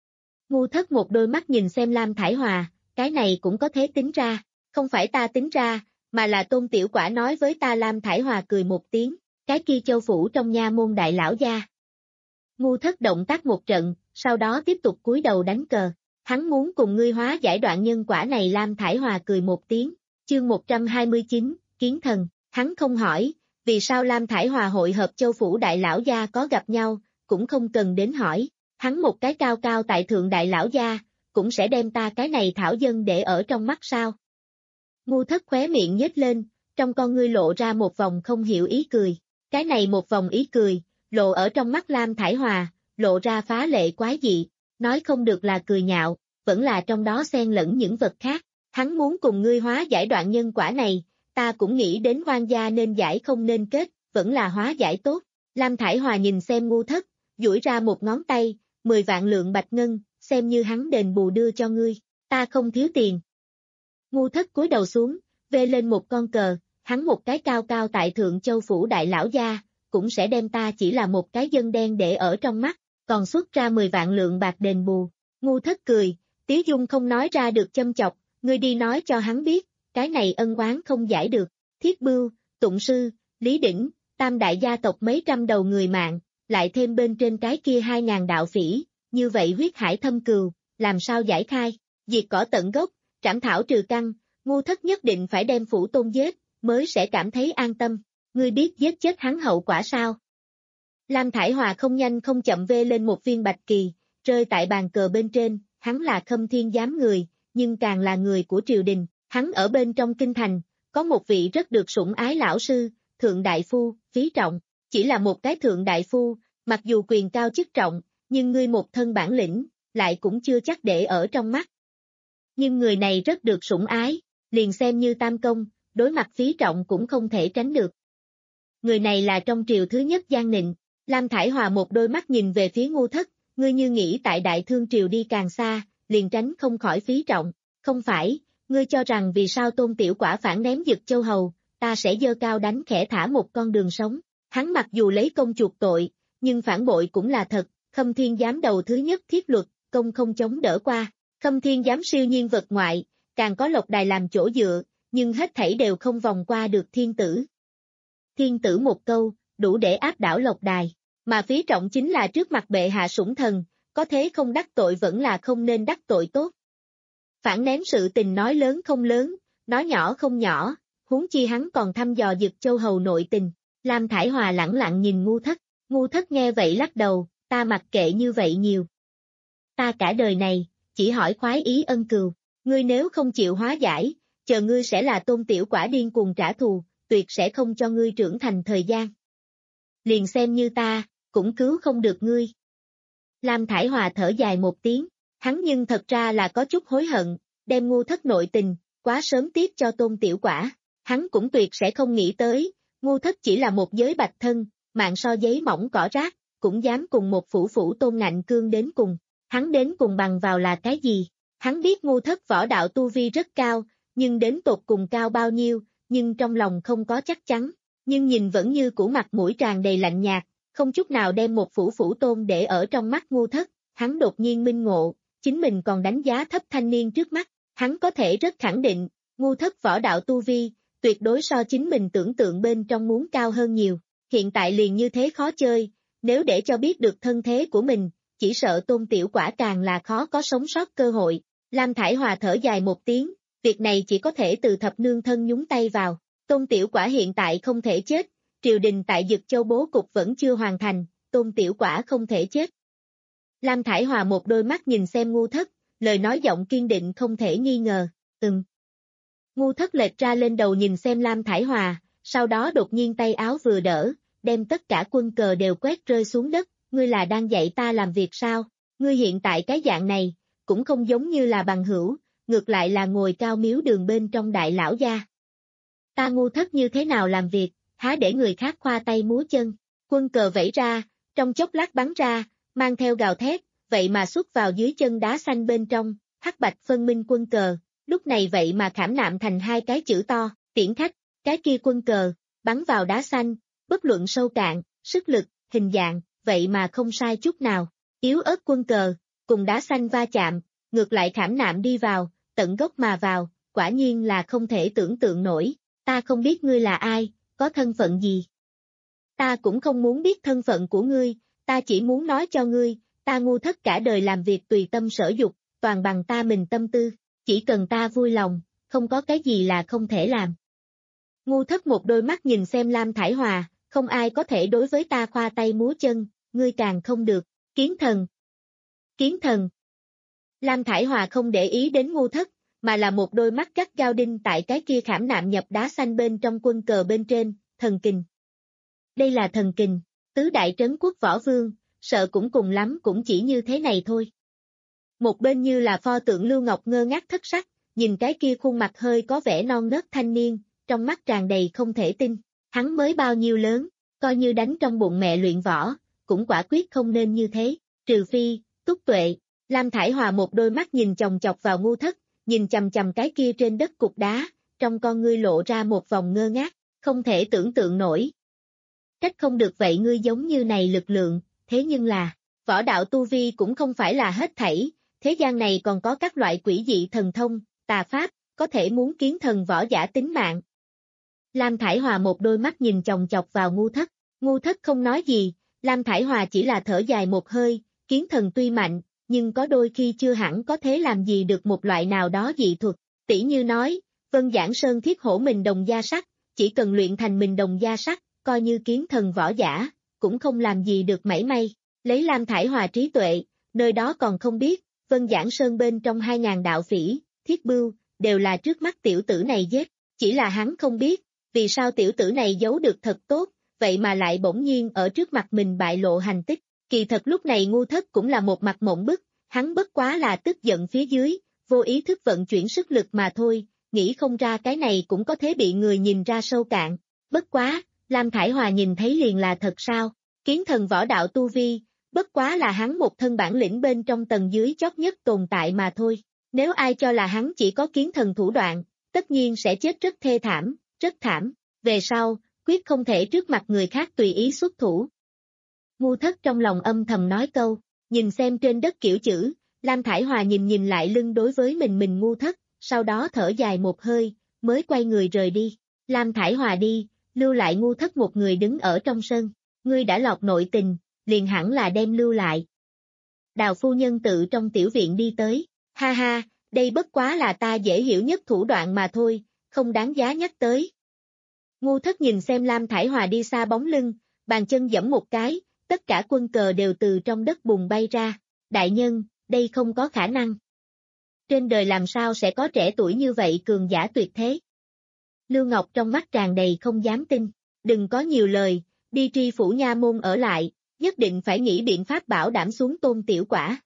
Ngu Thất một đôi mắt nhìn xem Lam Thải Hòa, cái này cũng có thể tính ra, không phải ta tính ra, mà là Tôn Tiểu Quả nói với ta. Lam Thải Hòa cười một tiếng, cái kia châu phủ trong nha môn đại lão gia. Ngu Thất động tác một trận, sau đó tiếp tục cúi đầu đánh cờ, hắn muốn cùng ngươi hóa giải đoạn nhân quả này. Lam Thải Hòa cười một tiếng, chương một trăm hai mươi chín, Kiến Thần, hắn không hỏi, vì sao Lam Thải Hòa hội hợp châu phủ đại lão gia có gặp nhau, cũng không cần đến hỏi, hắn một cái cao cao tại thượng đại lão gia, cũng sẽ đem ta cái này thảo dân để ở trong mắt sao? Ngu Thất khóe miệng nhếch lên, trong con ngươi lộ ra một vòng không hiểu ý cười, cái này một vòng ý cười, lộ ở trong mắt Lam Thải Hòa, lộ ra phá lệ quái dị, nói không được là cười nhạo, vẫn là trong đó xen lẫn những vật khác, hắn muốn cùng ngươi hóa giải đoạn nhân quả này, ta cũng nghĩ đến oan gia nên giải không nên kết, vẫn là hóa giải tốt. Lam Thải Hòa nhìn xem Ngu Thất, duỗi ra một ngón tay, mười vạn lượng bạch ngân, xem như hắn đền bù đưa cho ngươi, ta không thiếu tiền. Ngu Thất cúi đầu xuống, vê lên một con cờ, hắn một cái cao cao tại thượng châu phủ đại lão gia, cũng sẽ đem ta chỉ là một cái dân đen để ở trong mắt, còn xuất ra mười vạn lượng bạc đền bù. Ngu Thất cười, Tiếu Dung không nói ra được châm chọc, ngươi đi nói cho hắn biết, cái này ân oán không giải được. Thiết Bưu, Tụng Sư, Lý Đỉnh, tam đại gia tộc mấy trăm đầu người mạng, lại thêm bên trên cái kia hai ngàn đạo phỉ, như vậy huyết hải thâm cừu, làm sao giải khai, diệt cỏ tận gốc, trảm thảo trừ căn, Ngu Thất nhất định phải đem Phủ Tôn giết, mới sẽ cảm thấy an tâm, ngươi biết giết chết hắn hậu quả sao? Lam Thải Hòa không nhanh không chậm vê lên một viên bạch kỳ, rơi tại bàn cờ bên trên, hắn là Khâm Thiên giám người, nhưng càng là người của triều đình, hắn ở bên trong kinh thành, có một vị rất được sủng ái lão sư, Thượng Đại Phu, Phí Trọng, chỉ là một cái Thượng Đại Phu, mặc dù quyền cao chức trọng, nhưng ngươi một thân bản lĩnh, lại cũng chưa chắc để ở trong mắt. Nhưng người này rất được sủng ái, liền xem như tam công, đối mặt Phí Trọng cũng không thể tránh được. Người này là trong triều thứ nhất gian nịnh, Lam Thải Hòa một đôi mắt nhìn về phía Ngu Thất, ngươi như nghĩ tại Đại Thương triều đi càng xa, liền tránh không khỏi Phí Trọng, không phải, ngươi cho rằng vì sao Tôn Tiểu Quả phản ném Dực Châu Hầu, ta sẽ dơ cao đánh khẽ thả một con đường sống, hắn mặc dù lấy công chuộc tội, nhưng phản bội cũng là thật, Khâm Thiên giám đầu thứ nhất thiết luật, công không chống đỡ qua, Khâm Thiên giám siêu nhiên vật ngoại, càng có Lộc Đài làm chỗ dựa, nhưng hết thảy đều không vòng qua được thiên tử. Thiên tử một câu, đủ để áp đảo Lộc Đài, mà Phí Trọng chính là trước mặt bệ hạ sủng thần, có thế không đắc tội vẫn là không nên đắc tội tốt. Phản ném sự tình nói lớn không lớn, nói nhỏ không nhỏ, huống chi hắn còn thăm dò Dực Châu Hầu nội tình, Lam Thải Hòa lẳng lặng nhìn Ngu Thất, Ngu Thất nghe vậy lắc đầu, ta mặc kệ như vậy nhiều. Ta cả đời này, chỉ hỏi khoái ý ân cừu, ngươi nếu không chịu hóa giải, chờ ngươi sẽ là Tôn Tiểu Quả điên cuồng trả thù, tuyệt sẽ không cho ngươi trưởng thành thời gian. Liền xem như ta, cũng cứu không được ngươi. Lam Thải Hòa thở dài một tiếng, hắn nhưng thật ra là có chút hối hận, đem Ngu Thất nội tình, quá sớm tiếp cho Tôn Tiểu Quả, hắn cũng tuyệt sẽ không nghĩ tới, Ngu Thất chỉ là một giới bạch thân, mạng so giấy mỏng cỏ rác, cũng dám cùng một phủ phủ Tôn Ngạnh Cương đến cùng, hắn đến cùng bằng vào là cái gì? Hắn biết Ngu Thất võ đạo tu vi rất cao, nhưng đến tột cùng cao bao nhiêu, nhưng trong lòng không có chắc chắn, nhưng nhìn vẫn như cũ mặt mũi tràn đầy lạnh nhạt, không chút nào đem một phủ phủ Tôn để ở trong mắt Ngu Thất, hắn đột nhiên minh ngộ, chính mình còn đánh giá thấp thanh niên trước mắt, hắn có thể rất khẳng định, Ngu Thất võ đạo tu vi, tuyệt đối so chính mình tưởng tượng bên trong muốn cao hơn nhiều, hiện tại liền như thế khó chơi, nếu để cho biết được thân thế của mình, chỉ sợ Tôn Tiểu Quả càng là khó có sống sót cơ hội. Lam Thải Hòa thở dài một tiếng, việc này chỉ có thể từ thập nương thân nhúng tay vào, Tôn Tiểu Quả hiện tại không thể chết, triều đình tại Dực Châu bố cục vẫn chưa hoàn thành, Tôn Tiểu Quả không thể chết. Lam Thải Hòa một đôi mắt nhìn xem Ngu Thất, lời nói giọng kiên định không thể nghi ngờ, ừm. Ngu Thất lệch ra lên đầu nhìn xem Lam Thải Hòa, sau đó đột nhiên tay áo vừa đỡ, đem tất cả quân cờ đều quét rơi xuống đất, ngươi là đang dạy ta làm việc sao, ngươi hiện tại cái dạng này, cũng không giống như là bằng hữu, ngược lại là ngồi cao miếu đường bên trong đại lão gia. Ta Ngu Thất như thế nào làm việc, há để người khác khoa tay múa chân, quân cờ vẫy ra, trong chốc lát bắn ra, mang theo gào thét, vậy mà xuất vào dưới chân đá xanh bên trong, hắc bạch phân minh quân cờ, lúc này vậy mà khảm nạm thành hai cái chữ to, tiễn khách, cái kia quân cờ, bắn vào đá xanh, bất luận sâu cạn, sức lực, hình dạng, vậy mà không sai chút nào, yếu ớt quân cờ, cùng đá xanh va chạm, ngược lại khảm nạm đi vào, tận gốc mà vào, quả nhiên là không thể tưởng tượng nổi, ta không biết ngươi là ai, có thân phận gì. Ta cũng không muốn biết thân phận của ngươi, ta chỉ muốn nói cho ngươi, ta Ngu Thất cả đời làm việc tùy tâm sở dục, toàn bằng ta mình tâm tư, chỉ cần ta vui lòng, không có cái gì là không thể làm. Ngu Thất một đôi mắt nhìn xem Lam Thải Hòa, không ai có thể đối với ta khoa tay múa chân, ngươi càng không được, kiến thần. Kiến thần. Lam Thải Hòa không để ý đến Ngu Thất, mà là một đôi mắt gắt gao đinh tại cái kia khảm nạm nhập đá xanh bên trong quân cờ bên trên, thần kình. Đây là thần kình, tứ đại trấn quốc võ vương, sợ cũng cùng lắm cũng chỉ như thế này thôi. Một bên như là pho tượng Lưu Ngọc ngơ ngác thất sắc, nhìn cái kia khuôn mặt hơi có vẻ non nớt thanh niên, trong mắt tràn đầy không thể tin, hắn mới bao nhiêu lớn, coi như đánh trong bụng mẹ luyện võ, cũng quả quyết không nên như thế, trừ phi, Túc Tuệ. Lam Thải Hòa một đôi mắt nhìn chòng chọc vào Ngu Thất, nhìn chằm chằm cái kia trên đất cục đá, trong con ngươi lộ ra một vòng ngơ ngác, không thể tưởng tượng nổi. Trách không được vậy ngươi giống như này lực lượng, thế nhưng là, võ đạo tu vi cũng không phải là hết thảy, thế gian này còn có các loại quỷ dị thần thông, tà pháp, có thể muốn kiến thần võ giả tính mạng. Lam Thải Hòa một đôi mắt nhìn chòng chọc vào Ngu Thất, Ngu Thất không nói gì, Lam Thải Hòa chỉ là thở dài một hơi, kiến thần tuy mạnh, nhưng có đôi khi chưa hẳn có thể làm gì được một loại nào đó dị thuật. Tỷ như nói, Vân Giảng Sơn thiết hổ mình đồng gia sắc, chỉ cần luyện thành mình đồng gia sắc, coi như kiến thần võ giả, cũng không làm gì được mảy may. Lấy Lam Thải Hòa trí tuệ, nơi đó còn không biết, Vân Giảng Sơn bên trong hai ngàn đạo phỉ, thiết bưu, đều là trước mắt tiểu tử này giết, chỉ là hắn không biết, vì sao tiểu tử này giấu được thật tốt, vậy mà lại bỗng nhiên ở trước mặt mình bại lộ hành tích. Kỳ thật lúc này Ngu Thất cũng là một mặt mộng bức, hắn bất quá là tức giận phía dưới, vô ý thức vận chuyển sức lực mà thôi, nghĩ không ra cái này cũng có thể bị người nhìn ra sâu cạn. Bất quá, Lam Thải Hòa nhìn thấy liền là thật sao, kiến thần võ đạo tu vi, bất quá là hắn một thân bản lĩnh bên trong tầng dưới chót nhất tồn tại mà thôi. Nếu ai cho là hắn chỉ có kiến thần thủ đoạn, tất nhiên sẽ chết rất thê thảm, rất thảm, về sau, quyết không thể trước mặt người khác tùy ý xuất thủ. Ngu Thất trong lòng âm thầm nói câu, nhìn xem trên đất kiểu chữ, Lam Thải Hòa nhìn nhìn lại lưng đối với mình mình Ngu Thất, sau đó thở dài một hơi, mới quay người rời đi. Lam Thải Hòa đi, lưu lại Ngu Thất một người đứng ở trong sân, ngươi đã lọt nội tình, liền hẳn là đem lưu lại. Đào phu nhân tự trong tiểu viện đi tới, ha ha, đây bất quá là ta dễ hiểu nhất thủ đoạn mà thôi, không đáng giá nhắc tới. Ngu Thất nhìn xem Lam Thải Hòa đi xa bóng lưng, bàn chân giẫm một cái, tất cả quân cờ đều từ trong đất bùn bay ra. Đại nhân, đây không có khả năng. Trên đời làm sao sẽ có trẻ tuổi như vậy cường giả tuyệt thế? Lưu Ngọc trong mắt tràn đầy không dám tin, đừng có nhiều lời, đi tri phủ nha môn ở lại, nhất định phải nghĩ biện pháp bảo đảm xuống Tôn Tiểu Quả.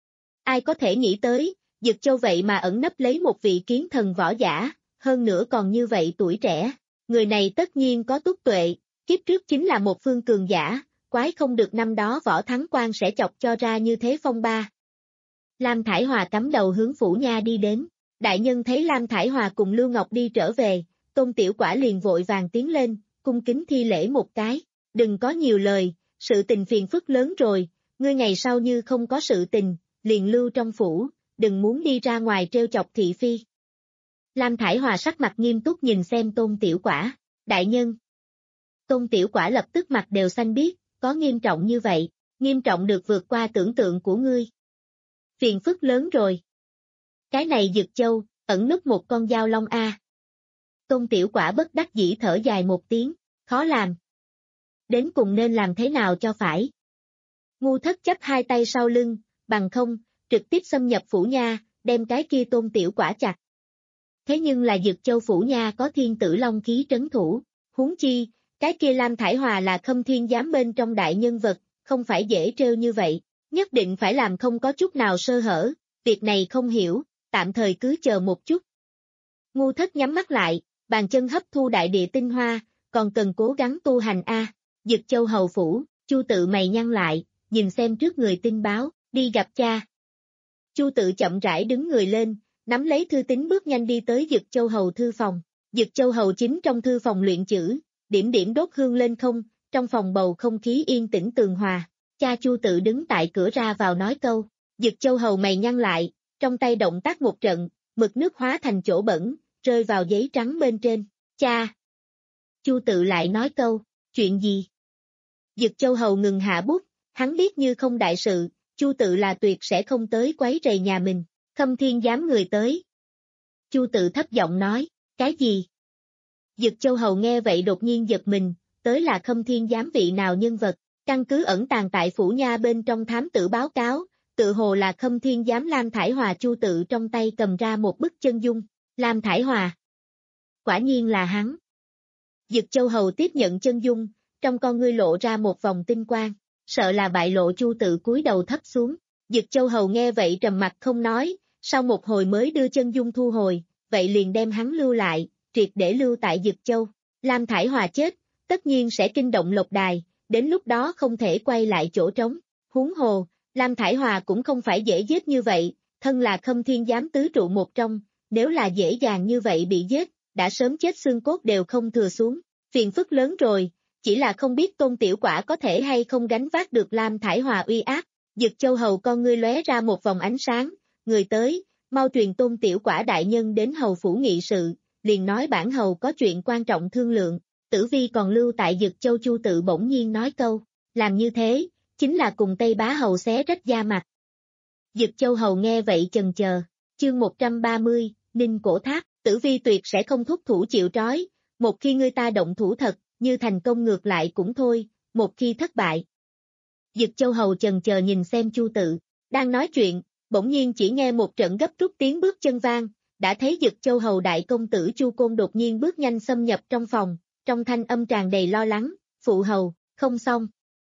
Ai có thể nghĩ tới, Dực Châu vậy mà ẩn nấp lấy một vị kiến thần võ giả, hơn nữa còn như vậy tuổi trẻ, người này tất nhiên có túc tuệ, kiếp trước chính là một phương cường giả, quái không được năm đó Võ Thắng Quan sẽ chọc cho ra như thế phong ba. Lam Thải Hòa cắm đầu hướng phủ nha đi đến, đại nhân thấy Lam Thải Hòa cùng Lưu Ngọc đi trở về, Tôn Tiểu Quả liền vội vàng tiến lên, cung kính thi lễ một cái, đừng có nhiều lời, sự tình phiền phức lớn rồi, ngươi ngày sau như không có sự tình, liền lưu trong phủ, đừng muốn đi ra ngoài trêu chọc thị phi. Lam Thải Hòa sắc mặt nghiêm túc nhìn xem Tôn Tiểu Quả, đại nhân. Tôn Tiểu Quả lập tức mặt đều xanh biếc, có nghiêm trọng như vậy, nghiêm trọng được vượt qua tưởng tượng của ngươi. Phiền phức lớn rồi. Cái này Dực Châu, ẩn núp một con dao long a. Tôn Tiểu Quả bất đắc dĩ thở dài một tiếng, khó làm. Đến cùng nên làm thế nào cho phải. Ngu Thất chấp hai tay sau lưng, bằng không, trực tiếp xâm nhập phủ nha, đem cái kia Tôn Tiểu Quả chặt. Thế nhưng là Dực Châu phủ nha có thiên tử long khí trấn thủ, huống chi, cái kia Lam Thải Hòa là Khâm Thiên giám bên trong đại nhân vật, không phải dễ trêu như vậy, nhất định phải làm không có chút nào sơ hở, việc này không hiểu, tạm thời cứ chờ một chút. Ngu Thất nhắm mắt lại, bàn chân hấp thu đại địa tinh hoa, còn cần cố gắng tu hành a. Dực Châu hầu phủ, Chu Tự mày nhăn lại, nhìn xem trước người tin báo, đi gặp cha. Chu Tự chậm rãi đứng người lên, nắm lấy thư tín bước nhanh đi tới Dực Châu hầu thư phòng. Dực Châu hầu chính trong thư phòng luyện chữ, điểm điểm đốt hương lên không, trong phòng bầu không khí yên tĩnh tường hòa. Cha Chu Tự đứng tại cửa ra vào nói câu, Dực Châu hầu mày nhăn lại, trong tay động tác một trận, mực nước hóa thành chỗ bẩn, rơi vào giấy trắng bên trên. Cha! Chu Tự lại nói câu, chuyện gì? Dực Châu hầu ngừng hạ bút, hắn biết như không đại sự, Chu Tự là tuyệt sẽ không tới quấy rầy nhà mình. Khâm Thiên giám người tới. Chu Tự thấp giọng nói, cái gì? Dực Châu hầu nghe vậy đột nhiên giật mình, tới là Khâm Thiên giám vị nào nhân vật, căn cứ ẩn tàng tại phủ nha bên trong thám tử báo cáo, tự hồ là Khâm Thiên giám Lam Thải Hòa. Chu Tự trong tay cầm ra một bức chân dung, Lam Thải Hòa. Quả nhiên là hắn. Dực Châu hầu tiếp nhận chân dung, trong con ngươi lộ ra một vòng tinh quang, sợ là bại lộ. Chu Tự cúi đầu thấp xuống, Dực Châu hầu nghe vậy trầm mặt không nói, sau một hồi mới đưa chân dung thu hồi, vậy liền đem hắn lưu lại, triệt để lưu tại Dực Châu. Lam Thải Hòa chết, tất nhiên sẽ kinh động Lộc Đài, đến lúc đó không thể quay lại chỗ trống. Huống hồ, Lam Thải Hòa cũng không phải dễ giết như vậy, thân là Khâm Thiên giám tứ trụ một trong, nếu là dễ dàng như vậy bị giết, đã sớm chết xương cốt đều không thừa xuống. Phiền phức lớn rồi, chỉ là không biết Tôn Tiểu Quả có thể hay không gánh vác được Lam Thải Hòa uy áp. Dực Châu hầu con ngươi lóe ra một vòng ánh sáng, người tới, mau truyền Tôn Tiểu Quả đại nhân đến hầu phủ nghị sự, liền nói bản hầu có chuyện quan trọng thương lượng. Tử Vi còn lưu tại Dực Châu. Chu Tự bỗng nhiên nói câu, làm như thế, chính là cùng Tây Bá Hầu xé rách da mặt. Dực Châu Hầu nghe vậy chần chờ, chương một trăm ba mươi, Ninh Cổ Tháp, Tử Vi tuyệt sẽ không thúc thủ chịu trói, một khi ngươi ta động thủ thật, như thành công ngược lại cũng thôi, một khi thất bại. Dực Châu Hầu chần chờ nhìn xem Chu Tự, đang nói chuyện, bỗng nhiên chỉ nghe một trận gấp rút tiếng bước chân vang, đã thấy Dực Châu Hầu đại công tử Chu Côn đột nhiên bước nhanh xâm nhập trong phòng, trong thanh âm tràn đầy lo lắng, phụ hầu, không xong.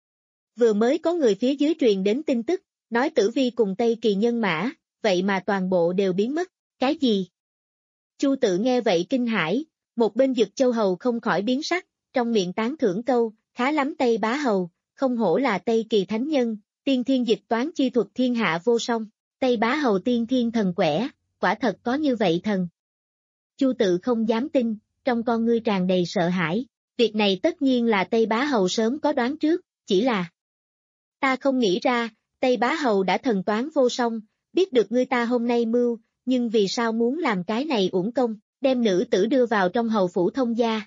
Vừa mới có người phía dưới truyền đến tin tức, nói Tử Vi cùng Tây Kỳ nhân mã, vậy mà toàn bộ đều biến mất, cái gì? Chu Tự nghe vậy kinh hãi, một bên Dực Châu Hầu không khỏi biến sắc, trong miệng tán thưởng câu, khá lắm Tây Bá Hầu, không hổ là Tây Kỳ thánh nhân, tiên thiên dịch toán chi thuật thiên hạ vô song, Tây Bá Hầu tiên thiên thần quẻ, quả thật có như vậy thần. Chu Tự không dám tin, trong con ngươi tràn đầy sợ hãi, việc này tất nhiên là Tây Bá Hầu sớm có đoán trước, chỉ là ta không nghĩ ra, Tây Bá Hầu đã thần toán vô song, biết được ngươi ta hôm nay mưu, nhưng vì sao muốn làm cái này uổng công, đem nữ tử đưa vào trong hầu phủ thông gia.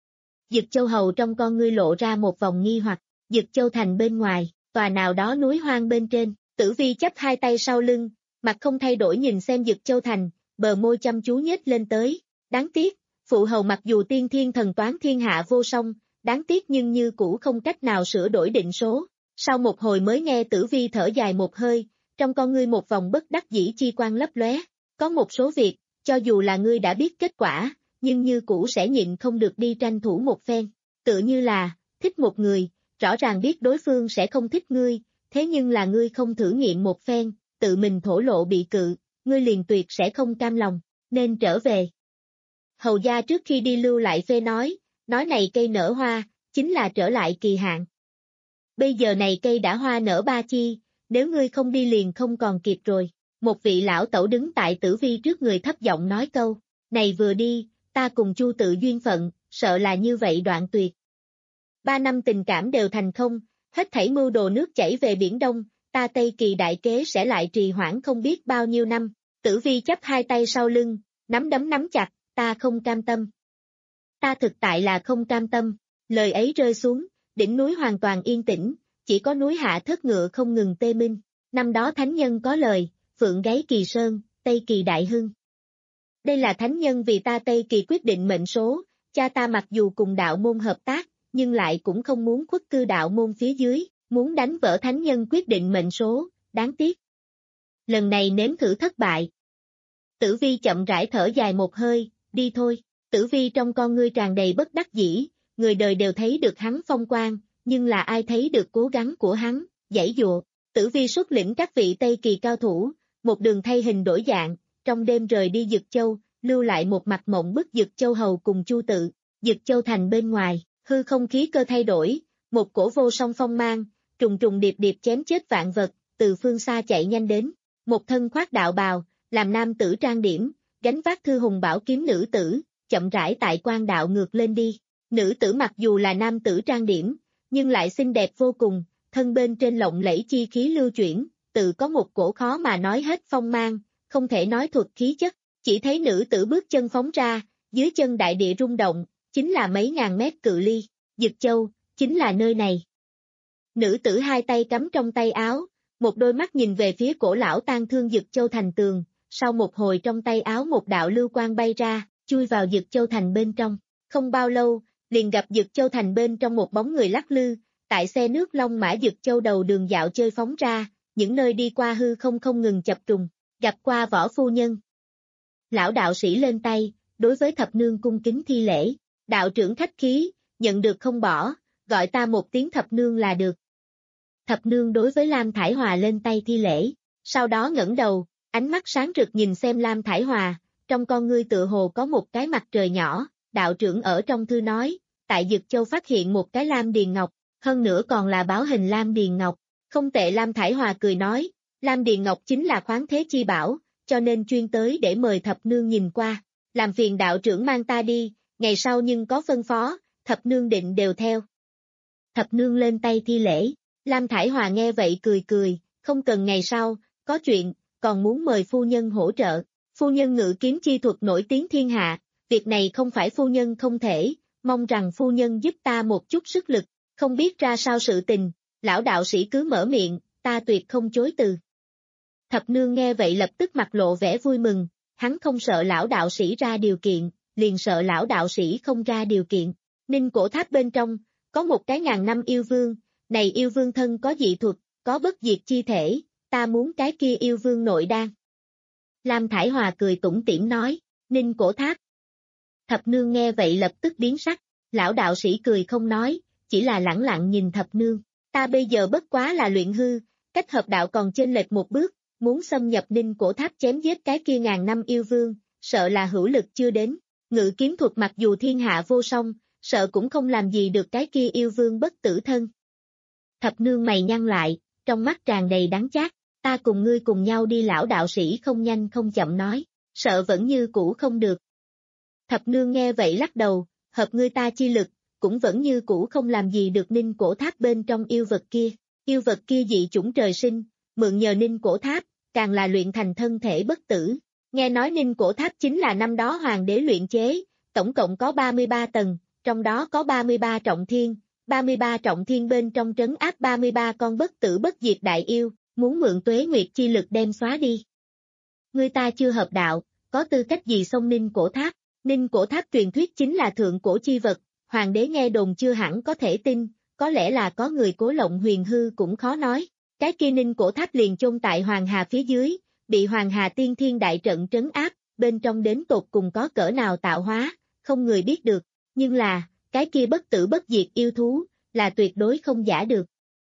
Dực Châu Hầu trong con ngươi lộ ra một vòng nghi hoặc, Dực Châu thành bên ngoài, tòa nào đó núi hoang bên trên, Tử Vi chắp hai tay sau lưng, mặt không thay đổi nhìn xem Dực Châu thành, bờ môi chăm chú nhếch lên tới, đáng tiếc, phụ hầu mặc dù tiên thiên thần toán thiên hạ vô song, đáng tiếc nhưng như cũ không cách nào sửa đổi định số. Sau một hồi mới nghe Tử Vi thở dài một hơi, trong con ngươi một vòng bất đắc dĩ chi quang lấp lóe, có một số việc, cho dù là ngươi đã biết kết quả, nhưng như cũ sẽ nhịn không được đi tranh thủ một phen, tự như là, thích một người, rõ ràng biết đối phương sẽ không thích ngươi, thế nhưng là ngươi không thử nghiệm một phen, tự mình thổ lộ bị cự, ngươi liền tuyệt sẽ không cam lòng, nên trở về. Hầu gia trước khi đi lưu lại phê nói, nói này cây nở hoa, chính là trở lại kỳ hạn. Bây giờ này cây đã hoa nở ba chi, nếu ngươi không đi liền không còn kịp rồi. Một vị lão tẩu đứng tại Tử Vi trước người thấp giọng nói câu, này vừa đi, ta cùng Chu Tự duyên phận, sợ là như vậy đoạn tuyệt. Ba năm tình cảm đều thành không, hết thảy mưu đồ nước chảy về Biển Đông, ta Tây Kỳ đại kế sẽ lại trì hoãn không biết bao nhiêu năm. Tử Vi chắp hai tay sau lưng, nắm đấm nắm chặt, ta không cam tâm. Ta thực tại là không cam tâm, lời ấy rơi xuống, đỉnh núi hoàn toàn yên tĩnh, chỉ có núi Hạ Thất Ngựa không ngừng tê minh. Năm đó thánh nhân có lời, phượng gáy Kỳ Sơn, Tây Kỳ đại hưng. Đây là thánh nhân vì ta Tây Kỳ quyết định mệnh số, cha ta mặc dù cùng đạo môn hợp tác, nhưng lại cũng không muốn khuất cư đạo môn phía dưới, muốn đánh vỡ thánh nhân quyết định mệnh số, đáng tiếc. Lần này nếm thử thất bại. Tử Vi chậm rãi thở dài một hơi, đi thôi. Tử Vi trong con ngươi tràn đầy bất đắc dĩ, người đời đều thấy được hắn phong quang, nhưng là ai thấy được cố gắng của hắn, giãy dụa. Tử Vi xuất lĩnh các vị Tây Kỳ cao thủ, một đường thay hình đổi dạng, trong đêm rời đi Dực Châu, lưu lại một mặt mộng bức Dực Châu Hầu cùng Chu Tự. Dực Châu thành bên ngoài, hư không khí cơ thay đổi, một cổ vô song phong mang, trùng trùng điệp điệp chém chết vạn vật, từ phương xa chạy nhanh đến. Một thân khoác đạo bào, làm nam tử trang điểm, gánh vác thư hùng bảo kiếm nữ tử, chậm rãi tại quan đạo ngược lên đi. Nữ tử mặc dù là nam tử trang điểm, nhưng lại xinh đẹp vô cùng, thân bên trên lộng lẫy chi khí lưu chuyển, tự có một cổ khó mà nói hết phong mang, không thể nói thuật khí chất, chỉ thấy nữ tử bước chân phóng ra, dưới chân đại địa rung động, chính là mấy ngàn mét cự ly, Dực Châu, chính là nơi này. Nữ tử hai tay cắm trong tay áo, một đôi mắt nhìn về phía cổ lão tang thương Dực Châu thành tường, sau một hồi trong tay áo một đạo lưu quang bay ra, chui vào Dực Châu thành bên trong, không bao lâu, liền gặp Dực Châu thành bên trong một bóng người lắc lư, tại xe nước Long Mã Dực Châu đầu đường dạo chơi phóng ra, những nơi đi qua hư không không ngừng chập trùng, gặp qua võ phu nhân. Lão đạo sĩ lên tay, đối với thập nương cung kính thi lễ, đạo trưởng khách khí, nhận được không bỏ, gọi ta một tiếng thập nương là được. Thập nương đối với Lam Thải Hòa lên tay thi lễ, sau đó ngẩng đầu, ánh mắt sáng rực nhìn xem Lam Thải Hòa, trong con ngươi tựa hồ có một cái mặt trời nhỏ, đạo trưởng ở trong thư nói, tại Dực Châu phát hiện một cái Lam Điền Ngọc, hơn nữa còn là báo hình Lam Điền Ngọc, không tệ. Lam Thải Hòa cười nói, Lam Điền Ngọc chính là khoáng thế chi bảo, cho nên chuyên tới để mời thập nương nhìn qua, làm phiền đạo trưởng mang ta đi, ngày sau nhưng có phân phó, thập nương định đều theo. Thập nương lên tay thi lễ, Lam Thải Hòa nghe vậy cười cười, không cần ngày sau, có chuyện, còn muốn mời phu nhân hỗ trợ, phu nhân ngự kiếm chi thuật nổi tiếng thiên hạ, việc này không phải phu nhân không thể, mong rằng phu nhân giúp ta một chút sức lực, không biết ra sao sự tình, Lão đạo sĩ cứ mở miệng, ta tuyệt không chối từ. Thập nương nghe vậy lập tức mặt lộ vẻ vui mừng, hắn không sợ lão đạo sĩ ra điều kiện, liền sợ lão đạo sĩ không ra điều kiện. Ninh cổ tháp bên trong, có một cái ngàn năm yêu vương, này yêu vương thân có dị thuật, có bất diệt chi thể, ta muốn cái kia yêu vương nội đan. Lam Thải Hòa cười tủm tỉm nói, Ninh cổ tháp. Thập nương nghe vậy lập tức biến sắc, lão đạo sĩ cười không nói, chỉ là lẳng lặng nhìn thập nương, ta bây giờ bất quá là luyện hư, cách hợp đạo còn chênh lệch một bước, muốn xâm nhập Ninh cổ tháp chém giết cái kia ngàn năm yêu vương, sợ là hữu lực chưa đến, ngự kiếm thuật mặc dù thiên hạ vô song, sợ cũng không làm gì được cái kia yêu vương bất tử thân. Thập nương mày nhăn lại, trong mắt tràn đầy đắng chát, ta cùng ngươi cùng nhau đi, lão đạo sĩ không nhanh không chậm nói, sợ vẫn như cũ không được. Thập nương nghe vậy lắc đầu, hợp ngươi ta chi lực, cũng vẫn như cũ không làm gì được Ninh cổ tháp bên trong yêu vật kia, yêu vật kia dị chủng trời sinh, mượn nhờ Ninh cổ tháp, càng là luyện thành thân thể bất tử. Nghe nói Ninh cổ tháp chính là năm đó hoàng đế luyện chế, tổng cộng có ba mươi ba tầng, trong đó có ba mươi ba trọng thiên, ba mươi ba trọng thiên bên trong trấn áp ba mươi ba con bất tử bất diệt đại yêu, muốn mượn tuế nguyệt chi lực đem xóa đi. Người ta chưa hợp đạo, có tư cách gì xông Ninh cổ tháp? Ninh cổ tháp truyền thuyết chính là thượng cổ chi vật, hoàng đế nghe đồn chưa hẳn có thể tin, có lẽ là có người cố lộng huyền hư cũng khó nói. Cái kia Ninh cổ tháp liền chôn tại Hoàng Hà phía dưới, bị Hoàng Hà tiên thiên đại trận trấn áp, bên trong đến tột cùng có cỡ nào tạo hóa, không người biết được, nhưng là, cái kia bất tử bất diệt yêu thú, là tuyệt đối không giả được.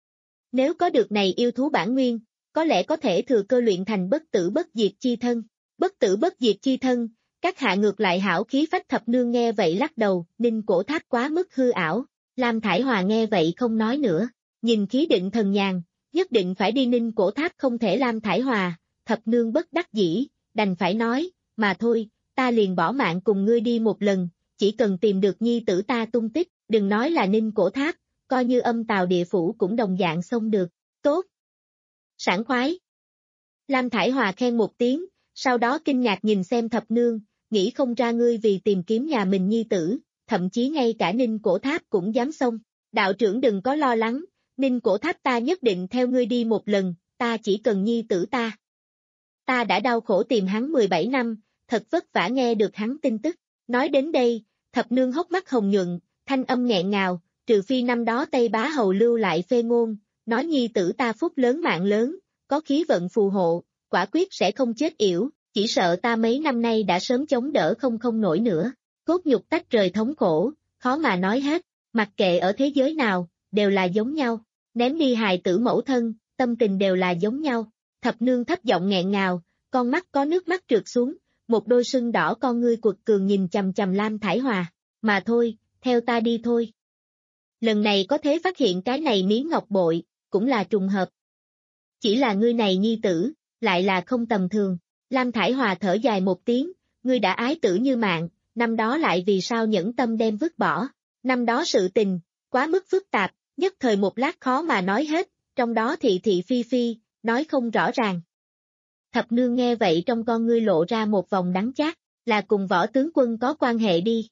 Nếu có được này yêu thú bản nguyên, có lẽ có thể thừa cơ luyện thành bất tử bất diệt chi thân, bất tử bất diệt chi thân, các hạ ngược lại hảo khí phách. Thập nương nghe vậy lắc đầu, Ninh cổ tháp quá mức hư ảo, Lam Thải Hòa nghe vậy không nói nữa, nhìn khí định thần nhàn, nhất định phải đi Ninh cổ tháp không thể. Lam Thải Hòa, thập nương bất đắc dĩ, đành phải nói, mà thôi, ta liền bỏ mạng cùng ngươi đi một lần, chỉ cần tìm được nhi tử ta tung tích, đừng nói là Ninh cổ tháp, coi như âm tào địa phủ cũng đồng dạng xông được, tốt. Sảng khoái. Lam Thải Hòa khen một tiếng, sau đó kinh ngạc nhìn xem thập nương, nghĩ không ra ngươi vì tìm kiếm nhà mình nhi tử, thậm chí ngay cả Ninh cổ tháp cũng dám xông. Đạo trưởng đừng có lo lắng, Ninh cổ tháp ta nhất định theo ngươi đi một lần, ta chỉ cần nhi tử ta. Ta đã đau khổ tìm hắn mười bảy năm, thật vất vả nghe được hắn tin tức. Nói đến đây, thập nương hốc mắt hồng nhuận, thanh âm nghẹn ngào, trừ phi năm đó Tây Bá Hầu lưu lại phê ngôn, nói nhi tử ta phúc lớn mạng lớn, có khí vận phù hộ, quả quyết sẽ không chết yểu, chỉ sợ ta mấy năm nay đã sớm chống đỡ không không nổi nữa. Cốt nhục tách rời thống khổ, khó mà nói hết, mặc kệ ở thế giới nào, đều là giống nhau, ném đi hài tử mẫu thân, tâm tình đều là giống nhau. Thập nương thấp giọng nghẹn ngào, con mắt có nước mắt trượt xuống, một đôi sưng đỏ con ngươi quật cường nhìn chằm chằm Lam Thải Hòa, mà thôi, theo ta đi thôi. Lần này có thể phát hiện cái này miếng ngọc bội, cũng là trùng hợp. Chỉ là ngươi này nhi tử, lại là không tầm thường. Lam Thải Hòa thở dài một tiếng, ngươi đã ái tử như mạng, năm đó lại vì sao nhẫn tâm đem vứt bỏ. Năm đó sự tình, quá mức phức tạp, nhất thời một lát khó mà nói hết, trong đó thị thị phi phi, nói không rõ ràng. Thập nương nghe vậy trong con ngươi lộ ra một vòng đắng chát, là cùng Võ tướng quân có quan hệ đi.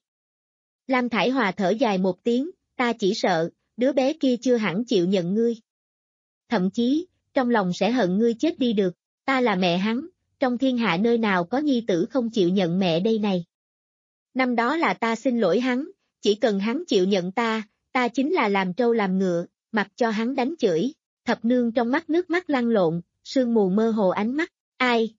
Lam Thải Hòa thở dài một tiếng, ta chỉ sợ, đứa bé kia chưa hẳn chịu nhận ngươi. Thậm chí, trong lòng sẽ hận ngươi chết đi được, ta là mẹ hắn, trong thiên hạ nơi nào có nhi tử không chịu nhận mẹ đây này. Năm đó là ta xin lỗi hắn, chỉ cần hắn chịu nhận ta, ta chính là làm trâu làm ngựa, mặc cho hắn đánh chửi. Thập nương trong mắt nước mắt lăn lộn, sương mù mơ hồ ánh mắt, ai?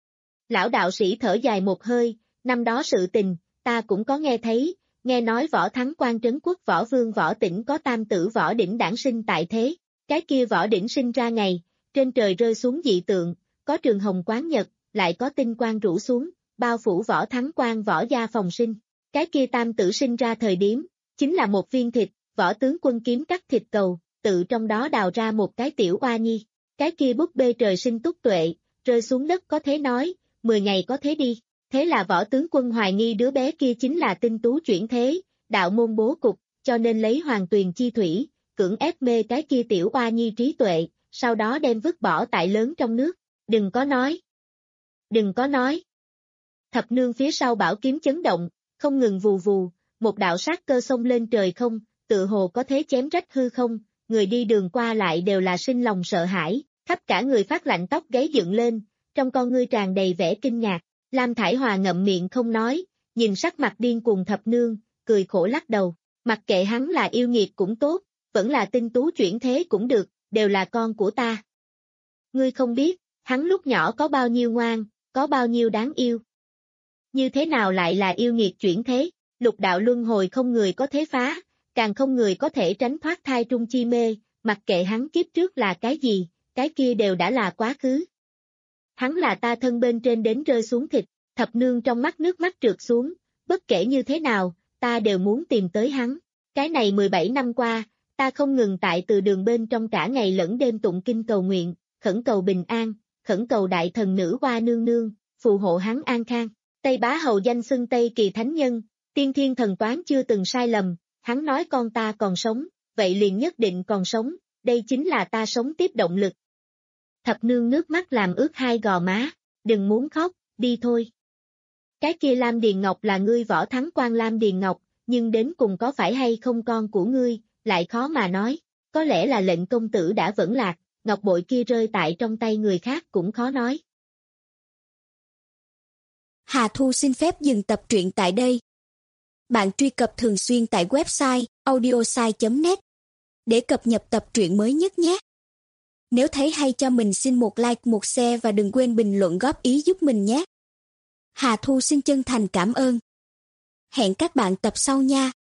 Lão đạo sĩ thở dài một hơi, năm đó sự tình, ta cũng có nghe thấy, nghe nói Võ Thắng Quan trấn quốc Võ Vương Võ Tĩnh có tam tử Võ Đỉnh đản sinh tại thế, cái kia Võ Đỉnh sinh ra ngày, trên trời rơi xuống dị tượng, có trường hồng quán nhật, lại có tinh quang rủ xuống, bao phủ Võ Thắng Quan Võ gia phòng sinh, cái kia tam tử sinh ra thời điểm, chính là một viên thịt, Võ tướng quân kiếm cắt thịt cầu, tự trong đó đào ra một cái tiểu oa nhi, cái kia búp bê trời sinh túc tuệ, rơi xuống đất có thế nói, mười ngày có thế đi, thế là Võ tướng quân hoài nghi đứa bé kia chính là tinh tú chuyển thế, đạo môn bố cục, cho nên lấy hoàng tuyền chi thủy, cưỡng ép mê cái kia tiểu oa nhi trí tuệ, sau đó đem vứt bỏ tại lớn trong nước, đừng có nói, đừng có nói. Thập nương phía sau bảo kiếm chấn động, không ngừng vù vù, một đạo sát cơ xông lên trời không, tự hồ có thế chém rách hư không, người đi đường qua lại đều là sinh lòng sợ hãi, khắp cả người phát lạnh tóc gáy dựng lên, trong con ngươi tràn đầy vẻ kinh ngạc. Lam Thải Hòa ngậm miệng không nói, nhìn sắc mặt điên cuồng thập nương, cười khổ lắc đầu, mặc kệ hắn là yêu nghiệt cũng tốt, vẫn là tinh tú chuyển thế cũng được, đều là con của ta. Ngươi không biết, hắn lúc nhỏ có bao nhiêu ngoan, có bao nhiêu đáng yêu. Như thế nào lại là yêu nghiệt chuyển thế, lục đạo luân hồi không người có thể phá, càng không người có thể tránh thoát thai trung chi mê, mặc kệ hắn kiếp trước là cái gì, cái kia đều đã là quá khứ. Hắn là ta thân bên trên đến rơi xuống thịt, thập nương trong mắt nước mắt trượt xuống, bất kể như thế nào, ta đều muốn tìm tới hắn. Cái này mười bảy năm qua, ta không ngừng tại từ đường bên trong cả ngày lẫn đêm tụng kinh cầu nguyện, khẩn cầu bình an, khẩn cầu đại thần nữ Hoa nương nương, phù hộ hắn an khang. Tây Bá Hầu danh xưng Tây Kỳ Thánh Nhân, tiên thiên thần toán chưa từng sai lầm, hắn nói con ta còn sống, vậy liền nhất định còn sống, đây chính là ta sống tiếp động lực. Thập nương nước mắt làm ướt hai gò má, đừng muốn khóc, đi thôi. Cái kia Lam Điền Ngọc là ngươi Võ Thắng Quan Lam Điền Ngọc, nhưng đến cùng có phải hay không con của ngươi, lại khó mà nói, có lẽ là lệnh công tử đã vẫn lạc, ngọc bội kia rơi tại trong tay người khác cũng khó nói. Hà Thu xin phép dừng tập truyện tại đây. Bạn truy cập thường xuyên tại website audiosai chấm net để cập nhật tập truyện mới nhất nhé. Nếu thấy hay cho mình xin một like, một share và đừng quên bình luận góp ý giúp mình nhé. Hà Thu xin chân thành cảm ơn. Hẹn các bạn tập sau nha.